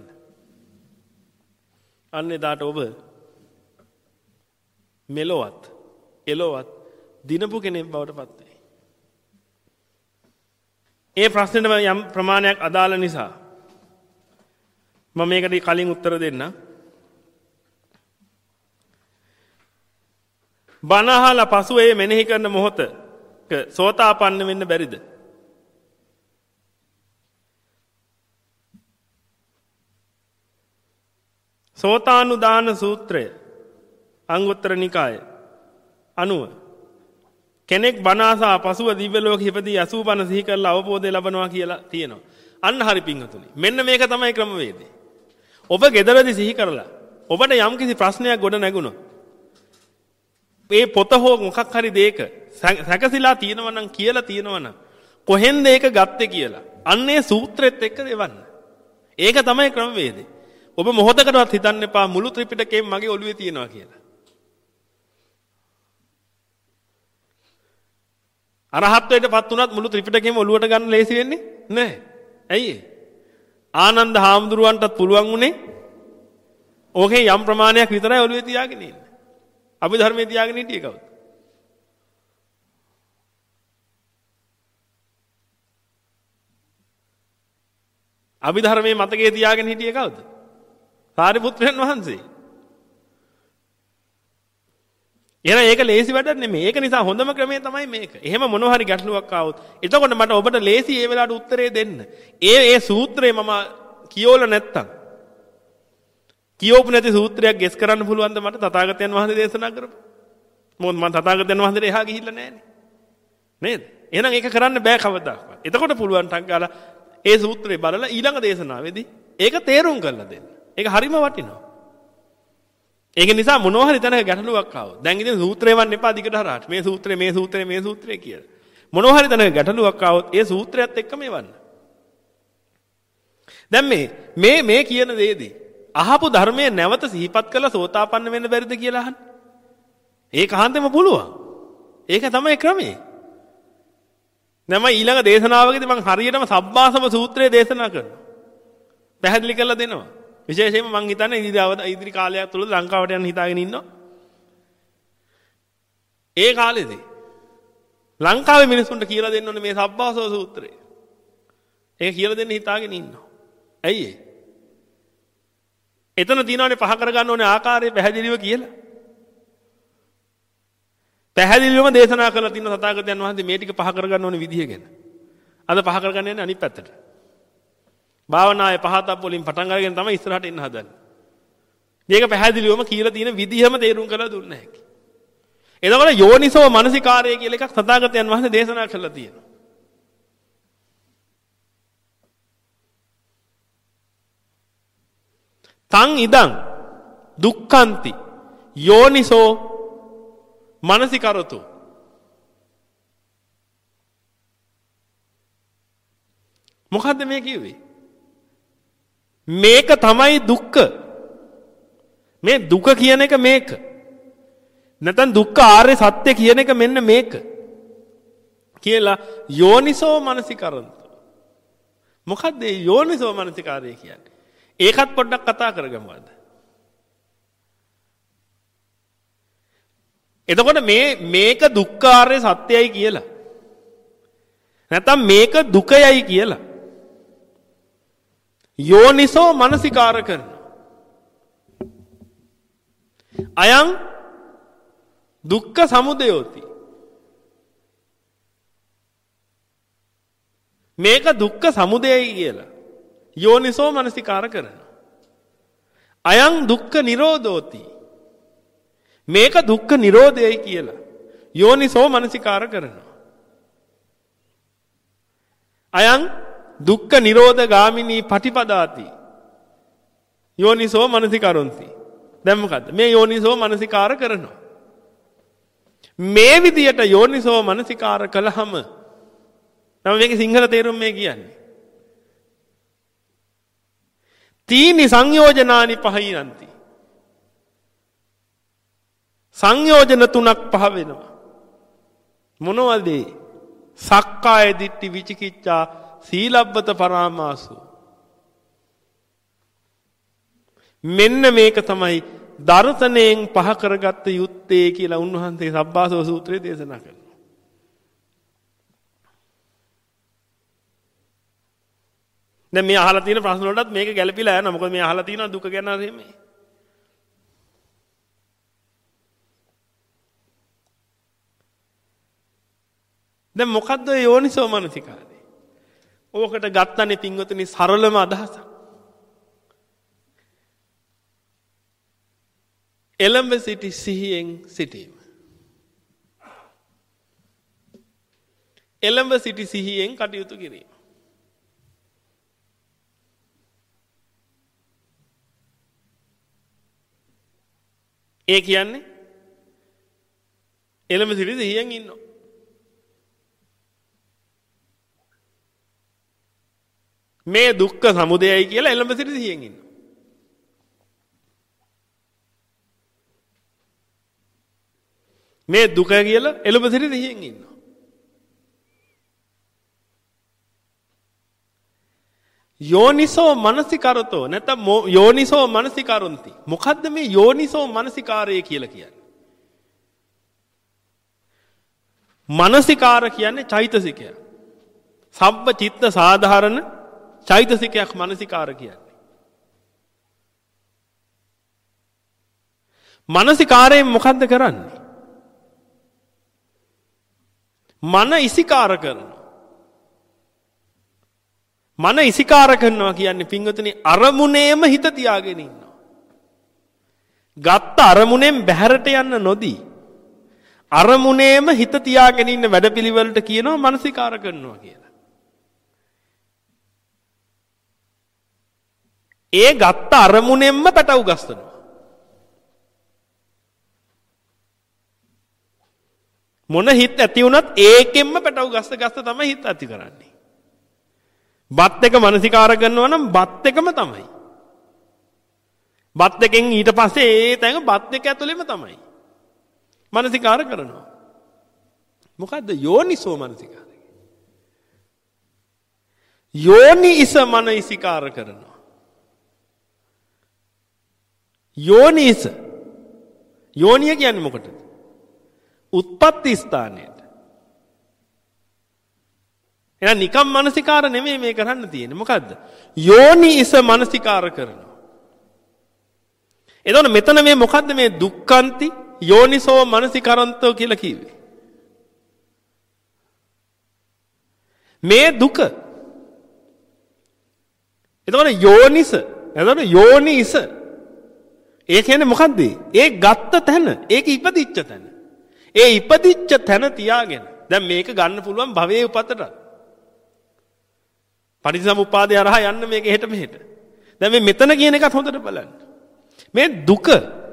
අන්න එදාට ඔබ මෙලොවත් එලොවත් දිනපු කෙනෙක් බවට පත් වෙයි. ඒ ප්‍රශ්නෙට යම් ප්‍රමාණයක් අදාළ නිසා මම මේකට කලින් උත්තර දෙන්න. බණ අහලා පසු ඒ මෙනෙහි කරන මොහොතක සෝතාපන්න වෙන්න බැරිද? සෝතානුදාන සූත්‍රය අංගුත්තර නිකාය අනුව කෙනෙක් බණ අසා පසුව දිව්‍ය ලෝකෙ ඉපදී අසූ බණ සිහි කරලා අවබෝධය ලබනවා කියලා තියෙනවා. අන්න හරි පිංගතුනි. මෙන්න මේක තමයි ක්‍රමවේදය. ඔබ ගෙදරදී සිහි කරලා ඔබට යම්කිසි ප්‍රශ්නයක් ගොඩ නැගුණොත් මේ පොත හෝ මොකක් හරි දෙයක සැකසීලා තියෙනවා නම් කියලා තියෙනවා නම් කොහෙන්ද ඒක ගත්තේ කියලා අන්නේ සූත්‍රෙත් එක්ක දෙවන්න. ඒක තමයි ක්‍රමවේදය. ඔබ මොහොතකටවත් හිතන්න එපා මුළු ත්‍රිපිටකයම මගේ ඔළුවේ තියෙනවා කියලා. අරහත්ත්වයටපත් වුණත් මුළු ත්‍රිපිටකයම ඔළුවට ගන්න ලේසි වෙන්නේ නැහැ. ඇයි? ආනන්ද හාමුදුරුවන්ටත් පුළුවන් උනේ ඕකේ යම් ප්‍රමාණයක් විතරයි ඔළුවේ තියාගෙන ඉන්න. අභිධර්මයේ තියාගෙන හිටියේ කවුද? අභිධර්මයේ මතකයේ තියාගෙන හිටියේ කවුද? සාරිපුත්‍රයන් වහන්සේ. එහෙනම් ඒක ලේසි වැඩක් නෙමෙයි. ඒක නිසා හොඳම ක්‍රමය තමයි මේක. එහෙම මොනවා හරි ගැටලුවක් ආවොත් එතකොට මට ඔබට ලේසි ඒ වෙලාවට උත්තරේ දෙන්න. ඒ ඒ සූත්‍රය මම කියෝල නැත්තම් කියෝපු නැති සූත්‍රයක් ගෙස් කරන්න පුළුවන්ද මට තථාගතයන් වහන්සේ දේශනා කරපු? මොකද මම තථාගතයන් වහන්සේට එහා ගිහිල්ලා නැහැනේ. නේද? එහෙනම් ඒක කරන්න බෑ කවදාවත්. එතකොට පුළුවන් ටක් ගාලා ඒ සූත්‍රය බලලා ඊළඟ දේශනාවේදී ඒක තේරුම් කරලා දෙන්න. ඒක හරිම වටිනවා. ඒක නිසා මොනවා හරි තැනක ගැටලුවක් ආවොත් දැන් ඉතින් සූත්‍රේ වන්න එපා දිගට හරහට. මේ සූත්‍රේ මේ සූත්‍රේ මේ සූත්‍රේ කියලා. මොනවා හරි තැනක ගැටලුවක් ආවොත් ඒ සූත්‍රයත් එක්කම එවන්න. දැන් මේ මේ මේ කියන දේදී අහපු ධර්මයේ නැවත සිහිපත් කරලා සෝතාපන්න වෙන්න බැරිද කියලා අහන්න. ඒක අහන්නෙම පුළුවන්. ඒක තමයි ක්‍රමය. දැන් මම ඊළඟ දේශනාවකදී මම හරියටම සබ්බාසම සූත්‍රය දේශනා කරනවා. පැහැදිලි කරලා දෙනවා. විශේෂයෙන්ම මම හිතන්නේ ඉදිරි ඉදිරි කාලයක් තුළ ලංකාවට යන්න හිතාගෙන ඉන්නවා. ඒ කාලෙදී ලංකාවේ මිනිස්සුන්ට කියලා දෙන්න ඕනේ මේ සබ්බාසව සූත්‍රය. ඒක කියලා දෙන්න හිතාගෙන ඉන්නවා. ඇයි ඒ? එතන තියෙනවානේ පහ කරගන්න ඕනේ ආකාරය පැහැදිලිව කියලා. පැහැදිලිවම දේශනා කරලා තියෙන තථාගතයන් වහන්සේ මේ ටික පහ කරගන්න ඕනේ විදිය ගැන. අද පහ කරගන්න යන්නේ අනිත් පැත්තට. භාවනායේ පහතක් වලින් පටන් අරගෙන තමයි ඉස්සරහට එන්න හදන්නේ. මේක පැහැදිලිවම කියලා තියෙන විදිහම තේරුම් කරලා දුන්න හැකි. එතකොට යෝනිසෝ මනසිකාරය කියලා එකක් තථාගතයන් වහන්සේ දේශනා කරලා තියෙනවා. තං ඉදං දුක්ඛන්ති යෝනිසෝ මනසිකරතු. මොකද්ද මේ කිව්වේ? මේක තමයි දුක්ඛ. මේ දුක කියන එක මේක. නැත්නම් දුක්ඛ ආර්ය සත්‍ය කියන එක මෙන්න මේක. කියලා යෝනිසෝ මනසිකරන්ත. මොකද්ද මේ යෝනිසෝ මනසිකාරය කියන්නේ? ඒකත් පොඩ්ඩක් කතා කරගමු අද. එතකොට මේ මේක දුක්ඛ ආර්ය සත්‍යයි කියලා. නැත්නම් මේක දුකයයි කියලා. යෝනිසෝ මනසිකාර කරනවා. අයං දුක්ඛ සමුදයෝති. මේක දුක්ඛ සමුදයයි කියලා. යෝනිසෝ මනසිකාර කරනවා. අයං දුක්ඛ නිරෝධෝති. මේක දුක්ඛ නිරෝධයයි කියලා. යෝනිසෝ මනසිකාර කරනවා. අයං දුක්ඛ නිරෝධ ගාමිනී පටිපදාති. යෝනිසෝ මනසිකරොන්ති. දැන් මොකද්ද? මේ යෝනිසෝ මනසිකාර කරනවා. මේ විදියට යෝනිසෝ මනසිකාර කළාම නම් මේකේ සිංහල තේරුම මේ කියන්නේ. තීනි සංයෝජනානි පහිනන්ති. සංයෝජන තුනක් පහ වෙනවා. මොනවද? සක්කාය දිට්ඨි විචිකිච්ඡා සීලබ්බත පරාමාසු. මෙන්න මේක තමයි දර්ශනයෙන් පහ කරගත්ත යුත්තේ කියලා උන්වහන්සේ සබ්බාසව සූත්‍රයේ දේශනා කරනවා. දැන් මේ අහලා තියෙන ප්‍රශ්න වලටත් මේක ගැළපීලා යනවා. මොකද මේ අහලා තියෙනවා දුක ගැන හරියන්නේ. දැන් මොකද්ද යෝනිසෝ මනසිකාරය? ඕකට ගත්තනේ පින්වතුනි සරලම අදහසක්. එළඹ සිටි සිහියෙන් සිටීම. එළඹ සිටි සිහියෙන් කටයුතු කිරීම. ඒ කියන්නේ එළඹ සිටි සිහියෙන් ඉන්නවා. මේ දුක්ඛ සමුදයයි කියලා එළඹ සිට සිහියෙන් ඉන්නවා. මේ දුක කියලා එළඹ සිට සිහියෙන් ඉන්නවා. යෝනිසෝ මනසිකරතෝ නැත්නම් යෝනිසෝ මනසිකරොන්ති. මොකද්ද මේ යෝනිසෝ මනසිකාරය කියලා කියන්නේ? මනසිකාර කියන්නේ චෛතසිකයක්. සබ්බ චිත්ත සාධාරණ චෛතසිකයක් මනසිකාර කියන්නේ. මනසිකාරයෙන් මොකද්ද කරන්නේ? මන ඉසිකාර කරනවා. මන ඉසිකාර කරනවා කියන්නේ පින්වතුනි අරමුණේම හිත තියාගෙන ඉන්නවා. ගත්ත අරමුණෙන් බැහැරට යන්න නොදී අරමුණේම හිත තියාගෙන ඉන්න වැඩපිළිවෙලට කියනවා මනසිකාර කරනවා කියලා. ඒ ගත්ත අරමුණෙන්ම පැටව ගස්සනවා. මොන හිත ඇති වුණත් ඒකෙන්ම පැටව ගස්ස ගස්ස තමයි හිත ඇති කරන්නේ. බත් එක මනසිකාර කරනවා නම් බත් එකම තමයි. බත් එකෙන් ඊට පස්සේ ඒ තැන බත් එක ඇතුළෙම තමයි. මනසිකාර කරනවා. මොකද්ද යෝනිසෝ මනසිකාරය? යෝනිස මනසිකාර කරනවා. යෝනිස යෝනිය කියන්නේ මොකටද? උත්පත්ති ස්ථානයට. එහෙනම් නිකම් මනසිකාර නෙමෙයි මේ කරන්න තියෙන්නේ. මොකද්ද? යෝනිස මනසිකාර කරනවා. එතකොට මෙතන මේ මොකද්ද මේ දුක්ඛන්ති යෝනිසෝ මනසිකරන්තෝ කියලා කිව්වේ? මේ දුක. එතකොට යෝනිස, එතකොට යෝනිස. ඒ කියන්නේ මොකද්ද? ඒ ගත්ත තැන, ඒක ඉපදිච්ච තැන. ඒ ඉපදිච්ච තැන තියාගෙන දැන් මේක ගන්න පුළුවන් භවයේ උපතට. පටිච්චසමුප්පාදේ අරහා යන්න මේක එහෙට මෙහෙට. දැන් මේ මෙතන කියන එකත් හොඳට බලන්න. මේ දුක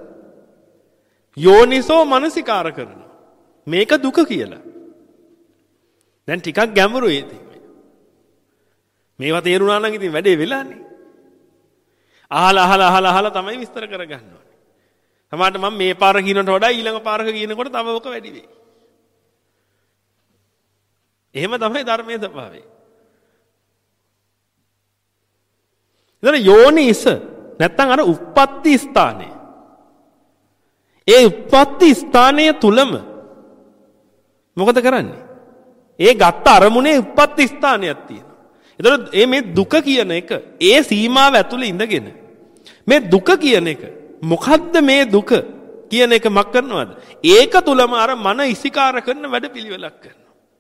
යෝනිසෝ මනසිකාර කරනවා. මේක දුක කියලා. දැන් ටිකක් ගැඹුරුයි ඉතින්. මේවා තේරුණා නම් ඉතින් වැඩේ වෙලානේ. අහලා අහලා අහලා අහලා තමයි විස්තර කරගන්න ඕනේ. සමහරට මම මේ පාර කියනට වඩා ඊළඟ පාරක කියනකොට තව ඔක වැඩි වෙයි. එහෙම තමයි ධර්මයේ ස්වභාවය. ඉතින් යෝනිස නැත්තම් අර උප්පත්ති ස්ථානය. ඒ උප්පත්ති ස්ථානය තුලම මොකද කරන්නේ? ඒ ගත්ත අරමුණේ උප්පත්ති ස්ථානයක් තියෙනවා. එතකොට මේ මේ දුක කියන එක ඒ සීමාව ඇතුලේ ඉඳගෙන මේ දුක කියන එක මොකද්ද මේ දුක කියන එක මක් කරනවද? ඒක තුලම අර මන ඉසිකාර කරන වැඩ පිළිවෙලක් කරනවා.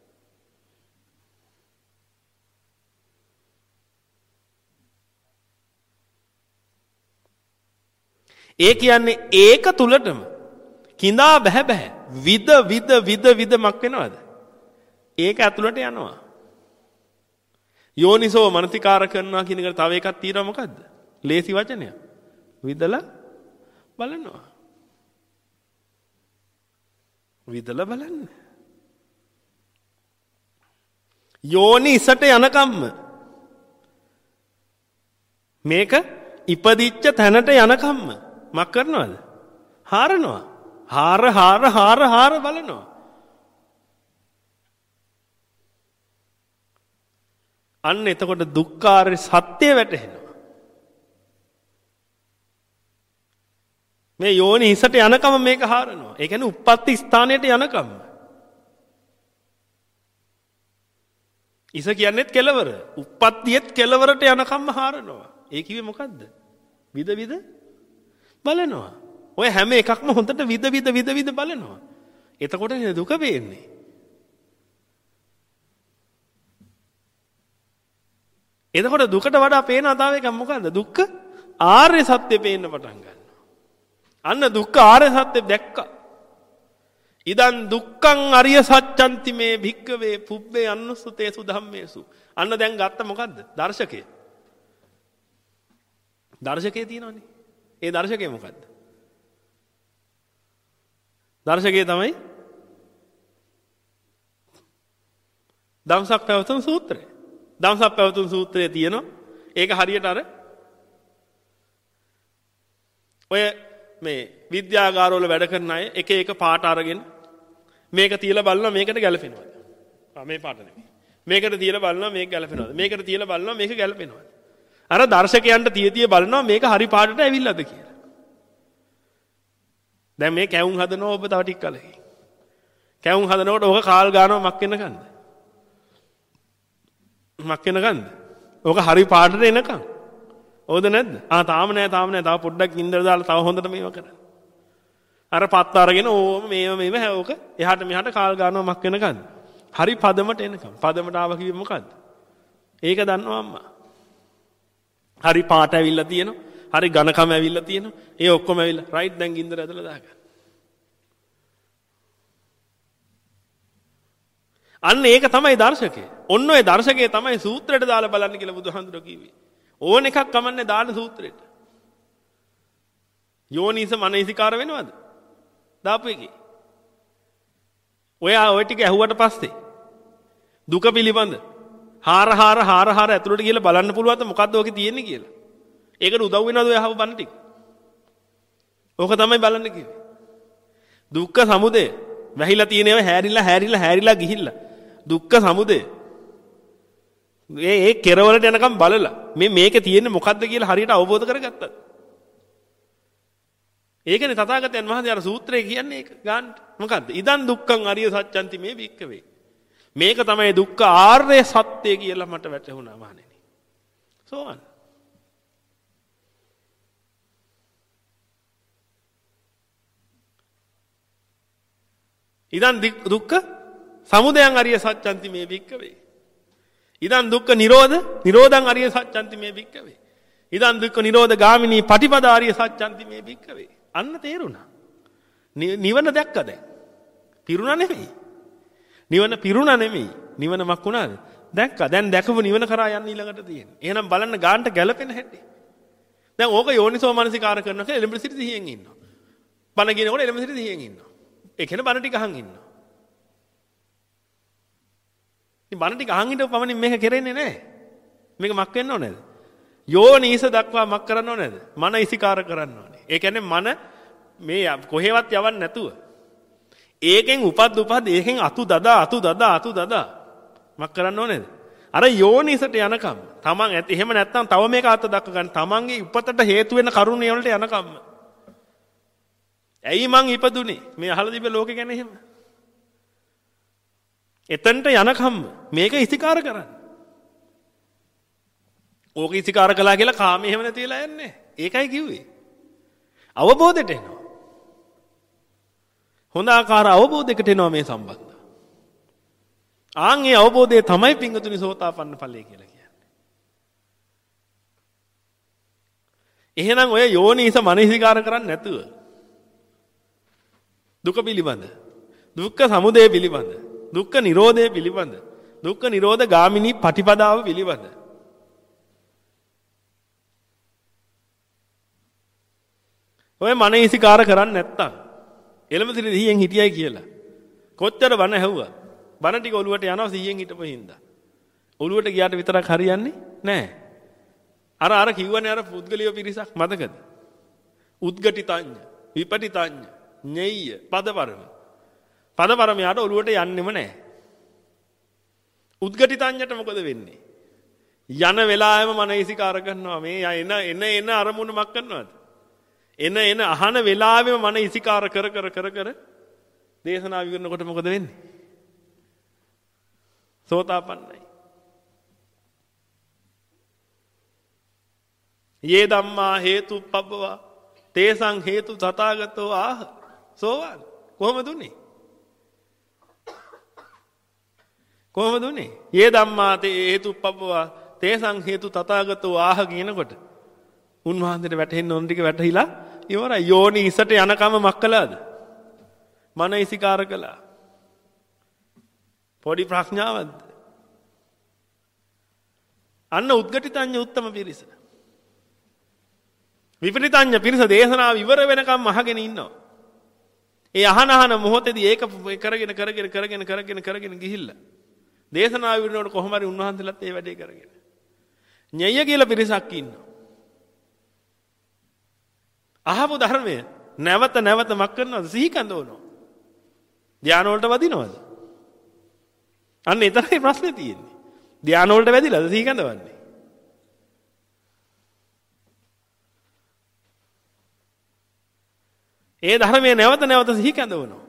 ඒ කියන්නේ ඒක තුලටම කිඳා බැහැ බැහැ විද විද විද විද මක් වෙනවද? ඒක ඇතුළට යනවා. යෝනිසෝ මනසිකාර කරනවා කියන එකට තව එකක් තියෙනවා මොකද්ද? ලේසි වචනයක්. විදලා බලනවා. විදලා බලන්න. යෝනිසට යනකම්ම මේක ඉපදිච්ච තැනට යනකම්ම මක් කරනවද? හාරනවා. හාර හාර හාර හාර බලනවා. අන්න එතකොට දුක්ඛාරය සත්‍ය වැටහෙනවා. මේ යෝනි හිසට යනකම මේක හාරනවා. ඒ කියන්නේ උප්පත්ති ස්ථානයට යනකම්. ඉස කියන්නේත් කෙලවර. උප්පත්තියෙත් කෙලවරට යනකම්ම හාරනවා. ඒ කිව්වේ මොකද්ද? විද විද බලනවා. ඔය හැම එකක්ම හොඳට විද විද විද විද බලනවා. එතකොට නේ දුක වෙන්නේ. එතකොට දුකට වඩා පේන තව එකක් මොකද්ද? දුක්ඛ ආර්ය සත්‍ය පේන්න පටන් ගන්නවා. අන්න දුක්ඛ ආර්ය සත්‍ය දැක්කා. ඉදන් දුක්ඛං අරිය සත්‍යන්ති මේ භික්ඛවේ පුබ්බේ අනුස්සතේසු ධම්මේසු. අන්න දැන් ගත්ත මොකද්ද? දර්ශකය. දර්ශකයේ තියෙනවනේ. ඒ දර්ශකය මොකද්ද? දර්ශකය තමයි ධම්සක් පැවතුම් සූත්‍රය. ධම්සක් පැවතුම් සූත්‍රයේ තියෙනවා ඒක හරියට අර ඔය මේ විද්‍යාගාරවල වැඩ කරන අය එක එක පාට අරගෙන මේක තියලා බලනවා මේකට ගැලපෙනවද? ආ මේ පාට නෙමෙයි. මේකට තියලා බලනවා මේක ගැලපෙනවද? මේකට තියලා බලනවා මේක ගැලපෙනවද? අර දර්ශකයන්ට තිය තිය බලනවා මේක හරි පාටට ඇවිල්ලාද කියලා. දැන් මේ කැවුම් හදනවා ඔබ තව ටික කලකින්. කැවුම් හදනකොට ඕක කාල් ගන්නවා මක් වෙනකන්ද? මක් වෙනකන්ද? ඕක හරි පාටට එනකන්. ඕද නැද්ද? ආ තාම නෑ තාම නෑ තව පොඩ්ඩක් ඉන්දර දාලා තව හොඳට මේව කරන්න. අර පත් අරගෙන ඕම මේව මේව ඕක එහාට මෙහාට කාල් ගන්නවා මක් වෙනකන්ද? හරි පදමට එනකන්. පදමට ආව කිව්වේ මොකද්ද? ඒක දන්නවා අම්මා. හරි පාට ඇවිල්ලා තියෙනවා. හරි ඝනකම ඇවිල්ලා තියෙනවා. ඒ ඔක්කොම ඇවිල්ලා රයිට් දැන් ගින්දර ඇදලා දාගන්න. අන්න ඒක තමයි දර්ශකය. ඔන්න ඔය දර්ශකය තමයි සූත්‍රයට දාලා බලන්න කියලා බුදුහාමුදුරුවෝ කිව්වේ. ඕන එකක් කමන්නේ දාන සූත්‍රයට. යෝනිස මනසිකාර වෙනවද? දාපු එකේ. ඔයා ඔය ටික ඇහුවට පස්සේ දුක පිළිබඳ හාර හාර හාර හාර ඇතුළට ගිහලා බලන්න පුළුවන්ද මොකද්ද ඔකේ තියෙන්නේ කියලා. ඒකට උදව් වෙනවද ඔය අහව බණ ටික? ඕක තමයි බලන්න කිව්වේ. දුක්ඛ සමුදය වැහිලා තියෙනේව හැරිලා හැරිලා හැරිලා ගිහිල්ලා දුක්ඛ සමුදය ඒ ඒ කෙරවලට යනකම් බලලා මේ මේකේ තියෙන්නේ මොකද්ද කියලා හරියට අවබෝධ කරගත්තා. ඒකනේ තථාගතයන් වහන්සේ අර සූත්‍රයේ කියන්නේ ඒක ගන්න. මොකද්ද? ඉදන් දුක්ඛං අරිය සත්‍යන්ති මේ වික්කවේ. මේක තමයි දුක්ඛ ආර්ය සත්‍ය කියලා මට වැටහුණා මහණෙනි. සෝවන්. ඉදන් දුක්ඛ සමුදයං අරිය සත්‍යන්ති මේ වික්කවේ. ඉදන් දුක්ඛ නිරෝධ නිරෝධං අරිය සත්‍යන්ති මේ වික්කවේ. ඉදන් දුක්ඛ නිරෝධ ගාමිනී පටිපදා අරිය සත්‍යන්ති මේ වික්කවේ. අන්න තේරුණා. නිවන දැක්ක දැන්. පිරුණා නෙමෙයි. නිවන පිරුණා නෙමෙයි. නිවන මක් වුණාද? දැක්කා. දැන් දැකපු නිවන කරා යන්න ඊළඟට තියෙන්නේ. එහෙනම් බලන්න ගානට ගැලපෙන හැටි. දැන් ඕක යෝනිසෝ මනසිකාර කරනවා කියලා එළඹ සිටි සිහියෙන් ඉන්නවා. බණ කියනකොට එළඹ සිටි සිහියෙන් ඉන්නවා. ඒ කියන්නේ බණ ටික අහන් ඉන්නවා. ඉතින් බණ ටික අහන් ඉඳපු පමණින් මේක කෙරෙන්නේ නැහැ. මේක මක් වෙන්න ඕනේද? යෝනිස දක්වා මක් කරන්න ඕනේද? මන ඉසිකාර කරන්න ඕනේ. ඒ කියන්නේ මන මේ කොහෙවත් යවන්න නැතුව ඒකෙන් උපත් උපත් ඒකෙන් අතු දදා අතු දදා අතු දදා මක් කරන්න ඕනේද? අර යෝනිසට යනකම් තමන් ඇති එහෙම නැත්නම් තව මේක අත දක්ව ගන්න තමන්ගේ උපතට හේතු වෙන කරුණ වලට යනකම්. ඇයි මං ඉපදුනේ? මේ අහලා තිබ්බ ලෝකේ ගැන එහෙම. එතනට යනකම් මේක ඉසිකාර කරන්න. ඕක ඉසිකාර කළා කියලා කාමයේ එහෙම නැති වෙලා යන්නේ. ඒකයි කිව්වේ. අවබෝධයට එනවා. හොඳ ආකාර අවබෝධයකට එනවා මේ සම්බන්ධ. ආන් ඒ අවබෝධය තමයි පිංගුතුනි සෝතාපන්න ඵලය කියලා කියන්නේ. එහෙනම් ඔය යෝනිස මනසිකාර කරන්නේ නැතුව දුක පිළිබඳ, දුක්ඛ සමුදය පිළිබඳ, දුක්ඛ නිරෝධය පිළිබඳ, දුක්ඛ නිරෝධ ගාමිනී පටිපදාව පිළිබඳ ඔය මනසිකාර කරන්නේ නැත්තම් එළඹ සිටි සිහියෙන් හිටියයි කියලා කොච්චර බණ ඇහුවා බණ ටික ඔලුවට යනවා සිහියෙන් හිටපු හින්දා ඔලුවට ගියාට විතරක් හරියන්නේ නැහැ. අර අර කිව්වනේ අර පුද්ගලිය පිරිසක් මතකද? උද්ගටිතඤ්ඤ, විපටිතඤ්ඤ, ඤෙය්‍ය, පදපරම. පදපරම යාට ඔලුවට යන්නෙම නැහැ. උද්ගටිතඤ්ඤට මොකද වෙන්නේ? යන වෙලාවෙම මනසිකාර කරනවා මේ එන එන එන අරමුණ මක් කරනවද? එන එන අහන වෙලාවෙම මන ඉසිකාර කර කර කර කර දේශනා විවරනකොට මොකද වෙන්නේ? සෝතාපන්නයි. යේ ධම්මා හේතුප්පබ්බවා තේසං හේතු තථාගතෝ ආහ. සෝවාන්. කොහොමද උනේ? කොහොමද උනේ? යේ ධම්මා හේතුප්පබ්බවා තේසං හේතු තථාගතෝ ආහ කියනකොට උන්වහන්සේට වැටෙන්න ඕන ටික වැටහිලා ඉවරයි. යෝනි ඉසට යනකම මක් කළාද? මන ඉසිකාර කළා. පොඩි ප්‍රඥාවක්ද? අන්න උද්ගටිතඤ්ඤ උත්තම පිරිස. විපරිතඤ්ඤ පිරිස දේශනාව ඉවර වෙනකම් අහගෙන ඉන්නවා. ඒ අහන අහන මොහොතේදී ඒක කරගෙන කරගෙන කරගෙන කරගෙන කරගෙන ගිහිල්ලා දේශනාව ඉවරනකොට කොහොම හරි උන්වහන්සේලාත් ඒ වැඩේ කරගෙන ඤය කියලා පිරිසක් ඉන්නවා. අහපු ධර්මය නැවත නැවත මක් කරනවද? සිහි කැඳවනවා. ධානය වලට වදිනවද? අන්න එතරම් ප්‍රශ්නේ තියෙන්නේ. ධානය වලට වැදිලාද සිහි කැඳවන්නේ? ඒ ධර්මයේ නැවත නැවත සිහි කැඳවනවා.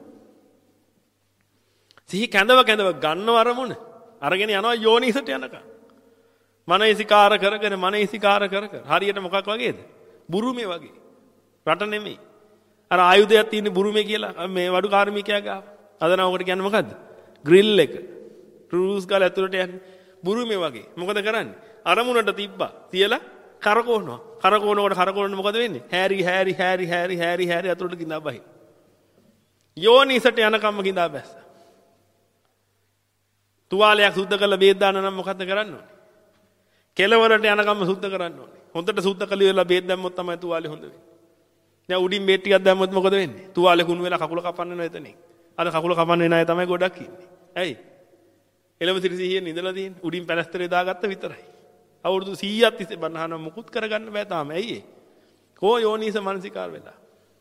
සිහි කැඳව කැඳව ගන්නව අරමුණ අරගෙන යනවා යෝනිසට යනකම්. මනසිකාර කරගෙන මනසිකාර කර කර හරියට මොකක් වගේද? බුරුමේ වගේ. රට නෙමෙයි. අර ආයුධයක් තියෙන බුරුමේ කියලා මේ වඩු කාර්මිකයා ගාව. අද නම් ඔකට කියන්නේ මොකද්ද? ග්‍රිල් එක. ට්‍රූස් ගාලා ඇතුළට යන්නේ. බුරුමේ වගේ. මොකද කරන්නේ? අරමුණට තිබ්බා. තියලා කරකවනවා. කරකවනකොට කරකවනකොට මොකද වෙන්නේ? හැරි හැරි හැරි හැරි හැරි හැරි ඇතුළට ගින්දා බහි. යෝනිසට යනකම්ම ගින්දා බැස්ස. තුවාලයක් සුද්ධ කරලා බේත් දාන්න නම් මොකද්ද කරන්න ඕනේ? කෙලවරට යනකම්ම සුද්ධ කරන්න ඕනේ. හොඳට සුද්ධ කළ ඉවරලා බේත් දැම්මොත් තමයි තුවාලේ හොඳ වෙන්නේ. දැන් උඩින් බේත් ටිකක් දැම්මොත් මොකද වෙන්නේ? තුවාලේ කුණු වෙලා කකුල කපන්න වෙනවා එතනින්. අර කකුල කපන්න වෙන අය තමයි ගොඩක් ඉන්නේ. ඇයි? එළම සිරිසිහියෙන් ඉඳලා තියෙන්නේ. උඩින් පැලස්තරේ දාගත්ත විතරයි. අවුරුදු සීයක් තිස්සේ බණහන මුකුත් කරගන්න බෑ තාම. ඇයි ඒ? කෝ යෝනිස මානසිකාර වෙලා.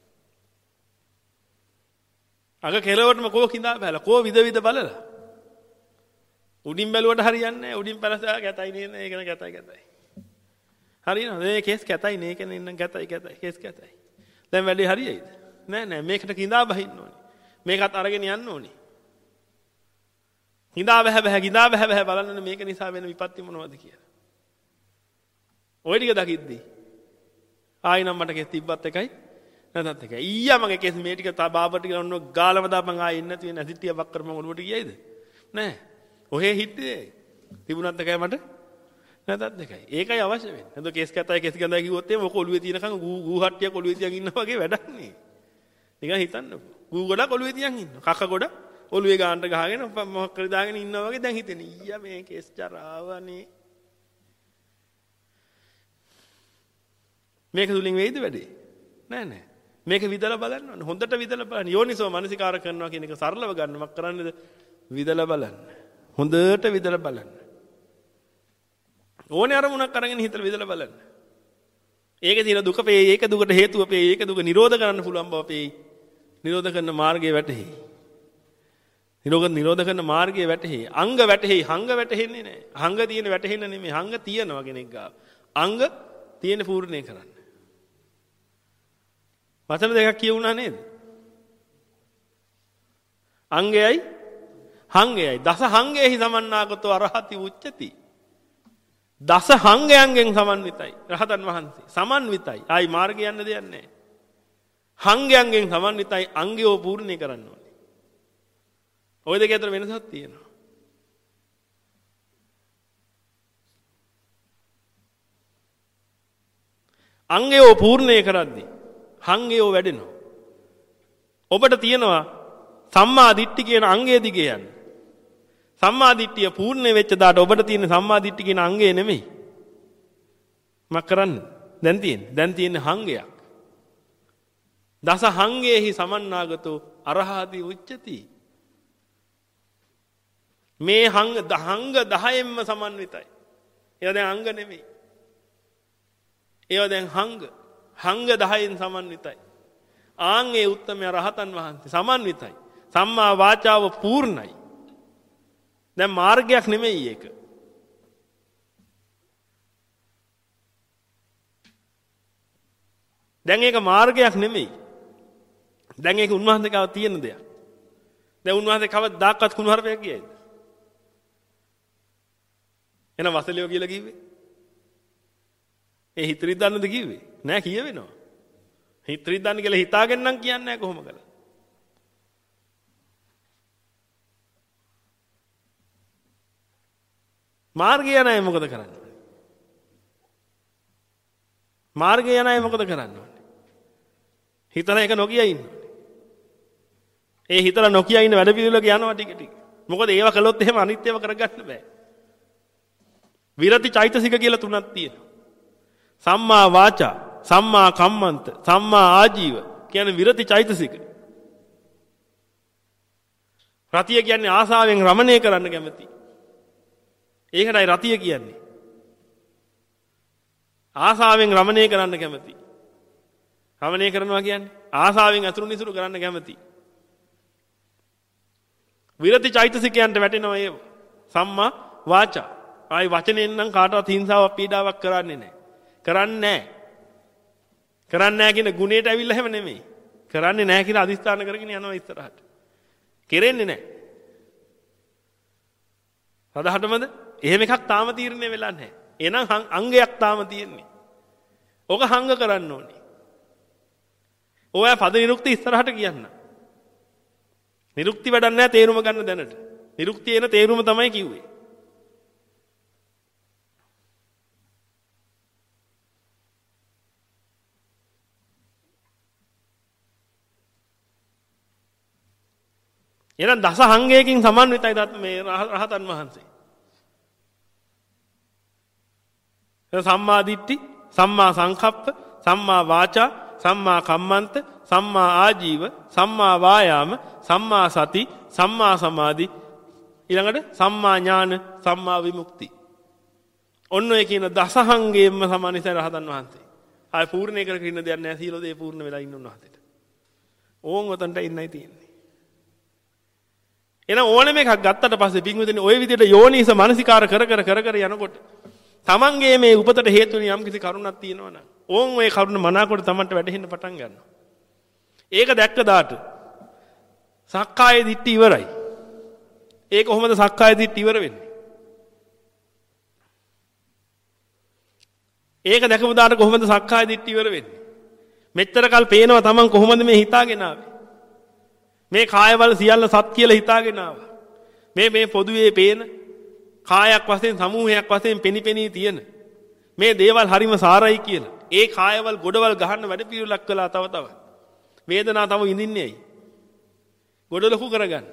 අග කෙලවරටම කෝ කිඳා බෑලා. කෝ විද විද බලලා. උඩින් බැලුවට හරියන්නේ නැහැ. උඩින් පැලසලා ගැතයි නේද? ඒක න ගැතයි ගැතයි. හරියනවද? මේ කේස් ගැතයි නේ කියන ඉන්න ගැතයි ගැතයි කේස් ගැතයි. දැන් වැඩේ හරියයිද? නෑ නෑ මේකට කිඳා බහින්න ඕනේ. මේකත් අරගෙන යන්න ඕනේ. කිඳා බහ බහ කිඳා බහ බහ බලන්න මේක නිසා වෙන විපත්ති මොනවද කියලා. ඔය ටික දකිද්දි ආයි නම් මට කේස් තිබ්බත් එකයි නැතත් එකයි. ඊයා මගේ කේස් මේ ටික බාබට කියලා ඔන්න ගාලම දාපන් ආයි එන්න නැති වෙන ඇසිටිය වක් කරපන් ඔළුවට ගියයිද? නෑ. ඔහේ හිටියේ තිබුණත් එකයි මට නැතත් එකයි. ඒකයි අවශ්‍ය වෙන්නේ. නේද කේස් කතයි කේස් ගඳයි කිව්වොත් එහෙම ඔක ඔළුවේ තියෙනකන් ගූ ගූ හට්ටියක් ඔළුවේ තියන් ඉන්නවා වගේ වැඩක් නේ. නිකන් හිතන්නකෝ. ගූ ගොඩක් ඔළුවේ තියන් ඉන්නවා. කක්ක ගොඩ ඔළුවේ ගානට ගහගෙන මොකක් කරි දාගෙන ඉන්නවා වගේ දැන් හිතෙන්නේ. ඊයා මේ කේස් චරාවනේ. මේක තුලින් වෙයිද වැඩේ? නෑ නෑ. මේක විදලා බලන්න ඕනේ. හොඳට විදලා බලන්න. යෝනිසෝ මනසිකාර කරනවා කියන එක සරලව ගන්න මක් කරන්නේද? විදලා බලන්න. හොඳට විදලා බලන්න. ඕනේ අරමුණක් අරගෙන හිතලා විදලා බලන්න. ඒකේ තියෙන දුක පේ, ඒක දුකට හේතුව පේ, ඒක දුක නිරෝධ කරන්න පුළුවන් බව පේ. නිරෝධ කරන මාර්ගයේ වැටෙහි. නිරෝධ නිරෝධ කරන මාර්ගයේ වැටෙහි. අංග වැටෙහි, හංග වැටෙන්නේ නැහැ. හංග තියෙන වැටෙන්න නෙමෙයි, හංග තියනවා කෙනෙක් ගාව. අංග තියෙන පූර්ණේ කරන්න. වචන දෙකක් කියුණා නේද? අංගයයි හංගයයි දස හංගයේහි සමන්නාගතෝ අරහති උච්චති. දස හංගයන්ගෙන් සමන්විතයි රහතන් වහන්සේ. සමන්විතයි. ආයි මාර්ගය යන්න දෙයක් නැහැ. හංගයන්ගෙන් සමන්විතයි අංගයෝ පූර්ණේ කරන්න ඕනේ. ওই දෙක අතර වෙනසක් තියෙනවා. අංගයෝ පූර්ණේ කරද්දී හංගයෝ වැඩෙනවා. ඔබට තියෙනවා සම්මා දිට්ඨි කියන අංගය දිගේ යන්න. සම්මා දිට්ඨිය පූර්ණ වෙච්ච දාට ඔබට තියෙන සම්මා දිට්ඨි කියන අංගය නෙමෙයි. මක් කරන්නේ? දැන් තියෙන්නේ. දැන් තියෙන්නේ හංගයක්. දස හංගයේහි සමන්නාගතෝ අරහති උච්චති. මේ හංග දහංග දහයෙන්ම සමන්විතයි. ඒවා දැන් අංග නෙමෙයි. ඒවා දැන් හංග. හංග දහයෙන් සමන්විතයි. ආන්ගේ උත්තමය රහතන් වහන්සේ සමන්විතයි. සම්මා වාචාව පූර්ණයි. දැන් මාර්ගයක් නෙමෙයි ඒක. දැන් ඒක මාර්ගයක් නෙමෙයි. දැන් ඒක උන්වහන්සේ ගාව තියෙන දෙයක්. දැන් උන්වහන්සේ කවදාවත් කුණුහරුපයක් කියයිද? එන වසලියෝ කියලා කිව්වේ. ඒ හිතරිත් දන්නද කිව්වේ? නෑ කියවෙනවා. හිතරිත් දන්න කියලා හිතාගෙන නම් කියන්නේ නෑ කොහොම කළා. මාර්ගය යන අය මොකද කරන්නේ? මාර්ගය යන අය මොකද කරන්නේ? හිතලා එක නොකිය ඉන්නවා. ඒ හිතලා නොකිය ඉන්න වැඩ පිළිවෙලක යනවා ටික ටික. මොකද ඒව කළොත් එහෙම අනිත් ඒවා කරගන්න බෑ. විරති චෛතසික කියලා තුනක් තියෙනවා. සම්මා වාචා, සම්මා කම්මන්ත, සම්මා ආජීව කියන්නේ විරති චෛතසික. රතිය කියන්නේ ආසාවෙන් රමණය කරන්න කැමති. ඒකටයි රතිය කියන්නේ. ආසාවෙන් රමණය කරන්න කැමති. රමණය කරනවා කියන්නේ ආසාවෙන් අතුරු නිසුරු කරන්න කැමති. විරති චෛතසිකයන්ට වැටෙනවා ඒ සම්මා වාචා. ආයි වචනෙන් නම් කාටවත් හිංසාවක් පීඩාවක් කරන්නේ නැහැ. කරන්නේ නැහැ. කරන්නේ නැහැ කියන ගුණයට ඇවිල්ලා හැම නෙමෙයි. කරන්නේ නැහැ කියලා අදිස්ථාන කරගෙන යනවා ඉස්සරහට. කෙරෙන්නේ නැහැ. සදහටමද? එහෙම එකක් තාම තීරණය වෙලා නැහැ. එහෙනම් අංගයක් තාම තියෙන්නේ. ඕක හංග කරන්න ඕනේ. ඔය පද නිරුක්ති ඉස්සරහට කියන්න. නිරුක්ති වැඩක් නැහැ තේරුම ගන්න දැනට. නිරුක්තිය එන තේරුම තමයි කිව්වේ. එහෙනම් දස හංගයකින් සමන්විතයි දත් මේ රහතන් වහන්සේ. සම්මා දිට්ඨි, සම්මා සංකප්ප, සම්මා වාචා, සම්මා කම්මන්ත, සම්මා ආජීව, සම්මා වායාම, සම්මා සති, සම්මා සමාධි, ඊළඟට සම්මා ඥාන, සම්මා විමුක්ති. ඔන්න ඔය කියන දසහංගයෙන්ම සමානිතයි රහතන් වහන්සේ. ආය පූර්ණේ කරගෙන ඉන්න දෙයක් නැහැ. සීල දේ පූර්ණ වෙලා ඉන්න උන්වහන්සේට. ඕන් උතන්ට ඉන්නයි තියෙන්නේ. එහෙනම් ඕනෙම එකක් ගත්තට පස්සේ පින්විතනේ ওই විදිහට යෝනිස මානසිකාර කර කර කර කර යනකොට තමන්ගේ මේ උපතට හේතු වෙන යම් කිසි කරුණක් තියෙනවා නම් ඕන් ওই කරුණ මනාකොට තමන්ට වැටහෙන්න පටන් ගන්නවා. ඒක දැක්ක දාට සක්කාය දිට්ඨි ඉවරයි. ඒක කොහොමද සක්කාය දිට්ඨි ඉවර වෙන්නේ? ඒක දැකපු දාට කොහොමද සක්කාය දිට්ඨි ඉවර වෙන්නේ? මෙච්චර කල් පේනවා තමන් කොහොමද මේ හිතාගෙන ආවේ? මේ කායවල සියල්ල සත් කියලා හිතාගෙන ආවා. මේ මේ පොදුවේ පේන කායක් වශයෙන් සමූහයක් වශයෙන් පෙනිපෙනී තියෙන මේ දේවල් හරිම සාරයි කියලා. ඒ කායවල ගොඩවල් ගහන්න වැඩ පිළිවෙලක් කළා තව තව. වේදනාව තව ඉඳින්නේ ඇයි? ගොඩ ලොකු කරගන්න.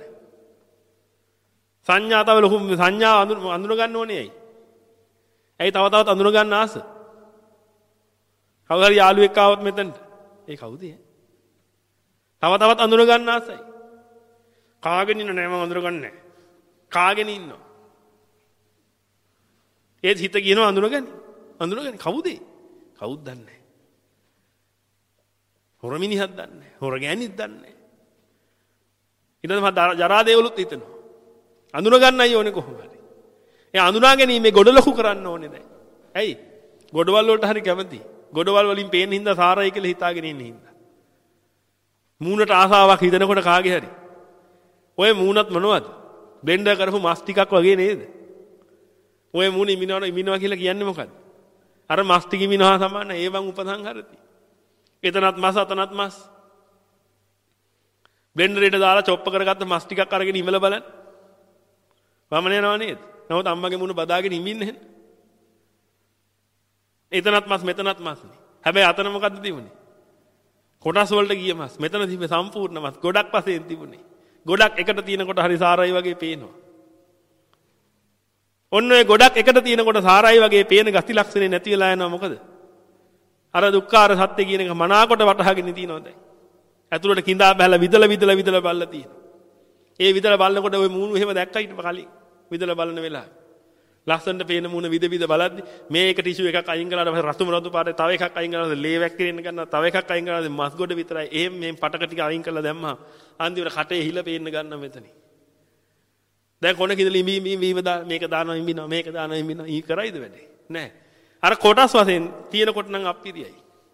සංඥා තව ලොකු සංඥා අඳුර ගන්න ඕනේ ඇයි? ඇයි තව තවත් අඳුර ගන්න ආස? කවුරු හරි යාළුවෙක් ආවොත් මෙතනට. ඒ කවුද? තව තවත් අඳුර ගන්න ආසයි. කාගෙන ඉන්න නෑ මම අඳුර ගන්න නෑ. කාගෙන ඉන්නවා. ඒත් හිත කියනවා අඳුරගනි. අඳුරගනි කවුද? කවුද දන්නේ නැහැ. හොර මිනිහක් දන්නේ නැහැ. හොර ගෑණිත් දන්නේ නැහැ. ඊට පස්සේ ජරා දේවලුත් හිතනවා. අඳුර ගන්නයි ඕනේ කොහොම හරි. ඒ අඳුනා ගැනීමේ ගොඩ ලොකු කරන්න ඕනේ දැන්. ඇයි? ගොඩවල් වලට හරි කැමති. ගොඩවල් වලින් පේන හින්දා සාරයි කියලා හිතාගෙන ඉන්න හින්දා. මූණට ආසාවක් හිතනකොට කාගේ හරි. ඔය මූණත් මොනවද? බ්ලෙන්ඩර් කරපු මස් ටිකක් වගේ නේද? ඔය මූණ ඉමිනවන ඉමිනවා කියලා කියන්නේ මොකද්ද? අර මස් ටික ඉමිනවා සමාන ඒවන් උපසංහරති. එතනත් මස් අතනත් මස්. බ්ලෙන්ඩරේට දාලා චොප්ප කරගත්ත මස් ටිකක් අරගෙන ඉමලා බලන්න. වමන යනවා නේද? නමුත් අම්මගේ මූණ බදාගෙන ඉමින්නේ නැහැ. එතනත් මස් මෙතනත් මස්නේ. හැබැයි අතන මොකද්ද තිබුණේ? කොටස් වලට ගිය මස්. මෙතන තිබ්බේ සම්පූර්ණ මස්. ගොඩක් වශයෙන් තිබුණේ. ගොඩක් එකට තියෙනකොට හරි සාරයි වගේ පේනවා. ඔන්න ඔය ගොඩක් එකට තියෙනකොට සාරයි වගේ පේන ගති ලක්ෂණේ නැති වෙලා යනවා මොකද? අර දුක්ඛාර සත්‍ය කියන එක මනාකොට වටහාගෙන තියෙනවා දැන්. ඇතුළට කිඳා බහැලා විදලා විදලා විදලා බලලා තියෙනවා. ඒ විදලා බලනකොට ওই මූණු එහෙම දැක්කා ඊට කලින්. විදලා බලන වෙලාව. ලස්සනට පේන මූණ විද විද බලද්දි මේක ටිෂු එකක් අයින් කළාට පස්සේ රතු රතු පාටේ තව එකක් අයින් කරලා ලේ වැක්කිරෙන්න ගන්නවා. තව එකක් අයින් කරලා මස් ගොඩ විතරයි. එහෙම මේ පටක ටික අයින් කරලා දැම්මා. අන්තිමට කටේ හිල පේන්න ගන්නවා මෙතනින්. දැන් කොනක ඉඳලා ඉඹි ඉඹි ඉඹි මේක දානවා ඉඹිනවා මේක දානවා ඉඹිනවා ඊ කරයිද වැඩේ නෑ අර කොටස් වශයෙන් තියෙනකොට නම් අප්පිරියයි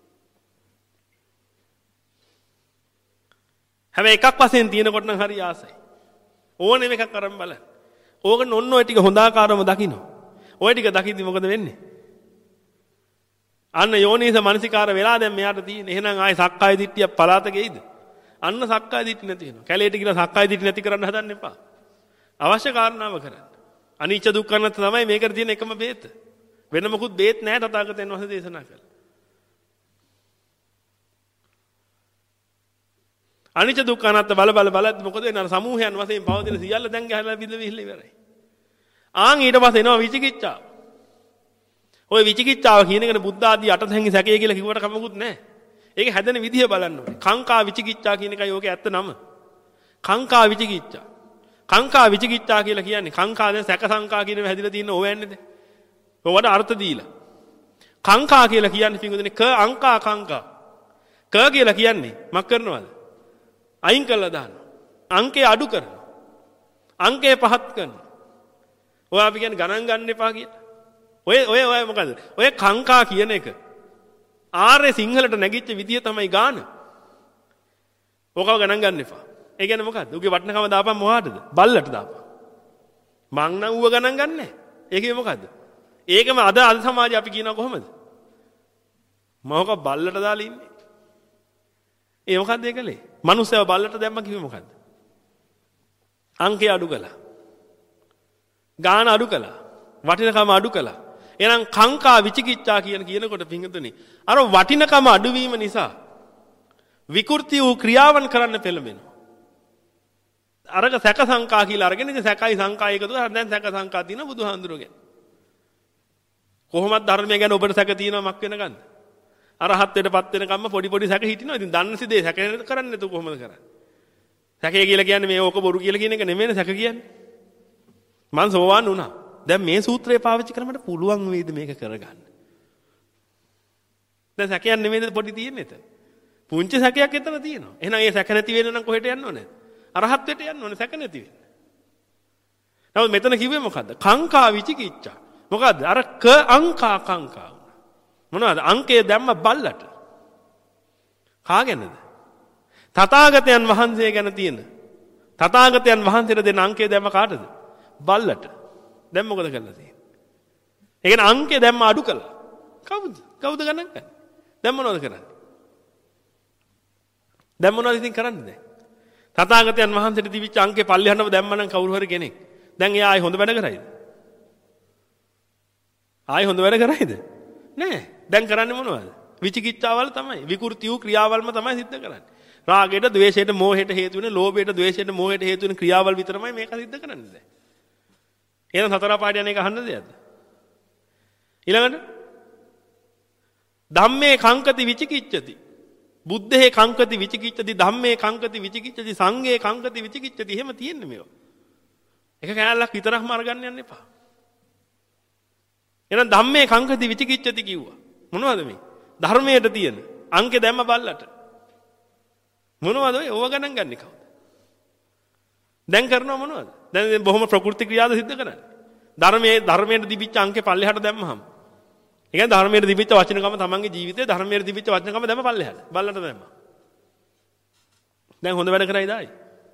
හැබැයි එකක් වශයෙන් තියෙනකොට නම් හරි ආසයි ඕනෙම එකක් අරන් බලන්න ඕකන ඔන්න ඔය ටික හොඳ ආකාරව දකින්න ඔය ටික දකිද්දි මොකද වෙන්නේ අන්න යෝනිස මනසිකාර වෙලා දැන් මෙයාට තියෙන එහෙනම් ආයි සක්කාය දිට්ඨිය පලාත ගෙයිද අන්න සක්කාය දිට්ඨිය නැති වෙනවා කැලේට ගිහලා සක්කාය දිට්ඨිය නැති කරන්න හදන්න එපා අවශ්‍ය කාරණාව කරන්න. අනිච්ච දුක්ඛ අනාත්ම තමයි මේකට තියෙන එකම බේත. වෙන මොකුත් බේත් නැහැ තථාගතයන් වහන්සේ දේශනා කළා. අනිච්ච දුක්ඛ අනාත්ම බල බල බලද්දි මොකද වෙන්නේ? අර සමූහයන් වශයෙන් පවතින සියල්ල දැන් ගහලා බිඳ විහිල්ල ඉවරයි. ආන් ඊට පස්සේ එනවා විචිකිච්ඡාව. ওই විචිකිච්ඡාව කියන එකනේ බුද්ධ ආදී අටතැන්හි සැකය කියලා කිව්වට කමකුත් නැහැ. ඒක හැදෙන විදිය බලන්න ඕනේ. කාංකා විචිකිච්ඡා කියන එකයි ඕකේ ඇත්ත නම. කාංකා විචිකිච්ඡා කාංකා විචිකිච්ඡා කියලා කියන්නේ කාංකා දැන් සැක සංකා කියන ඒවා හැදිලා තියෙන ඕවැන්නේද? ඕවට අර්ථ දීලා. කංකා කියලා කියන්නේ පින්වතුනි ක අංකා කංකා. ක කියලා කියන්නේ මක් කරනවද? අයින් කළා දානවා. අංකේ අඩු කරනවා. අංකේ පහත් කරනවා. ඔය අපි කියන්නේ ගණන් ගන්න එපා කියලා. ඔය ඔය ඔය මොකද? ඔය කංකා කියන එක ආර්ය සිංහලට නැගිච්ච විදිය තමයි ගාන. ඕකව ගණන් ගන්න එපා. ඒ කියන්නේ මොකද්ද? උගේ වටිනකම දාපන් මොහාටද? බල්ලට දාපන්. මං නම් ඌව ගණන් ගන්නෑ. ඒකේ මොකද්ද? ඒකම අද අද සමාජයේ අපි කියනවා කොහමද? මොකක් බල්ලට දාලා ඉන්නේ. ඒ මොකද්ද ඒකලේ? මිනිස්සව බල්ලට දැම්ම කිව්වේ මොකද්ද? අංකය අඩු කළා. ගාන අඩු කළා. වටිනකම අඩු කළා. එහෙනම් කංකා විචිකිච්ඡා කියන කියනකොට පිංගුතුනි අර වටිනකම අඩුවීම නිසා විකෘති වූ ක්‍රියාවන් කරන්න පෙළඹෙනවා. අරක සැක සංකා කියලා අරගෙන ඉතින් සැකයි සංකා එකතු කරලා දැන් සැක සංකා තියෙන බුදුහාඳුරගෙන. කොහොමද ධර්මය ගැන ඔබට සැක තියෙනවා මක් වෙනකන්ද? අරහත් වෙටපත් වෙනකම්ම පොඩි පොඩි සැක හිටිනවා. ඉතින් දන්න සිදේ සැක කරන්නේ නැතු කොහොමද කරන්නේ? සැකය කියලා කියන්නේ මේ ඕක බොරු කියලා කියන එක නෙමෙයිනේ සැක කියන්නේ. මං සෝවාන් වුණා. දැන් මේ සූත්‍රය පාවිච්චි කරමට පුළුවන් වේද මේක කරගන්න? දැන් සැකයක් නෙමෙයිද පොඩි තියෙන්නේ එතන. පුංචි සැකයක් එතන තියෙනවා. එහෙනම් ඒ සැක නැති වෙන්න නම් කොහෙට යන්න ඕනේ? අරහත් වෙට යන්න ඕනේ සැක නැති වෙන්න. නමුත් මෙතන කිව්වේ මොකද්ද? කංකා විචිකිච්ඡා. මොකද්ද? අර ක අංකා කංකා. මොනවද? අංකය දැම්ම බල්ලට. කාගෙනද? තථාගතයන් වහන්සේ ගැන තියෙන. තථාගතයන් වහන්සේට දෙන අංකය දැම්ම කාටද? බල්ලට. දැන් මොකද කරලා තියෙන්නේ? ඒ කියන්නේ අංකය දැම්ම අඩු කළා. කවුද? කවුද ගණන් ගන්නේ? දැන් මොනවද කරන්නේ? දැන් මොනවද ඉතින් කරන්නේ දැන්? තථාගතයන් වහන්සේට දිවිච්ච අංකේ පල්ලෙහාටම දැම්මනම් කවුරු හරි කෙනෙක්. දැන් එයා ආයි හොඳ වැඩ කරයිද? ආයි හොඳ වැඩ කරයිද? නෑ. දැන් කරන්නේ මොනවද? විචිකිච්ඡාවල් තමයි. විකෘති වූ ක්‍රියාවල්ම තමයි සිද්ධ කරන්නේ. රාගයට, ද්වේෂයට, මෝහයට හේතු වෙන, ලෝභයට, ද්වේෂයට, මෝහයට හේතු වෙන ක්‍රියාවල් විතරමයි මේක සිද්ධ කරන්නේ දැන්. එහෙනම් සතර පාඩ යන එක අහන්න දෙයක්ද? ඊළඟට ධම්මේ කංකති විචිකිච්ඡති. බුද්ධේ කංකති විචිකිච්ඡති, ධම්මේ කංකති විචිකිච්ඡති, සංඝේ කංකති විචිකිච්ඡති. එහෙම තියෙන්නේ මේවා. එක කෑල්ලක් විතරක්ම අරගන්න යන්න එපා. එහෙනම් ධම්මේ කංකති විචිකිච්ඡති කිව්වා. මොනවද මේ? ධර්මයට තියෙන අංකේ දැම්ම බල්ලට. මොනවද ඔය? ඕව ගණන් ගන්නේ කවුද? දැන් කරනව මොනවද? දැන් බොහොම ප්‍රකෘති ක්‍රියාද සිද්ධ කරන්නේ. ධර්මයේ ධර්මයට දිවිච්ච අංකේ පල්ලෙහාට දැම්මහම. ඒ කියන්නේ ධර්මයට දිවිච්ච වචනකම තමන්ගේ ජීවිතේ ධර්මයට දිවිච්ච වචනකම දැම්ම පල්ලෙහාට. බල්ලට දැම්මා. දැන් හොඳ වැඩ කරයිද ආයි?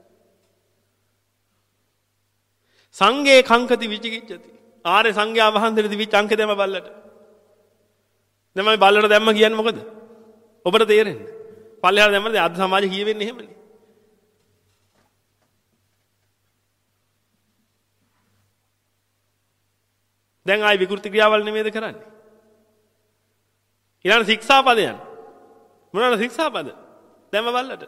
සංඝේ කංකති විචිකිච්ඡති. ආර්ය සංඝයා වහන්සේට දිවිච්ච අංකේ දැම්ම බල්ලට. දැන් මම බල්ලට දැම්ම කියන්නේ මොකද? ඔබට තේරෙන්නේ. පල්ලෙහාට දැම්මද අද සමාජෙ කියවෙන්නේ එහෙමනේ. දැන් ආයි විකෘති ක්‍රියාවල් නෙමෙයිද කරන්නේ? ඊළඟ ශික්ෂාපදයන්. මොනවාද ශික්ෂාපද? දැම්ම බල්ලට.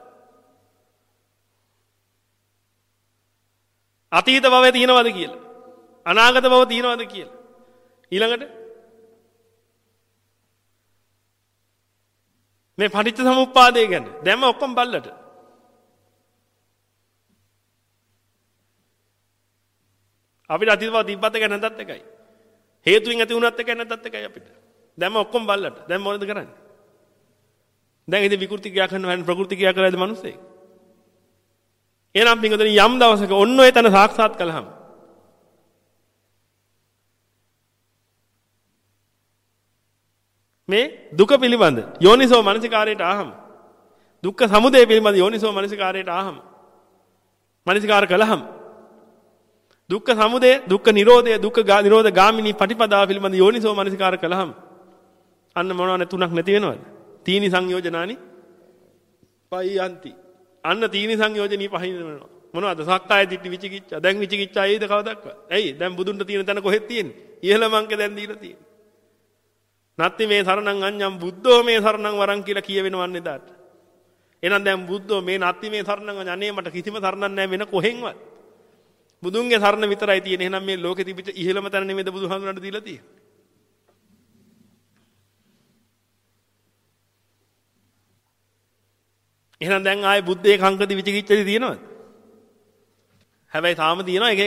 අතීත භවයේ තියෙනවද කියලා? අනාගත භව තියෙනවද කියලා? ඊළඟට මේ පටිච්ච සමුප්පාදය ගැන දැම්ම ඔක්කොම බල්ලට. අපිට අතීත භව තිබ්බත් එක නැතත් එකයි. හේතුවෙන් ඇති වුණත් එකයි නැතත් එකයි අපිට. දැම්ම ඔක්කොම බල්ලට. දැන් මොනවද කරන්නේ? දැන් ඉතින් විකෘති ක්‍රියා කරන වෙන ප්‍රකෘති ක්‍රියා කරලාද මිනිස්සෙක්? එහෙනම් පින්වතුනි යම් දවසක ඔන්න ඔය තන සාක්ෂාත් කළාම මේ දුක පිළිබඳ යෝනිසෝ මනසිකාරයට ආහම දුක්ඛ සමුදය පිළිබඳ යෝනිසෝ මනසිකාරයට ආහම මනසිකාර කළාම දුක්ඛ සමුදය දුක්ඛ නිරෝධය දුක්ඛ නිරෝධ ගාමිනී පටිපදාව පිළිබඳ යෝනිසෝ මනසිකාර කළාම අන්න මොනවද තුනක් නැති වෙනවද? තීනි සංයෝජනානි පයියන්ති. අන්න තීනි සංයෝජනී පහින් වෙනවා. මොනවද? සක්කාය දිට්ඨි විචිකිච්ඡා. දැන් විචිකිච්ඡා ඒද කවදක්වත්? ඇයි? දැන් බුදුන්ට තියෙන තැන කොහෙද තියෙන්නේ? ඉහළම අංක දැන් දීලා තියෙන්නේ. නැත්නම් මේ සරණං අඤ්ඤම් බුද්ධෝ මේ සරණං වරං කියලා කියවෙනවන්නේ දාට. එහෙනම් දැන් බුද්ධෝ මේ නැත්නම් මේ සරණං අනේ මට කිසිම සරණක් නැහැ වෙන කොහෙන්වත්. බුදුන්ගේ සරණ විතරයි තියෙන්නේ. එහෙනම් මේ ලෝකෙ තිබිච්ච ඉහළම තැන නෙමෙයිද බුදුහාමුදුරන්ට දීලා තියෙන්නේ? එහෙනම් දැන් ආයේ බුද්ධේ කංකති විචිකිච්ඡති තියෙනවද? හැබැයි තාම තියෙනවා.